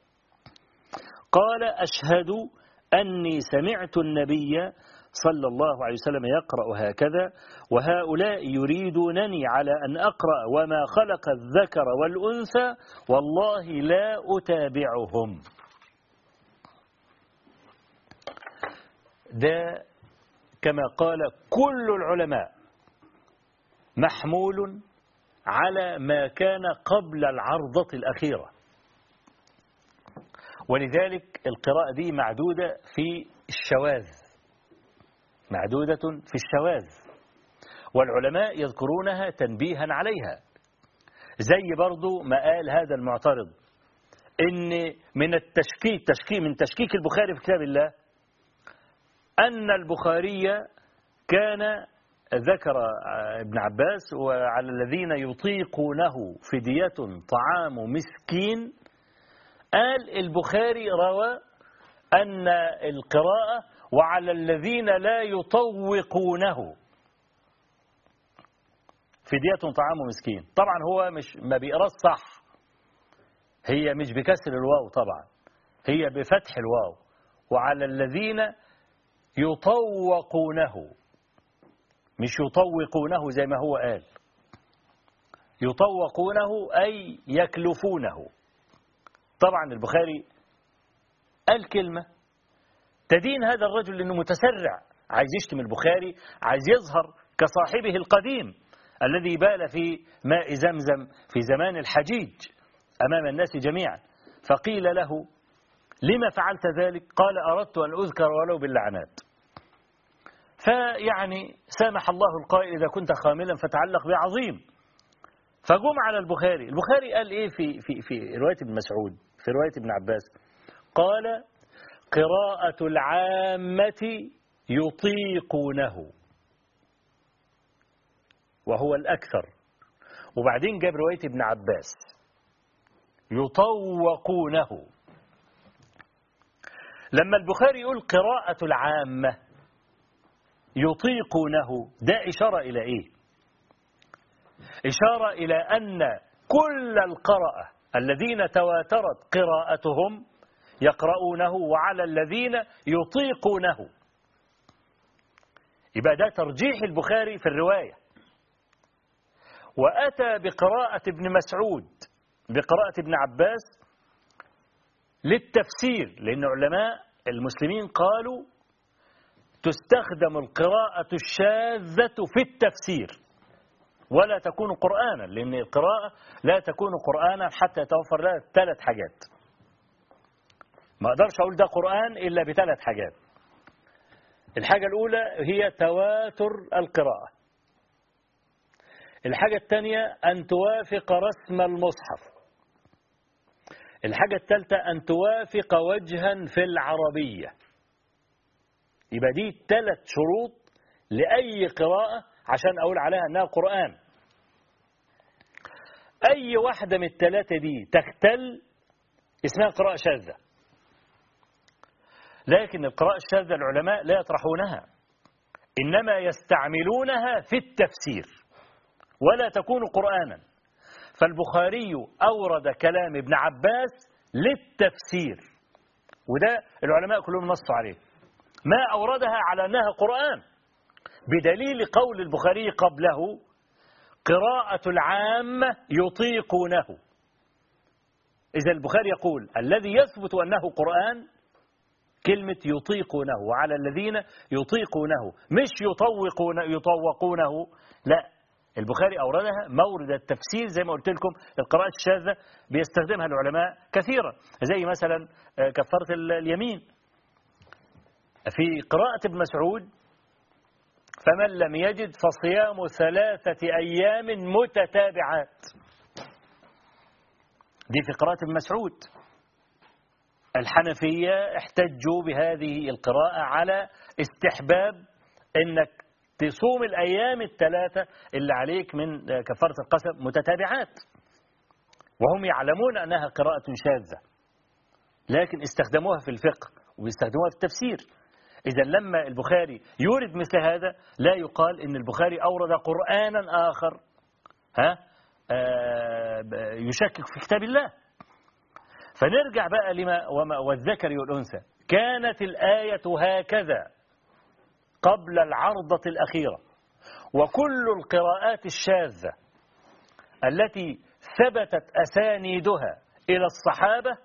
قال: أشهد أني سمعت النبي صلى الله عليه وسلم يقرأ هكذا، وهؤلاء يريدونني على أن أقرأ وما خلق الذكر والأنثى، والله لا أتابعهم. ده كما قال كل العلماء محمول على ما كان قبل العرضة الأخيرة، ولذلك القراءة دي معدودة في الشواذ، معدودة في الشواذ، والعلماء يذكرونها تنبيها عليها. زي برضو ما قال هذا المعترض إن من التشكيك تشكيك من تشكيك البخاري في كتاب الله أن البخاري كان ذكر ابن عباس: وعلى الذين يطيقونه فدية طعام مسكين. قال البخاري روى أن القراءة وعلى الذين لا يطوقونه فدية طعام مسكين. طبعا هو مش ما بيقراش صح، هي مش بكسر الواو، طبعا هي بفتح الواو. وعلى الذين يطوقونه، مش يطوقونه زي ما هو قال، يطوقونه أي يكلفونه. طبعا البخاري قال كلمة تدين هذا الرجل لأنه متسرع، عايز يشتم البخاري، عايز يظهر كصاحبه القديم الذي بال في ماء زمزم في زمان الحجيج أمام الناس جميعا. فقيل له: لما فعلت ذلك؟ قال: أردت أن أذكر ولو باللعنات. فيعني سامح الله القائل: إذا كنت خاملا فتعلق بعظيم. فجم على البخاري. البخاري قال إيه في في في رواية ابن مسعود، في رواية ابن عباس؟ قال: قراءة العامة يطيقونه، وهو الأكثر. وبعدين جاب رواية ابن عباس يطوقونه. لما البخاري يقول قراءة العامة يطيقونه، ده إشارة إلى إيه؟ إشارة إلى أن كل القراءة الذين تواترت قراءتهم يقرؤونه وعلى الذين يطيقونه. يبقى ده ترجيح البخاري في الرواية. وأتى بقراءة ابن مسعود بقراءة ابن عباس للتفسير، لأن علماء المسلمين قالوا تستخدم القراءة الشاذة في التفسير ولا تكون قرآنا، لأن القراءة لا تكون قرآنا حتى يتوفر لها ثلاث حاجات. ما أقدرش أقول ده قرآن إلا بثلاث حاجات. الحاجة الأولى هي تواتر القراءة. الحاجة الثانية أن توافق رسم المصحف. الحاجة الثالثة أن توافق وجها في العربية. يبقى دي ثلاث شروط لأي قراءة عشان أقول عليها أنها قرآن. أي واحدة من الثلاثة دي تختل اسمها قراءة شاذة. لكن القراءة الشاذة العلماء لا يطرحونها، إنما يستعملونها في التفسير ولا تكون قرآنا. فالبخاري أورد كلام ابن عباس للتفسير، وده العلماء كلهم نصوا عليه، ما أوردها على أنها قرآن، بدليل قول البخاري قبله قراءة العامة يطيقونه. إذا البخاري يقول الذي يثبت أنه قرآن كلمة يطيقونه وعلى الذين يطيقونه، مش يطوقون يطوقونه. لا، البخاري أوردها مورد التفسير. زي ما قلت لكم القراءة الشاذة بيستخدمها العلماء كثيرا، زي مثلا كفارة اليمين في قراءة ابن مسعود فمن لم يجد فصيام ثلاثة أيام متتابعات. دي في قراءة ابن مسعود. الحنفية احتجوا بهذه القراءة على استحباب انك تصوم الأيام الثلاثة اللي عليك من كفارة القسم متتابعات، وهم يعلمون أنها قراءة شاذة، لكن استخدموها في الفقه وبيستخدموها في التفسير. إذا لما البخاري يورد مثل هذا لا يقال إن البخاري أورد قرآنا آخر ها آه يشكك في كتاب الله. فنرجع بقى لما وما والذكر والأنثى. كانت الآية هكذا قبل العرضة الأخيرة، وكل القراءات الشاذة التي ثبتت أسانيدها إلى الصحابة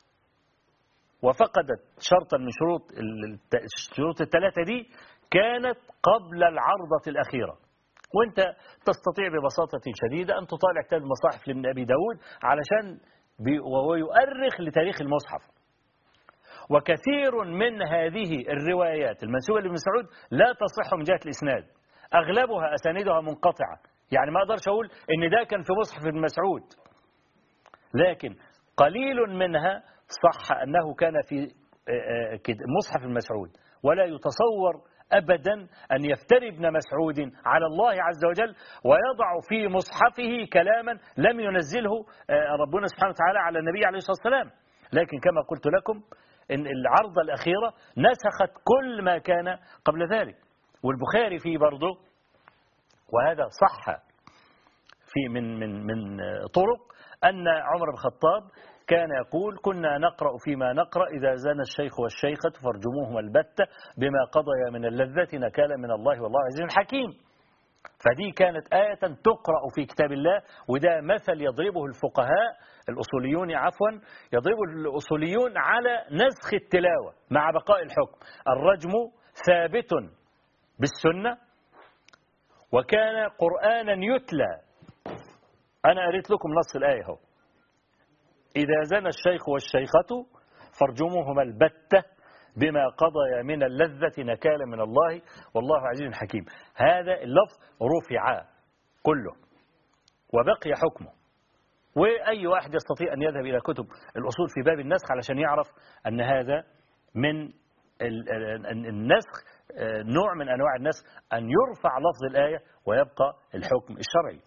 وفقدت شرطا من شروط الشروط الثلاثة دي كانت قبل العرضة الأخيرة. وانت تستطيع ببساطة شديدة أن تطالع كتاب المصاحف لابن أبي داود علشان وهو يؤرخ لتاريخ المصحف. وكثير من هذه الروايات المنسوبة لابن مسعود لا تصح من جهة الإسناد، أغلبها أسانيدها منقطعة. يعني ما أقدرش أقول إن ده كان في مصحف ابن مسعود، لكن قليل منها صح أنه كان في مصحف ابن مسعود. ولا يتصور أبدا أن يفتري ابن مسعود على الله عز وجل ويضع في مصحفه كلاما لم ينزله ربنا سبحانه وتعالى على النبي عليه الصلاة والسلام. لكن كما قلت لكم إن العرضة الأخيرة نسخت كل ما كان قبل ذلك. والبخاري فيه برضه، وهذا صح في من من من طرق، أن عمر بن الخطاب كان يقول كنا نقرأ فيما نقرأ إذا زنى الشيخ والشيخة فارجموهما البتة بما قضي من اللذة نكالا من الله والله عزيز حكيم. فدي كانت آية تقرأ في كتاب الله، وده مثل يضربه الفقهاء الأصوليون عفوا يضربه الأصوليون على نسخ التلاوة مع بقاء الحكم. الرجم ثابت بالسنة وكان قرآنا يتلى. أنا قريت لكم نص الآية هو إذا زنى الشيخ والشيخة فارجموهما البتة بما قضي من اللذة نكالا من الله والله عزيز حكيم. هذا اللفظ رفع كله وبقي حكمه. وأي واحد يستطيع أن يذهب إلى كتب الأصول في باب النسخ علشان يعرف أن هذا من النسخ، نوع من أنواع النسخ، أن يرفع لفظ الآية ويبقى الحكم الشرعي.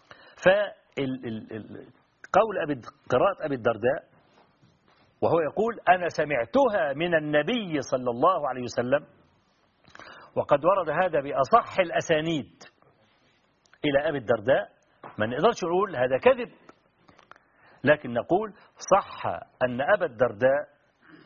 فقول أبي قراءة أبي الدرداء وهو يقول أنا سمعتها من النبي صلى الله عليه وسلم، وقد ورد هذا بأصح الأسانيد إلى أبي الدرداء، ما نقدرش نقول هذا كذب، لكن نقول صح أن أبا الدرداء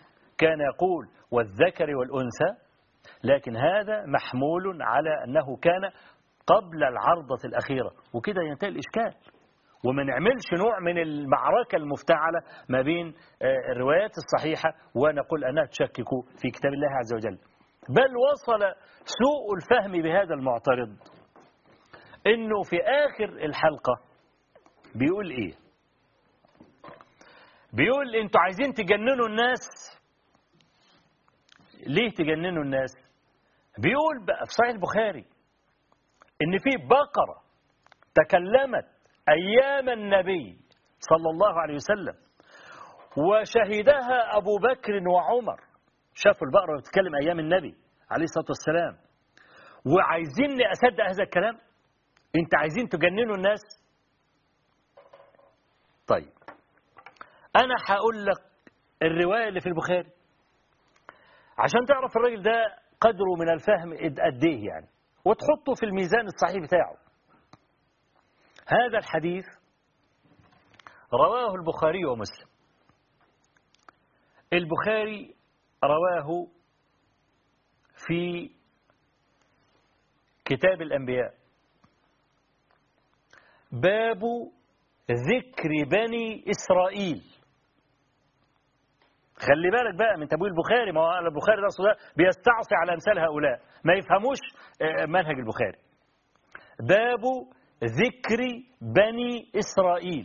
كان يقول والذكر والأنثى، لكن هذا محمول على أنه كان قبل العرضة الأخيرة، وكده ينتهي الإشكال، وما نعملش نوع من المعركة المفتعلة ما بين الروايات الصحيحة ونقول أنها تشكك في كتاب الله عز وجل. بل وصل سوء الفهم بهذا المعترض إنه في آخر الحلقة بيقول إيه؟ بيقول أنتوا عايزين تجننوا الناس. ليه تجننوا الناس؟ بيقول بقى في صحيح البخاري إن في بقرة تكلمت أيام النبي صلى الله عليه وسلم وشهدها أبو بكر وعمر، شافوا البقرة بتتكلم أيام النبي عليه الصلاة والسلام، وعايزيني أصدق هذا الكلام؟ أنت عايزين تجننوا الناس؟ طيب أنا هقول لك الرواية اللي في البخاري عشان تعرف الراجل ده قدره من الفهم قد ايه يعني، وتحطه في الميزان الصحيح بتاعه. هذا الحديث رواه البخاري ومسلم. البخاري رواه في كتاب الأنبياء باب ذكر بني إسرائيل. خلي بالك بقى من تبويب البخاري، ما هو البخاري ده بيستعصي على أمثال هؤلاء ما يفهموش منهج البخاري. باب ذكر بني إسرائيل،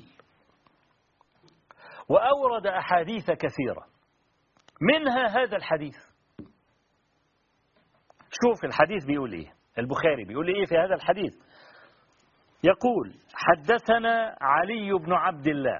وأورد أحاديث كثيرة منها هذا الحديث. شوف الحديث بيقول إيه، البخاري بيقول إيه في هذا الحديث. يقول حدثنا علي بن عبد الله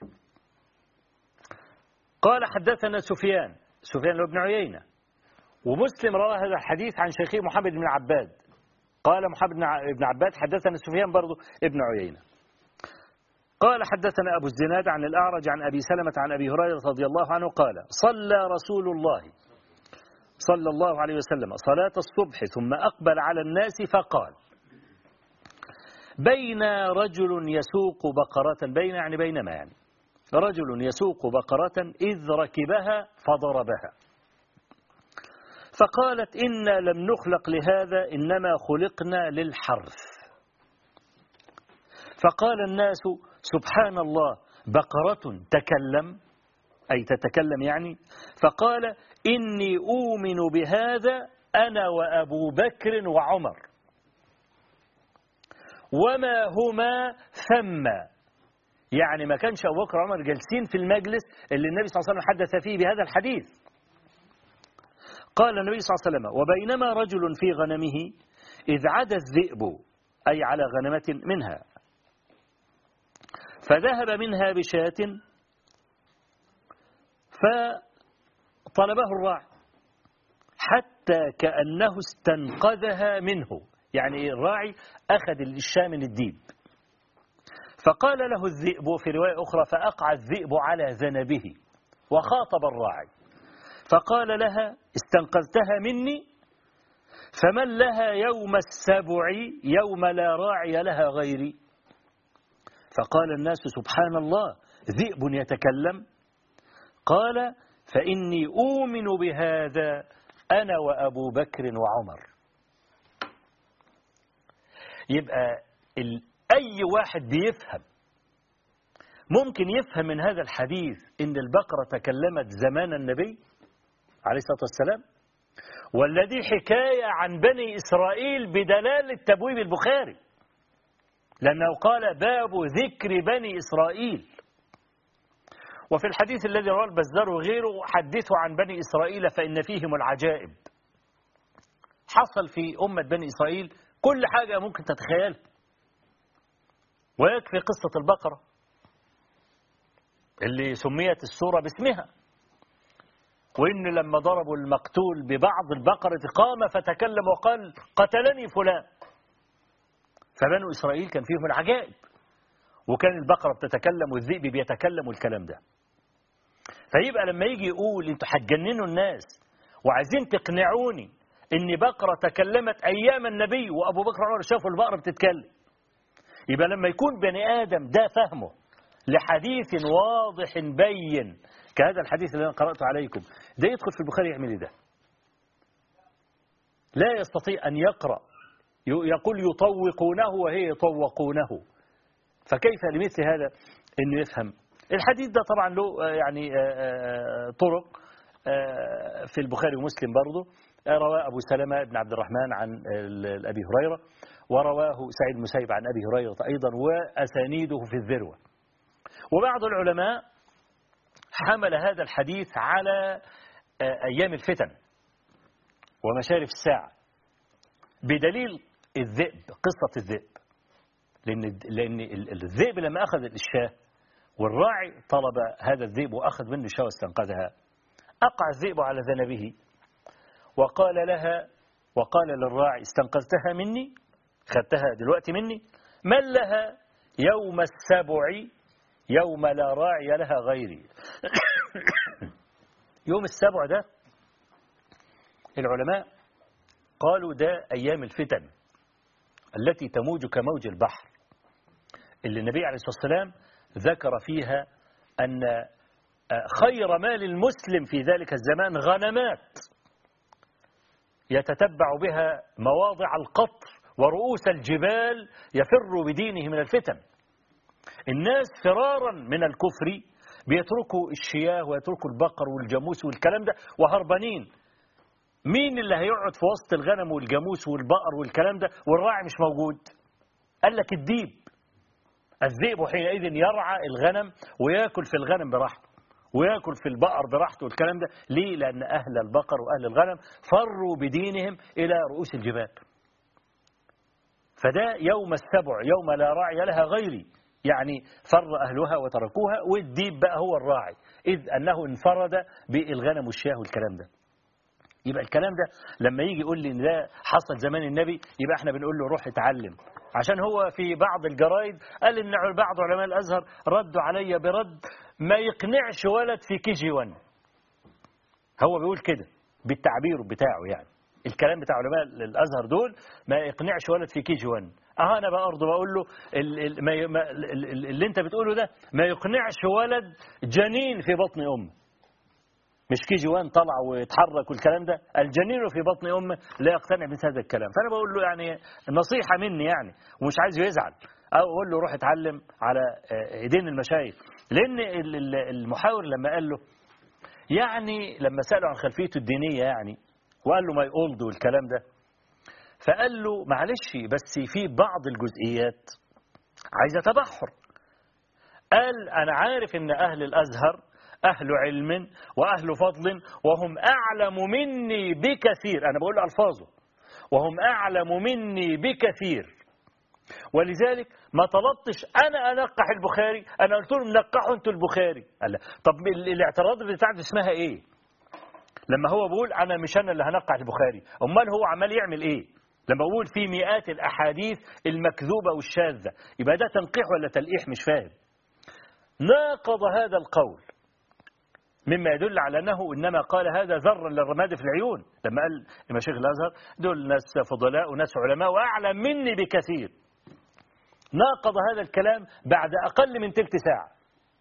قال حدثنا سفيان سفيان بن عيينة، ومسلم روى هذا الحديث عن شيخه محمد بن عباد قال محمد بن عباد حدثنا سفيان برضو ابن عيينة قال حدثنا أبو الزناد عن الأعرج عن أبي سلمة عن أبي هريرة رضي الله عنه قال صلى رسول الله صلى الله عليه وسلم صلاة الصبح ثم أقبل على الناس فقال بين رجل يسوق بقرة، بين يعني بينما يعني رجل يسوق بقرة إذ ركبها فضربها فقالت إنا لم نخلق لهذا إنما خلقنا للحرث. فقال الناس سبحان الله بقرة تكلم، أي تتكلم يعني. فقال إني أؤمن بهذا أنا وأبو بكر وعمر وما هما ثم، يعني ما كانش أبو بكر وعمر جالسين في المجلس اللي النبي صلى الله عليه وسلم حدث فيه بهذا الحديث. قال النبي صلى الله عليه وسلم وبينما رجل في غنمه إذ عدا الذئب، أي على غنمة منها، فذهب منها بشاة فطلبه الراعي حتى كأنه استنقذها منه، يعني الراعي أخذ الشاة من الديب. فقال له الذئب في رواية أخرى فأقع الذئب على ذنبه وخاطب الراعي فقال لها استنقذتها مني فمن لها يوم السبع يوم لا راعي لها غيري. فقال الناس سبحان الله ذئب يتكلم. قال فإني أؤمن بهذا أنا وأبو بكر وعمر. يبقى أي واحد بيفهم ممكن يفهم من هذا الحديث إن البقرة تكلمت زمان النبي عليه الصلاة والسلام، والذي حكاية عن بني إسرائيل بدلالة تبويب البخاري، لأنه قال باب ذكر بني إسرائيل. وفي الحديث الذي رواه البزار وغيره حدثوا عن بني إسرائيل فإن فيهم العجائب. حصل في أمة بني إسرائيل كل حاجة ممكن تتخيلها، ويكفي قصة البقرة اللي سميت السورة باسمها، وإن لما ضربوا المقتول ببعض البقرة قام فتكلم وقال قتلني فلان. فبنو إسرائيل كان فيهم العجائب، وكان البقرة بتتكلم والذئب بيتكلم والكلام ده. فيبقى لما يجي يقول انتوا هتجننوا الناس وعايزين تقنعوني ان بقرة تكلمت ايام النبي وابو بكر وعمر شافوا البقرة بتتكلم، يبقى لما يكون بني ادم ده فهمه لحديث واضح بين كهذا الحديث الذي قرأته عليكم، ده يدخل في البخاري يعمل ده؟ لا يستطيع أن يقرأ، يقول يطوقونه وهي يطوقونه. فكيف لمثل هذا أنه يفهم الحديث ده؟ طبعا له يعني طرق في البخاري ومسلم برضه. رواه أبو سلمة بن عبد الرحمن عن أبي هريرة، ورواه سعيد المسيب عن أبي هريرة أيضا، وأسانيده في الذروة. وبعض العلماء حمل هذا الحديث على أيام الفتن ومشارف الساعة بدليل الذئب، قصة الذئب. لأن لأن الذئب لما أخذ الشاة والراعي طلب هذا الذئب وأخذ منه الشاة واستنقذها، أقع الذئب على ذنبه وقال لها وقال للراعي استنقذتها مني، خدتها دلوقتي مني، من لها يوم السبع يوم لا راعي لها غيري. يوم السبع ده العلماء قالوا ده أيام الفتن التي تموج كموج البحر، اللي النبي عليه الصلاة والسلام ذكر فيها أن خير مال المسلم في ذلك الزمان غنمات يتتبع بها مواضع القطر ورؤوس الجبال يفر بدينه من الفتن. الناس فرارا من الكفر بيتركوا الشياه ويتركوا البقر والجاموس والكلام ده وهربانين. مين اللي هيقعد في وسط الغنم والجاموس والبقر والكلام ده والراعي مش موجود؟ قال لك الديب. الذئب حينئذ يرعى الغنم ويأكل في الغنم براحته ويأكل في البقر براحته والكلام ده. ليه؟ لأن أهل البقر وأهل الغنم فروا بدينهم إلى رؤوس الجبال. فده يوم السبع يوم لا راعي لها غيري، يعني فر أهلها وتركوها، والديب بقى هو الراعي، إذ أنه انفرد بالغنم والشاه والكلام ده. يبقى الكلام ده لما يجي يقول لي إن ده حصل زمان النبي، يبقى احنا بنقول له روح اتعلم. عشان هو في بعض الجرايد قال إن بعض علماء الأزهر ردوا علي برد ما يقنعش ولد في كي جي وان. هو بيقول كده بالتعبير بتاعه، يعني الكلام بتاع علماء الأزهر دول ما يقنعش ولد في كي جي وان. اه انا بقى برضه بقول له اللي انت بتقوله ده ما يقنعش ولد جنين في بطن امه. مش كي جي وان طلع ويتحرك والكلام ده، الجنين في بطن امه لا يقتنع بهذا الكلام. فانا بقول له يعني نصيحه مني يعني، ومش عايزه يزعل، او اقول له روح اتعلم على ايدين المشايخ. لان المحاور لما قال له يعني لما ساله عن خلفيته الدينيه يعني وقال له ماي اولد والكلام ده، فقال له معلش بس في بعض الجزئيات عايزه تبحر. قال انا عارف ان اهل الازهر أهل علم وأهل فضل وهم أعلم مني بكثير، أنا بقول ألفاظه، وهم أعلم مني بكثير، ولذلك ما طلبتش أنا أنقح البخاري، أنا قلت لهم نقحوا أنتوا البخاري. قال لا. طب الاعتراض بتاعته اسمها إيه؟ لما هو بيقول أنا مش أنا اللي هنقح البخاري، أمال هو عمال يعمل إيه؟ لما بقول في مئات الأحاديث المكذوبة والشاذة، يبقى ده تنقيح ولا تلقيح؟ مش فاهم. ناقض هذا القول مما يدل على أنه إنما قال هذا ذرا للرماد في العيون، لما قال مشايخ الأزهر دول ناس فضلاء وناس علماء وأعلم مني بكثير. ناقض هذا الكلام بعد أقل من تلت ساعة.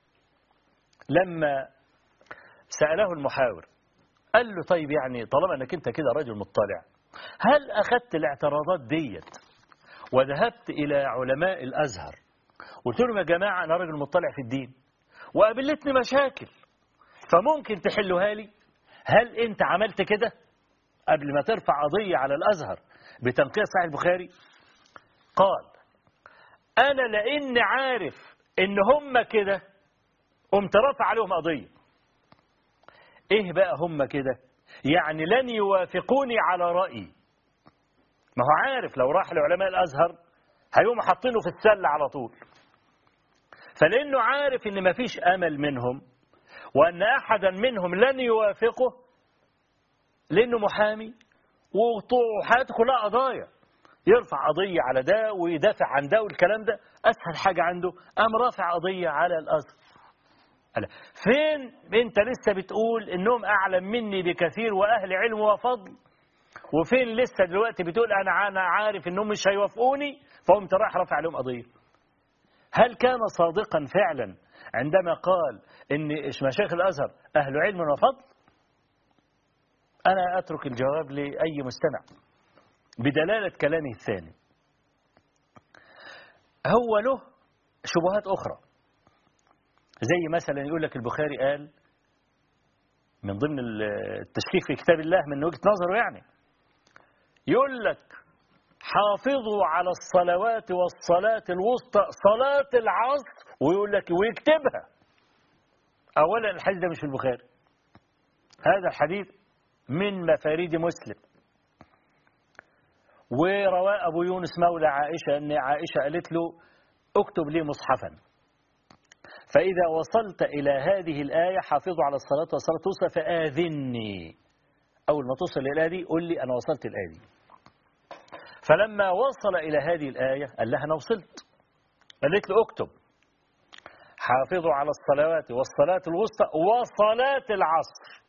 لما سأله المحاور قال له طيب يعني طالما أنك أنت كده رجل مطلع، هل أخذت الاعتراضات ديت وذهبت إلى علماء الأزهر قلت لهم يا جماعة أنا رجل مطلع في الدين وقابلتني مشاكل فممكن تحلوها لي؟ هل أنت عملت كده قبل ما ترفع قضية على الأزهر بتنقية صحيح البخاري؟ قال أنا لأن عارف إن هم كده قمت رافع عليهم قضية. إيه بقى هم كده؟ يعني لن يوافقوني على رأيي. ما هو عارف لو راح لعلماء الأزهر هيقوموا حاطينه في السلة على طول. فلأنه عارف إن مفيش أمل منهم وأن أحدا منهم لن يوافقه، لأنه محامي وحياته كلها قضايا، يرفع قضية على ده ويدافع عن ده والكلام ده، أسهل حاجة عنده قام رافع قضية على الأزهر. فين أنت لسه بتقول إنهم أعلم مني بكثير وأهل علم وفضل، وفين لسه دلوقتي بتقول أنا أنا عارف إنهم مش هيوافقوني فقمت رايح رافع عليهم قضية؟ هل كان صادقا فعلا عندما قال إن مشايخ الأزهر أهل علم وفضل؟ أنا أترك الجواب لأي مستمع بدلالة كلامه الثاني. هو له شبهات أخرى، زي مثلا يقول لك البخاري قال من ضمن التشكيك في كتاب الله من وجهة نظره، يعني يقول لك حافظوا على الصلوات والصلاة الوسطى صلاة العصر، ويقول لك ويكتبها. أولا الحديث ده مش في البخاري، هذا الحديث من مفاريد مسلم، وروى أبو يونس مولى عائشة أن عائشة قالت له اكتب لي مصحفا، فإذا وصلت إلى هذه الآية حافظوا على الصلاة والصلاة الوسطى فآذني، أول ما توصل إلى الآية دي قل لي أنا وصلت الآية دي. فلما وصل إلى هذه الآية قال لها أنا وصلت، قالت له اكتب حافظوا على الصلوات والصلاة الوسطى وصلاة العصر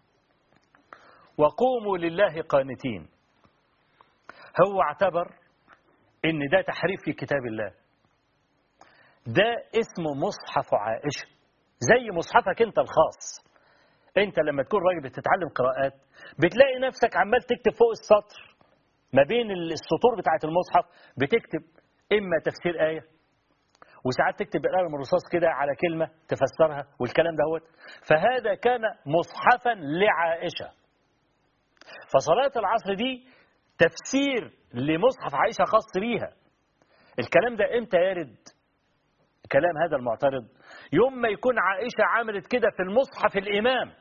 وقوموا لله قانتين. هو اعتبر ان ده تحريف في كتاب الله، ده اسمه مصحف عائشة زي مصحفك انت الخاص. انت لما تكون راجل بتتعلم قراءات بتلاقي نفسك عمال تكتب فوق السطر ما بين السطور بتاعة المصحف، بتكتب اما تفسير آية، وساعات تكتب بالقلم الرصاص كده على كلمة تفسرها والكلام دهوت. فهذا كان مصحفا لعائشة. فصلاة العصر دي تفسير لمصحف عائشة خاص بيها. الكلام ده امتى يرد كلام هذا المعترض؟ يوم ما يكون عائشة عملت كده في المصحف الإمام،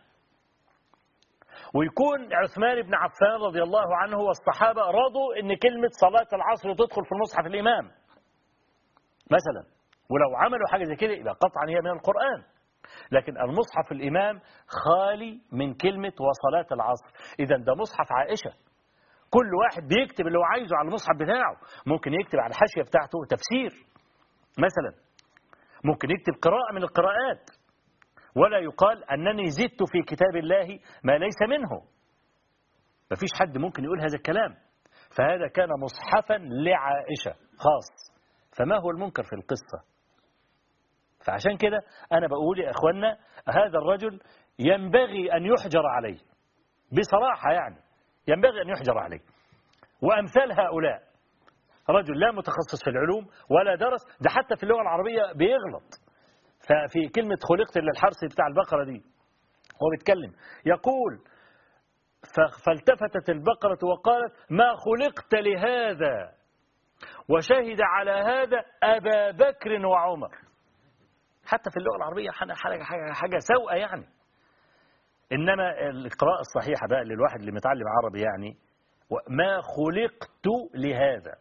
ويكون عثمان بن عفان رضي الله عنه والصحابة رضوا ان كلمة صلاة العصر تدخل في المصحف الإمام مثلا، ولو عملوا حاجة زي كده يبقى قطعا هي من القرآن. لكن المصحف الإمام خالي من كلمة وصلاة العصر. إذا ده مصحف عائشة، كل واحد بيكتب اللي هو عايزه على المصحف بتاعه. ممكن يكتب على الحاشية بتاعته تفسير مثلا، ممكن يكتب قراءة من القراءات، ولا يقال أنني زدت في كتاب الله ما ليس منه. مفيش حد ممكن يقول هذا الكلام. فهذا كان مصحفا لعائشة خاص. فما هو المنكر في القصة؟ فعشان كده أنا بقول يا أخوانا هذا الرجل ينبغي أن يحجر عليه بصراحة، يعني ينبغي أن يحجر عليه. وأمثال هؤلاء رجل لا متخصص في العلوم ولا درس، ده حتى في اللغة العربية بيغلط. ففي كلمة خلقت للحرث بتاع البقرة دي هو بيتكلم يقول فالتفتت البقرة وقالت ما خلقت لهذا، وشهد على هذا أبا بكر وعمر. حتى في اللغة العربية حاجة, حاجة, حاجة سوءة يعني. إنما القراءة الصحيحة بقى للواحد اللي متعلم عربي يعني ما خلقت لهذا،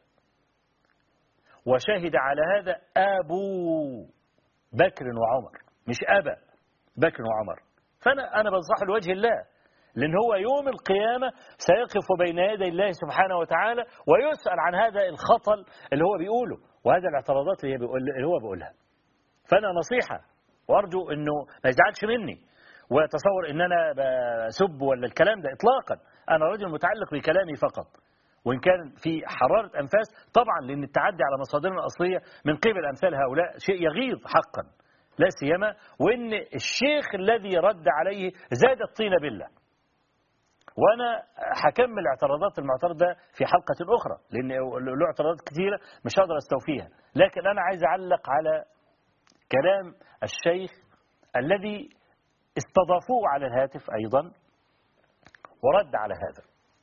وشهد على هذا أبو بكر وعمر، مش أبا بكر وعمر. فأنا أنا بنصح لوجه الله، لأن هو يوم القيامة سيقف بين يدي الله سبحانه وتعالى ويسأل عن هذا الخطل اللي هو بيقوله وهذا الاعتراضات اللي هو بيقولها. فأنا نصيحة، وأرجو أنه ما يزعلش مني ويتصور أن أنا بسب ولا الكلام ده إطلاقا. أنا رجل متعلق بكلامي فقط، وإن كان في حرارة أنفاس طبعا، لأن التعدي على مصادرنا الأصلية من قبل أمثال هؤلاء شيء يغيظ حقا، لا سيما وإن الشيخ الذي رد عليه زاد الطين بالله. وأنا هكمل اعتراضات المعترض ده في حلقة أخرى، لأن له اعتراضات كثيرة مش هقدر استوفيها. لكن أنا عايز أعلق على كلام الشيخ الذي استضافوه على الهاتف أيضا ورد على هذا.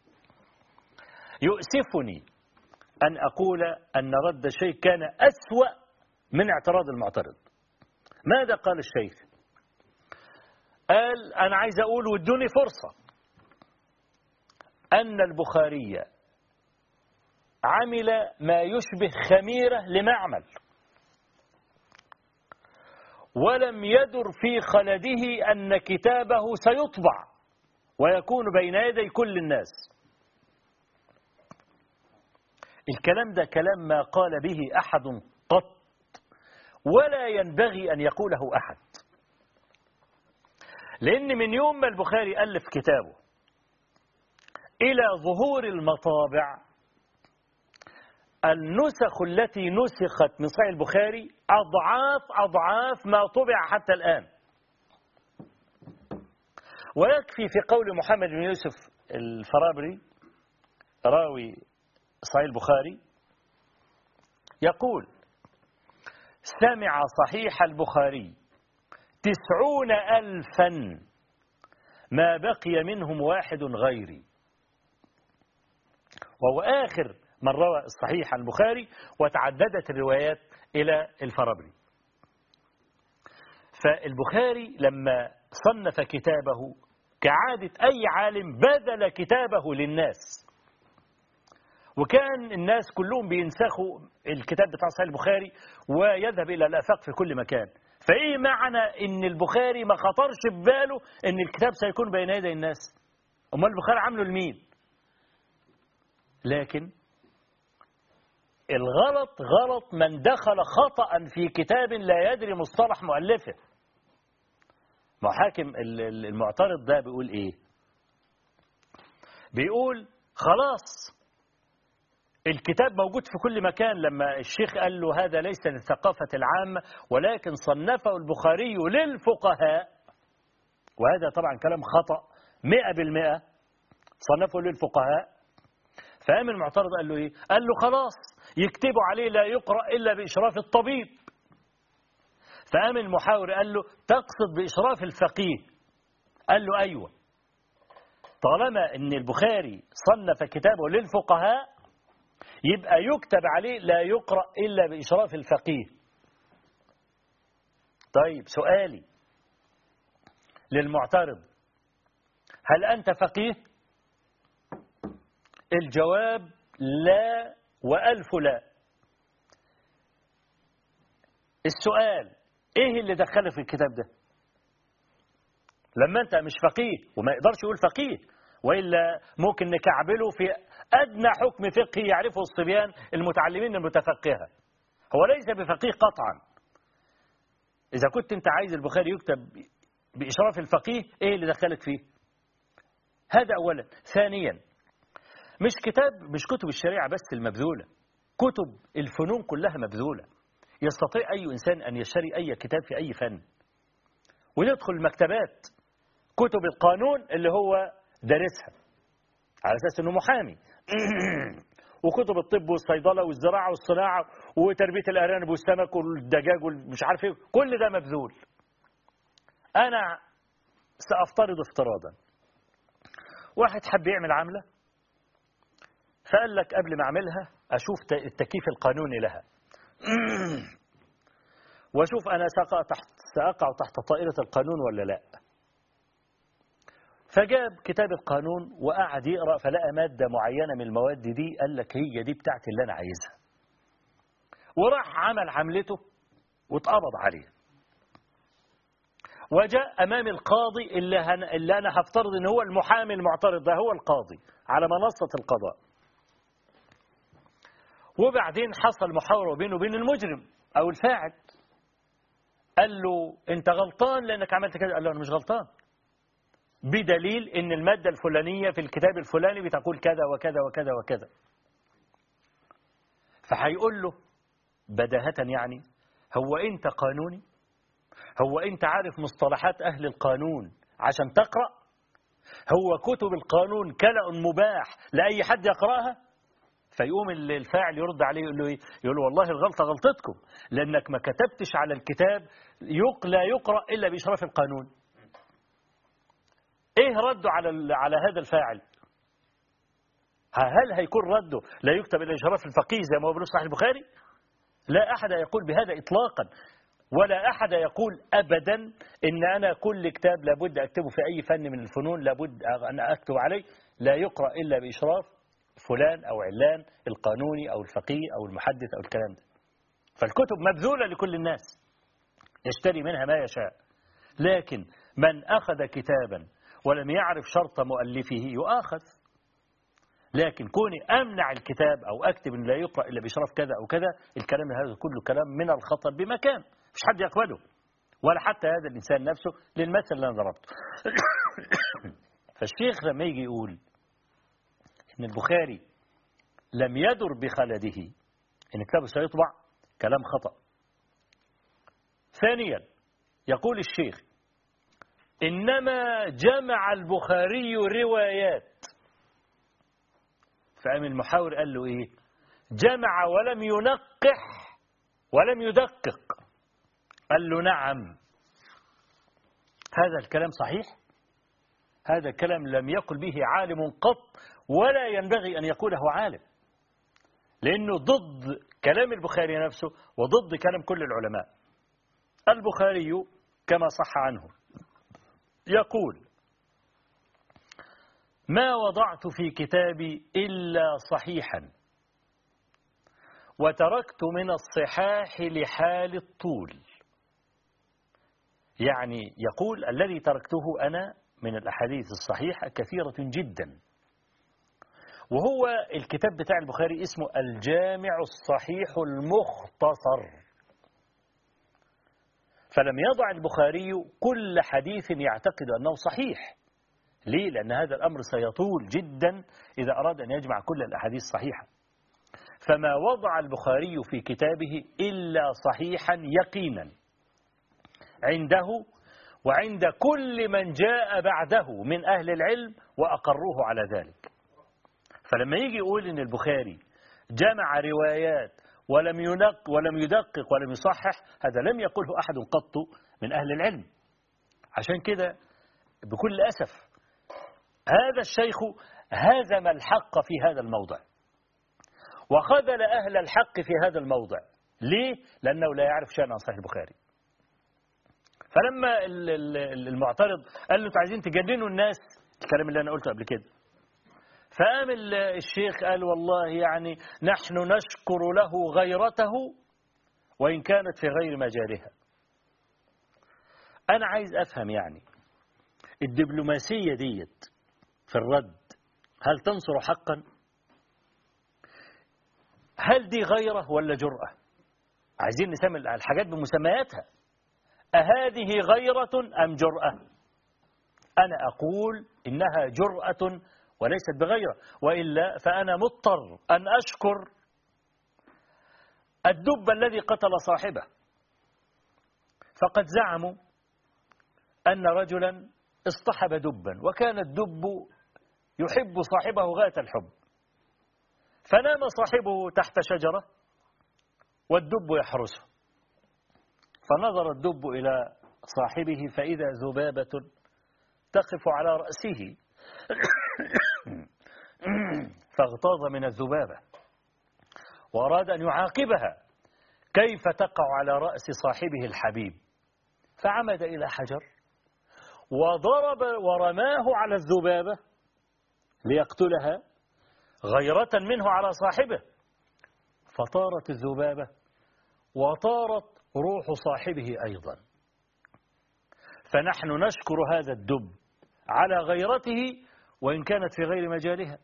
يؤسفني أن أقول أن رد الشيخ كان أسوأ من اعتراض المعترض. ماذا قال الشيخ؟ قال أنا عايز أقول وادوني فرصة أن البخاري عمل ما يشبه خميرة لمعمل، ولم يدر في خلده أن كتابه سيطبع ويكون بين يدي كل الناس. الكلام ده كلام ما قال به أحد قط، ولا ينبغي أن يقوله أحد. لأن من يوم ما البخاري ألف كتابه إلى ظهور المطابع، النسخ التي نسخت من صحيح البخاري أضعاف أضعاف ما طبع حتى الآن. ويكفي في قول محمد بن يوسف الفرابري راوي صحيح البخاري يقول: سمع صحيح البخاري تسعون ألفا ما بقي منهم واحد غيري، وهو آخر من روى الصحيح عن البخاري، وتعددت الروايات إلى الفرابري. فالبخاري لما صنف كتابه كعادة أي عالم بذل كتابه للناس، وكان الناس كلهم بينسخوا الكتاب بتاع صحيح البخاري ويذهب إلى الآفاق في كل مكان. فإيه معنى إن البخاري ما خطرش بباله إن الكتاب سيكون بين يدي الناس؟ أمال البخاري عمله لمين؟ لكن الغلط غلط من دخل خطأ في كتاب لا يدري مصطلح مؤلفه. محاكم المعترض ده بيقول إيه؟ بيقول خلاص الكتاب موجود في كل مكان. لما الشيخ قال له هذا ليس للثقافة العامة ولكن صنفه البخاري للفقهاء، وهذا طبعا كلام خطأ مئة بالمئة، صنفه للفقهاء. فقام المعترض قال له إيه؟ قال له خلاص يكتبوا عليه لا يقرأ إلا بإشراف الطبيب. فقام المحاور قال له تقصد بإشراف الفقيه؟ قال له أيوة، طالما إن البخاري صنف كتابه للفقهاء يبقى يكتب عليه لا يقرأ إلا بإشراف الفقيه. طيب سؤالي للمعترض: هل أنت فقيه؟ الجواب لا وألف لا. السؤال: إيه اللي دخلك في الكتاب ده؟ لما أنت مش فقيه، وما يقدرش يقول فقيه، وإلا ممكن نكعبله في أدنى حكم فقهي يعرفه الصبيان المتعلمين المتفقهة. هو ليس بفقيه قطعا. إذا كنت أنت عايز البخاري يكتب بإشراف الفقيه، إيه اللي دخلك فيه؟ هذا أولا. ثانيا، مش كتاب مش كتب الشريعة بس المبذولة، كتب الفنون كلها مبذولة. يستطيع أي إنسان أن يشتري أي كتاب في أي فن ويدخل المكتبات، كتب القانون اللي هو دارسها على أساس أنه محامي وكتب الطب والصيدلة والزراعة والصناعة وتربية الأرانب والسمك والدجاج والمش عارف ايه، كل ده مبذول. أنا سأفترض افتراضا واحد حب يعمل عملة، فقال لك قبل ما أعملها أشوف التكييف القانوني لها وأشوف أنا سأقع تحت, سأقع تحت طائرة القانون ولا لا. فجاب كتاب القانون وقعد يقرأ، فلقى مادة معينة من المواد دي، قال لك هي دي بتاعتي اللي أنا عايزها، وراح عمل عملته واتقبض عليه، وجاء أمام القاضي اللي, هن... اللي أنا هفترض إن هو المحامي المعترض ده هو القاضي على منصة القضاء. وبعدين حصل محاورة بينه وبين المجرم أو الفاعل، قال له أنت غلطان لأنك عملت كذا. قال له أنا مش غلطان، بدليل ان المادة الفلانية في الكتاب الفلاني بتقول كذا وكذا وكذا وكذا. فهيقول له بداهة يعني هو انت قانوني؟ هو انت عارف مصطلحات اهل القانون عشان تقرأ؟ هو كتب القانون كلأ مباح لأي حد يقرأها؟ فيقوم الفاعل يرد عليه يقول له ايه؟ يقول له والله الغلطة غلطتكم، لأنك ما كتبتش على الكتاب لا يقرأ إلا بإشراف القانون. ايه رده على على هذا الفاعل؟ هل هيكون رده لا يكتب الا اشراف الفقيه زي ما هو بنص صحيح البخاري؟ لا احد يقول بهذا اطلاقا، ولا احد يقول ابدا ان انا كل كتاب لابد اكتبه في اي فن من الفنون لابد ان اكتب عليه لا يقرا الا باشراف فلان او علان القانوني او الفقيه او المحدث او الكلام ده. فالكتب مبذوله لكل الناس يشتري منها ما يشاء، لكن من اخذ كتابا ولم يعرف شرط مؤلفه يؤاخذ. لكن كوني أمنع الكتاب أو أكتب أن لا يقرأ إلا بإشراف كذا أو كذا، الكلام هذا كله كلام من الخطأ بمكان مش حد يقبله، ولا حتى هذا الإنسان نفسه للمثل اللي أنا ضربته. فالشيخ لما يجي يقول إن البخاري لم يدر بخلده إن كتابه سيطبع، كلام خطأ. ثانيا يقول الشيخ إنما جمع البخاري روايات. فقام المحاور قال له إيه؟ جمع ولم ينقح ولم يدقق. قال له نعم. هذا الكلام صحيح؟ هذا الكلام لم يقل به عالم قط ولا ينبغي أن يقوله عالم، لأنه ضد كلام البخاري نفسه وضد كلام كل العلماء. البخاري كما صح عنه يقول: ما وضعت في كتابي إلا صحيحا وتركت من الصحاح لحال الطول. يعني يقول الذي تركته أنا من الأحاديث الصحيحة كثيرة جدا. وهو الكتاب بتاع البخاري اسمه الجامع الصحيح المختصر. فلم يضع البخاري كل حديث يعتقد أنه صحيح. ليه؟ لأن هذا الأمر سيطول جدا إذا أراد أن يجمع كل الأحاديث الصحيحة. فما وضع البخاري في كتابه إلا صحيحا يقينا عنده وعند كل من جاء بعده من أهل العلم وأقروه على ذلك. فلما يجي يقول إن البخاري جمع روايات ولم ينق ولم يدقق ولم يصحح، هذا لم يقله أحد قط من أهل العلم. عشان كده بكل أسف هذا الشيخ هزم الحق في هذا الموضع وخذل أهل الحق في هذا الموضع. ليه؟ لأنه لا يعرف شيئا عن صحيح البخاري. فلما المعترض قال له عايزين تجننوا الناس، الكلام اللي أنا قلته قبل كده، فقام الشيخ قال والله يعني نحن نشكر له غيرته وإن كانت في غير مجالها. أنا عايز أفهم يعني الدبلوماسية ديت في الرد هل تنصر حقا؟ هل دي غيرة ولا جرأة؟ عايزين نسمي الحاجات بمسمياتها. أهذه غيرة أم جرأة؟ أنا أقول إنها جرأة وليست بغيرة، وإلا فأنا مضطر أن أشكر الدب الذي قتل صاحبه. فقد زعموا أن رجلا اصطحب دبا وكان الدب يحب صاحبه غاية الحب، فنام صاحبه تحت شجرة والدب يحرسه، فنظر الدب إلى صاحبه فإذا ذبابة تقف على رأسه فاغتاظ من الذبابة وأراد أن يعاقبها، كيف تقع على رأس صاحبه الحبيب؟ فعمد إلى حجر وضرب ورماه على الذبابة ليقتلها غيرة منه على صاحبه، فطارت الذبابة وطارت روح صاحبه أيضا. فنحن نشكر هذا الدب على غيرته وإن كانت في غير مجالها.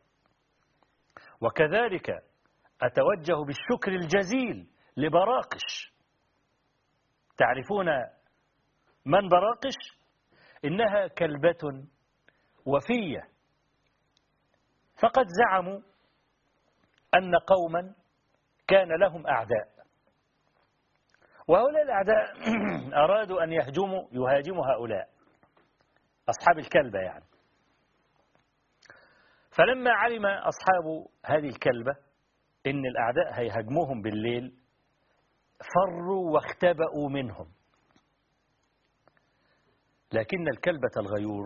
وكذلك أتوجه بالشكر الجزيل لبراقش. تعرفون من براقش؟ إنها كلبة وفية. فقد زعموا أن قوما كان لهم أعداء، وهؤلاء الأعداء أرادوا أن يهجموا يهاجموا هؤلاء أصحاب الكلبة يعني. فلما علم أصحاب هذه الكلبة إن الأعداء هيهاجموهم بالليل فروا واختبأوا منهم. لكن الكلبة الغيور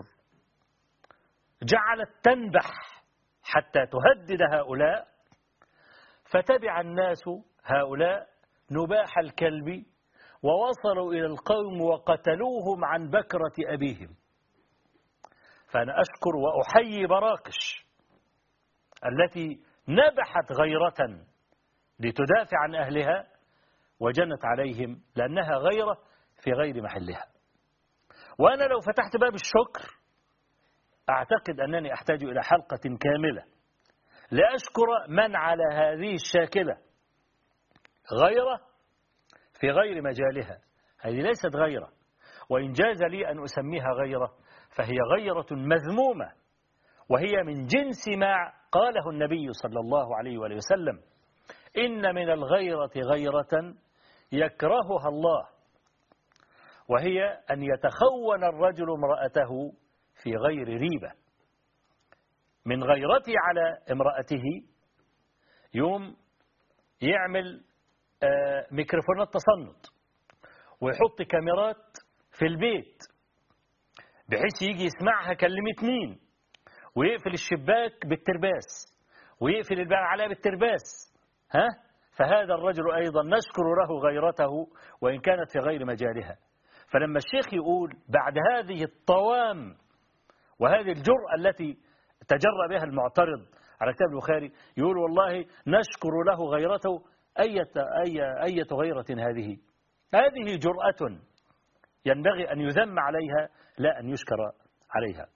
جعلت تنبح حتى تهدد هؤلاء، فتبع الناس هؤلاء نباح الكلب ووصلوا إلى القوم وقتلوهم عن بكرة أبيهم. فأنا أشكر وأحيي براقش التي نبحت غيرة لتدافع عن أهلها وجنت عليهم لأنها غيرة في غير محلها. وأنا لو فتحت باب الشكر أعتقد أنني أحتاج إلى حلقة كاملة لأشكر من على هذه الشاكلة غيرة في غير مجالها. هذه ليست غيرة، وإن جاز لي أن أسميها غيرة فهي غيرة مذمومة، وهي من جنس ما قاله النبي صلى الله عليه وآله وسلم: إن من الغيرة غيرة يكرهها الله وهي أن يتخون الرجل امرأته في غير ريبة، من غيرته على امرأته يوم يعمل ميكروفونات تصنت ويحط كاميرات في البيت بحيث يجي يسمعها كلمت مين، ويقفل الشباك بالترباس ويقفل الباب عليها بالترباس. ها؟ فهذا الرجل أيضا نشكر له غيرته وإن كانت في غير مجالها. فلما الشيخ يقول بعد هذه الطوام وهذه الجرأة التي تجرأ بها المعترض على كتاب البخاري، يقول والله نشكر له غيرته، أية, أية, أية غيرة هذه؟ هذه جرأة ينبغي أن يذم عليها لا أن يشكر عليها.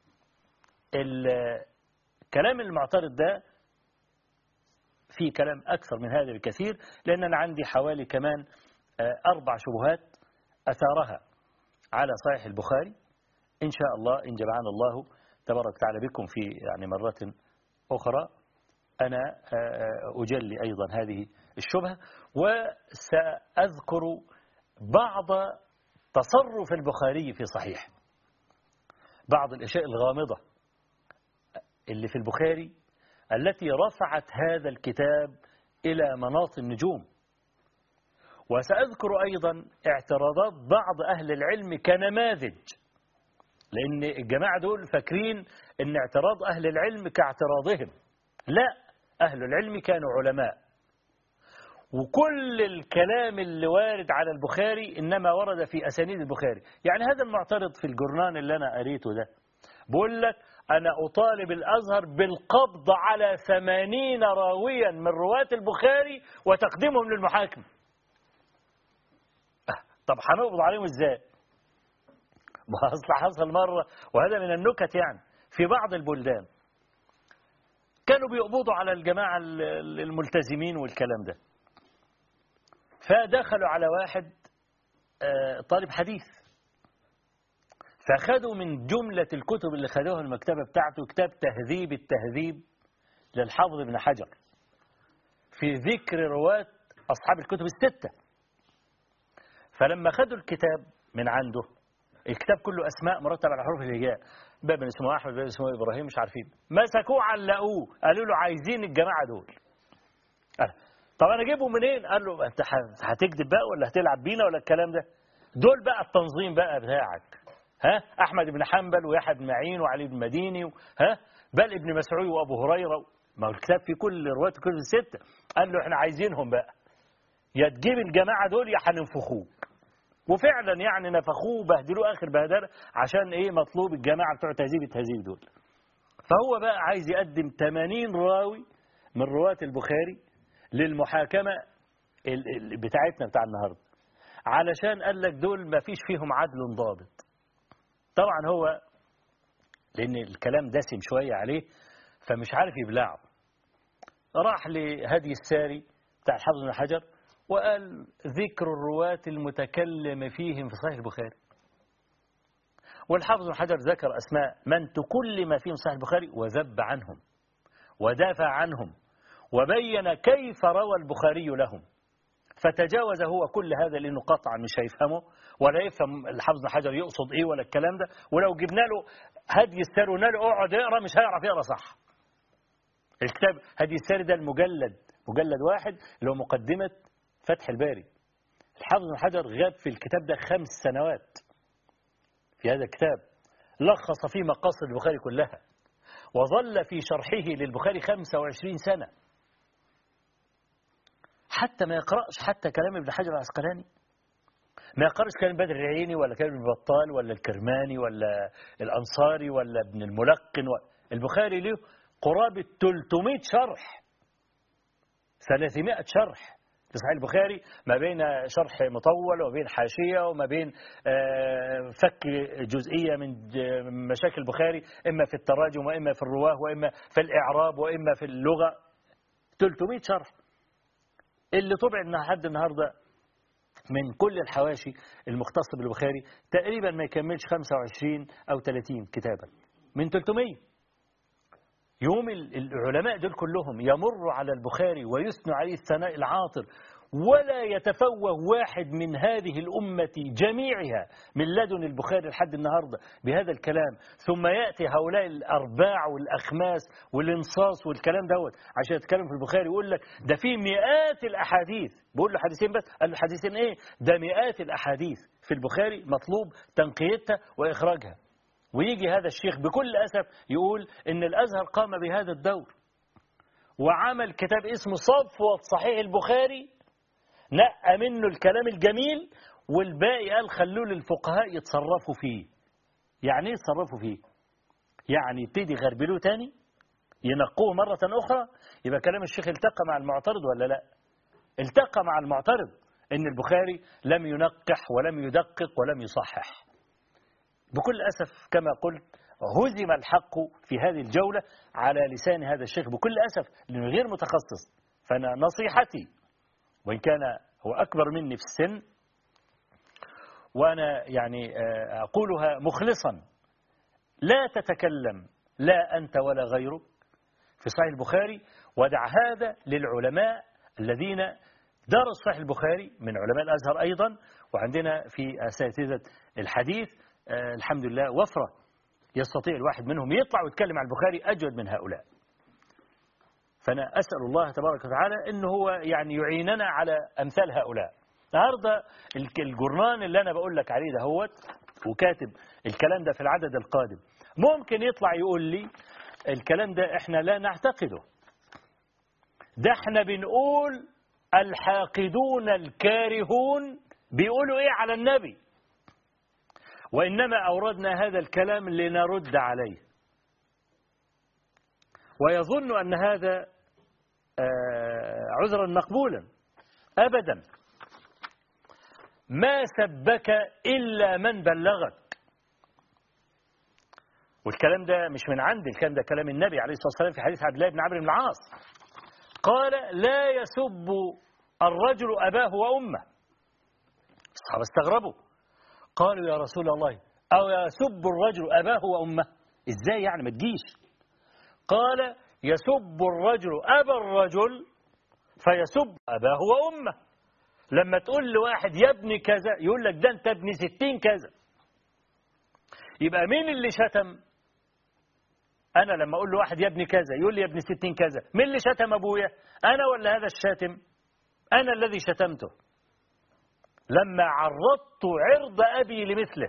الكلام المعترض ده في كلام أكثر من هذا بكثير، لأن أنا عندي حوالي كمان أربع شبهات أثارها على صحيح البخاري. إن شاء الله إن جمعنا الله تبارك وتعالى بكم في يعني مرة أخرى أنا أجلي أيضا هذه الشبهة، وسأذكر بعض تصرف البخاري في صحيح، بعض الأشياء الغامضة اللي في البخاري التي رفعت هذا الكتاب إلى مناط النجوم. وسأذكر أيضا اعتراضات بعض أهل العلم كنماذج، لأن الجماعة دول فاكرين أن اعتراض أهل العلم كاعتراضهم. لا، أهل العلم كانوا علماء، وكل الكلام اللي وارد على البخاري إنما ورد في أسانيد البخاري. يعني هذا المعترض في الجرنان اللي أنا قريته ده بقول لك أنا أطالب الأزهر بالقبض على ثمانين راويا من رواة البخاري وتقديمهم للمحاكم. طب هنقبض عليهم إزاي؟ ما أصل حصل مرة، وهذا من النكت يعني، في بعض البلدان كانوا بيقبضوا على الجماعة الملتزمين والكلام ده، فدخلوا على واحد طالب حديث، فأخذوا من جملة الكتب اللي خدوها المكتبة بتاعته كتاب تهذيب التهذيب للحافظ ابن حجر في ذكر رواة أصحاب الكتب الستة. فلما خدوا الكتاب من عنده، الكتاب كله أسماء مرتبة على حروف الهجاء، باب اسمه أحمد، باب اسمه إبراهيم، مش عارفين، مسكوه علقوه، قالوا له عايزين الجماعة دول. قال طب أنا أجيبهم منين؟ قال له أنت هتكذب بقى ولا هتلعب بينا ولا الكلام ده؟ دول بقى التنظيم بقى بتاعك، ها؟ أحمد بن حنبل ويحيى بن معين وعلي بن مديني، ها؟ بل ابن مسعود وأبو هريرة، ما هو الكتاب في كل رواة كل الستة. قال له احنا عايزينهم بقى، يا تجيب الجماعة دول يا هننفخوك. وفعلا يعني نفخوه وبهدلوه آخر بهدلة عشان إيه؟ مطلوب الجماعة بتوع تهذيب التهذيب دول. فهو بقى عايز يقدم ثمانين راوي من رواة البخاري للمحاكمة بتاعتنا بتاع النهاردة، علشان قال لك دول ما فيش فيهم عدل ضابط. طبعا هو لأن الكلام دسم شوية عليه فمش عارف يبلعه، راح لهدي الساري بتاع الحافظ بن حجر وقال ذكر الرواة المتكلم فيهم في صحيح البخاري. والحافظ بن حجر ذكر أسماء من تكلم فيهم صحيح البخاري وذب عنهم ودافع عنهم وبين كيف روى البخاري لهم، فتجاوز هو كل هذا لأنه قطعا مش هيفهمه ولا يفهم الحافظ بن حجر يقصد إيه ولا الكلام ده. ولو جبنا له هدي الساري وقلنا له اقعد اقرا مش هيعرف يقرا صح. الكتاب هدي الساري ده المجلد مجلد واحد اللي هو مقدمة فتح الباري. الحافظ بن حجر غاب في الكتاب ده خمس سنوات في هذا الكتاب، لخص فيه مقاصد البخاري كلها، وظل في شرحه للبخاري خمسة وعشرين سنة، حتى ما يقرأش حتى كلام ابن حجر العسقلاني، ما يقرأش كلام بدر العيني ولا كلام ابن بطال ولا الكرماني ولا الأنصاري ولا ابن الملقن. البخاري له قرابة ثلاثمائة شرح، ثلاثمائة شرح لصحيح البخاري، ما بين شرح مطول وما بين حاشية وما بين فك جزئية من مشاكل البخاري، إما في التراجم وإما في الرواه وإما في الإعراب وإما في اللغة. ثلاثمائة شرح اللي طبع لحد النهاردة من كل الحواشي المختصة بالبخاري تقريبا ما يكملش خمسة وعشرين أو ثلاثين كتابا من ثلاثمائة. يوم العلماء دول كلهم يمروا على البخاري ويثنوا عليه الثناء العاطر ولا يتفوه واحد من هذه الأمة جميعها من لدن البخاري لحد النهاردة بهذا الكلام، ثم يأتي هؤلاء الأرباع والأخماس والانصاص والكلام دوت عشان يتكلم في البخاري يقول لك ده في مئات الأحاديث. بقول له حديثين بس، قال له حديثين إيه؟ ده مئات الأحاديث في البخاري مطلوب تنقيتها وإخراجها. ويجي هذا الشيخ بكل أسف يقول إن الأزهر قام بهذا الدور وعمل كتاب اسمه صفوة صحيح البخاري، نقى منه الكلام الجميل والباقي قال خلوه للفقهاء يتصرفوا فيه. يعني ايه يتصرفوا فيه؟ يعني يبتدي يغربلوه تاني، ينقوه مرة أخرى. يبقى كلام الشيخ التقى مع المعترض ولا لا؟ التقى مع المعترض إن البخاري لم ينقح ولم يدقق ولم يصحح. بكل أسف كما قلت هزم الحق في هذه الجولة على لسان هذا الشيخ بكل أسف لأنه غير متخصص. فأنا نصيحتي، وإن كان هو أكبر مني في السن وأنا يعني أقولها مخلصا، لا تتكلم لا أنت ولا غيرك في صحيح البخاري، ودع هذا للعلماء الذين درسوا صحيح البخاري من علماء الأزهر أيضا، وعندنا في أساتذة الحديث الحمد لله وفرة يستطيع الواحد منهم يطلع ويتكلم عن البخاري أجود من هؤلاء. فأنا أسأل الله تبارك وتعالى إنه هو يعني يعيننا على أمثال هؤلاء. النهارده الجرنان اللي أنا بقول لك عليه ده هو وكاتب الكلام ده في العدد القادم ممكن يطلع يقول لي الكلام ده إحنا لا نعتقده، ده إحنا بنقول الحاقدون الكارهون بيقولوا إيه على النبي، وإنما أوردنا هذا الكلام لنرد عليه. ويظن أن هذا عذرا مقبولا. أبدا، ما سبك إلا من بلغك. والكلام ده مش من عندي، الكلام ده كلام النبي عليه الصلاة والسلام في حديث عبد الله بن عمرو بن العاص، قال لا يسب الرجل أباه وأمه. الصحابة استغربوا قالوا يا رسول الله أو يسب الرجل أباه وأمه؟ إزاي يعني ما تجيش؟ قال يسب الرجل أبا الرجل فيسب أباه وأمه. لما تقول لواحد يا ابن كذا يقول لك ده أنت ابن ستين كذا. يبقى مين اللي شتم؟ أنا لما أقول لواحد يا ابن كذا يقول لي يا ابن ستين كذا، مين اللي شتم أبويا؟ أنا ولا هذا الشاتم؟ أنا الذي شتمته لما عرضت عرض أبي لمثله.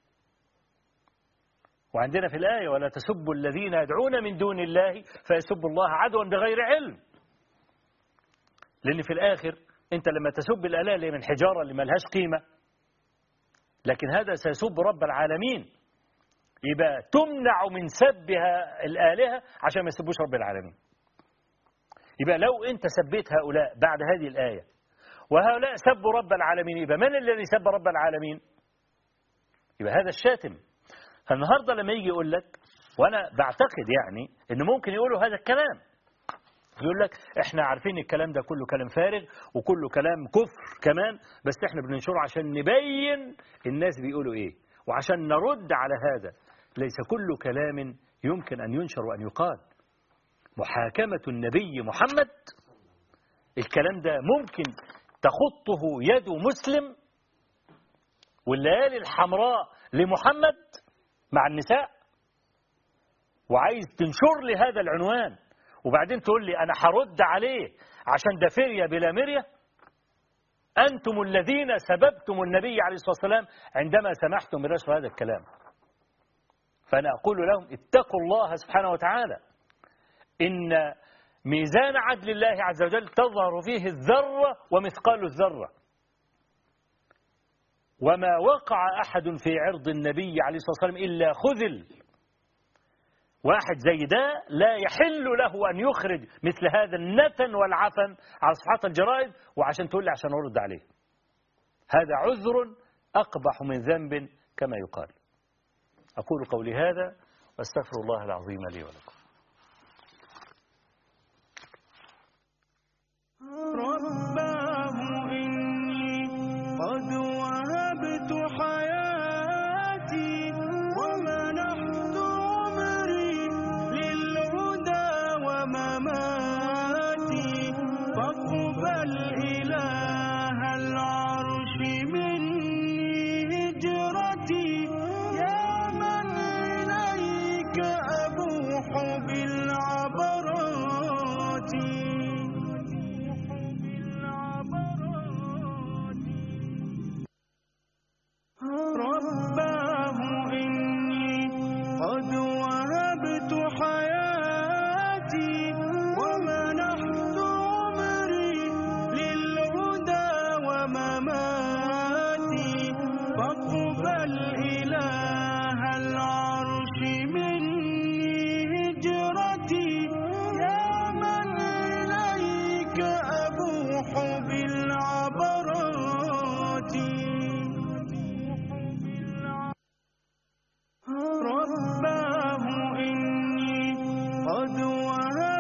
وعندنا في الآية ولا تسبوا الذين يدعون من دون الله فيسبوا الله عدوا بغير علم. لأن في الآخر أنت لما تسب الآلهة اللي من حجارة اللي ملهاش قيمة، لكن هذا سيسب رب العالمين، يبقى تمنع من سبها الآلهة عشان ما يسبوش رب العالمين. يبقى لو أنت سبيت هؤلاء بعد هذه الآية وهؤلاء سبوا رب العالمين، يبقى من الذي سب رب العالمين؟ يبقى هذا الشاتم. فالنهاردة لما يجي يقول لك، وأنا بعتقد يعني إنه ممكن يقولوا هذا الكلام، يقول لك إحنا عارفين الكلام ده كله كلام فارغ وكله كلام كفر كمان، بس إحنا بننشره عشان نبين الناس بيقولوا إيه وعشان نرد على هذا. ليس كل كلام يمكن أن ينشر وأن يقال. محاكمة النبي محمد الكلام ده ممكن تخطه يد مسلم، والليالي الحمراء لمحمد مع النساء، وعايز تنشر لي هذا العنوان وبعدين تقول لي أنا هرد عليه عشان ده فرية بلا مرية. أنتم الذين سببتم النبي عليه الصلاة والسلام عندما سمحتم بنشر هذا الكلام. فأنا أقول لهم اتقوا الله سبحانه وتعالى، إن ميزان عدل الله عز وجل تظهر فيه الذرة ومثقال الذرة، وما وقع أحد في عرض النبي عليه الصلاة والسلام إلا خذل. واحد زي ده لا يحل له أن يخرج مثل هذا النتن والعفن على صفحات الجرائد وعشان تقول لي عشان أرد عليه. هذا عذر أقبح من ذنب كما يقال. أقول قولي هذا واستغفر الله العظيم لي ولكم. رباه إني قد وهبت حياتي ومنحت عمري للهدى ومماتي فاقبل إلهي حياتي فاقبل إله العرش مني هجرتي يا من إليك أبوح بالعبرات رباه إني قد وهبت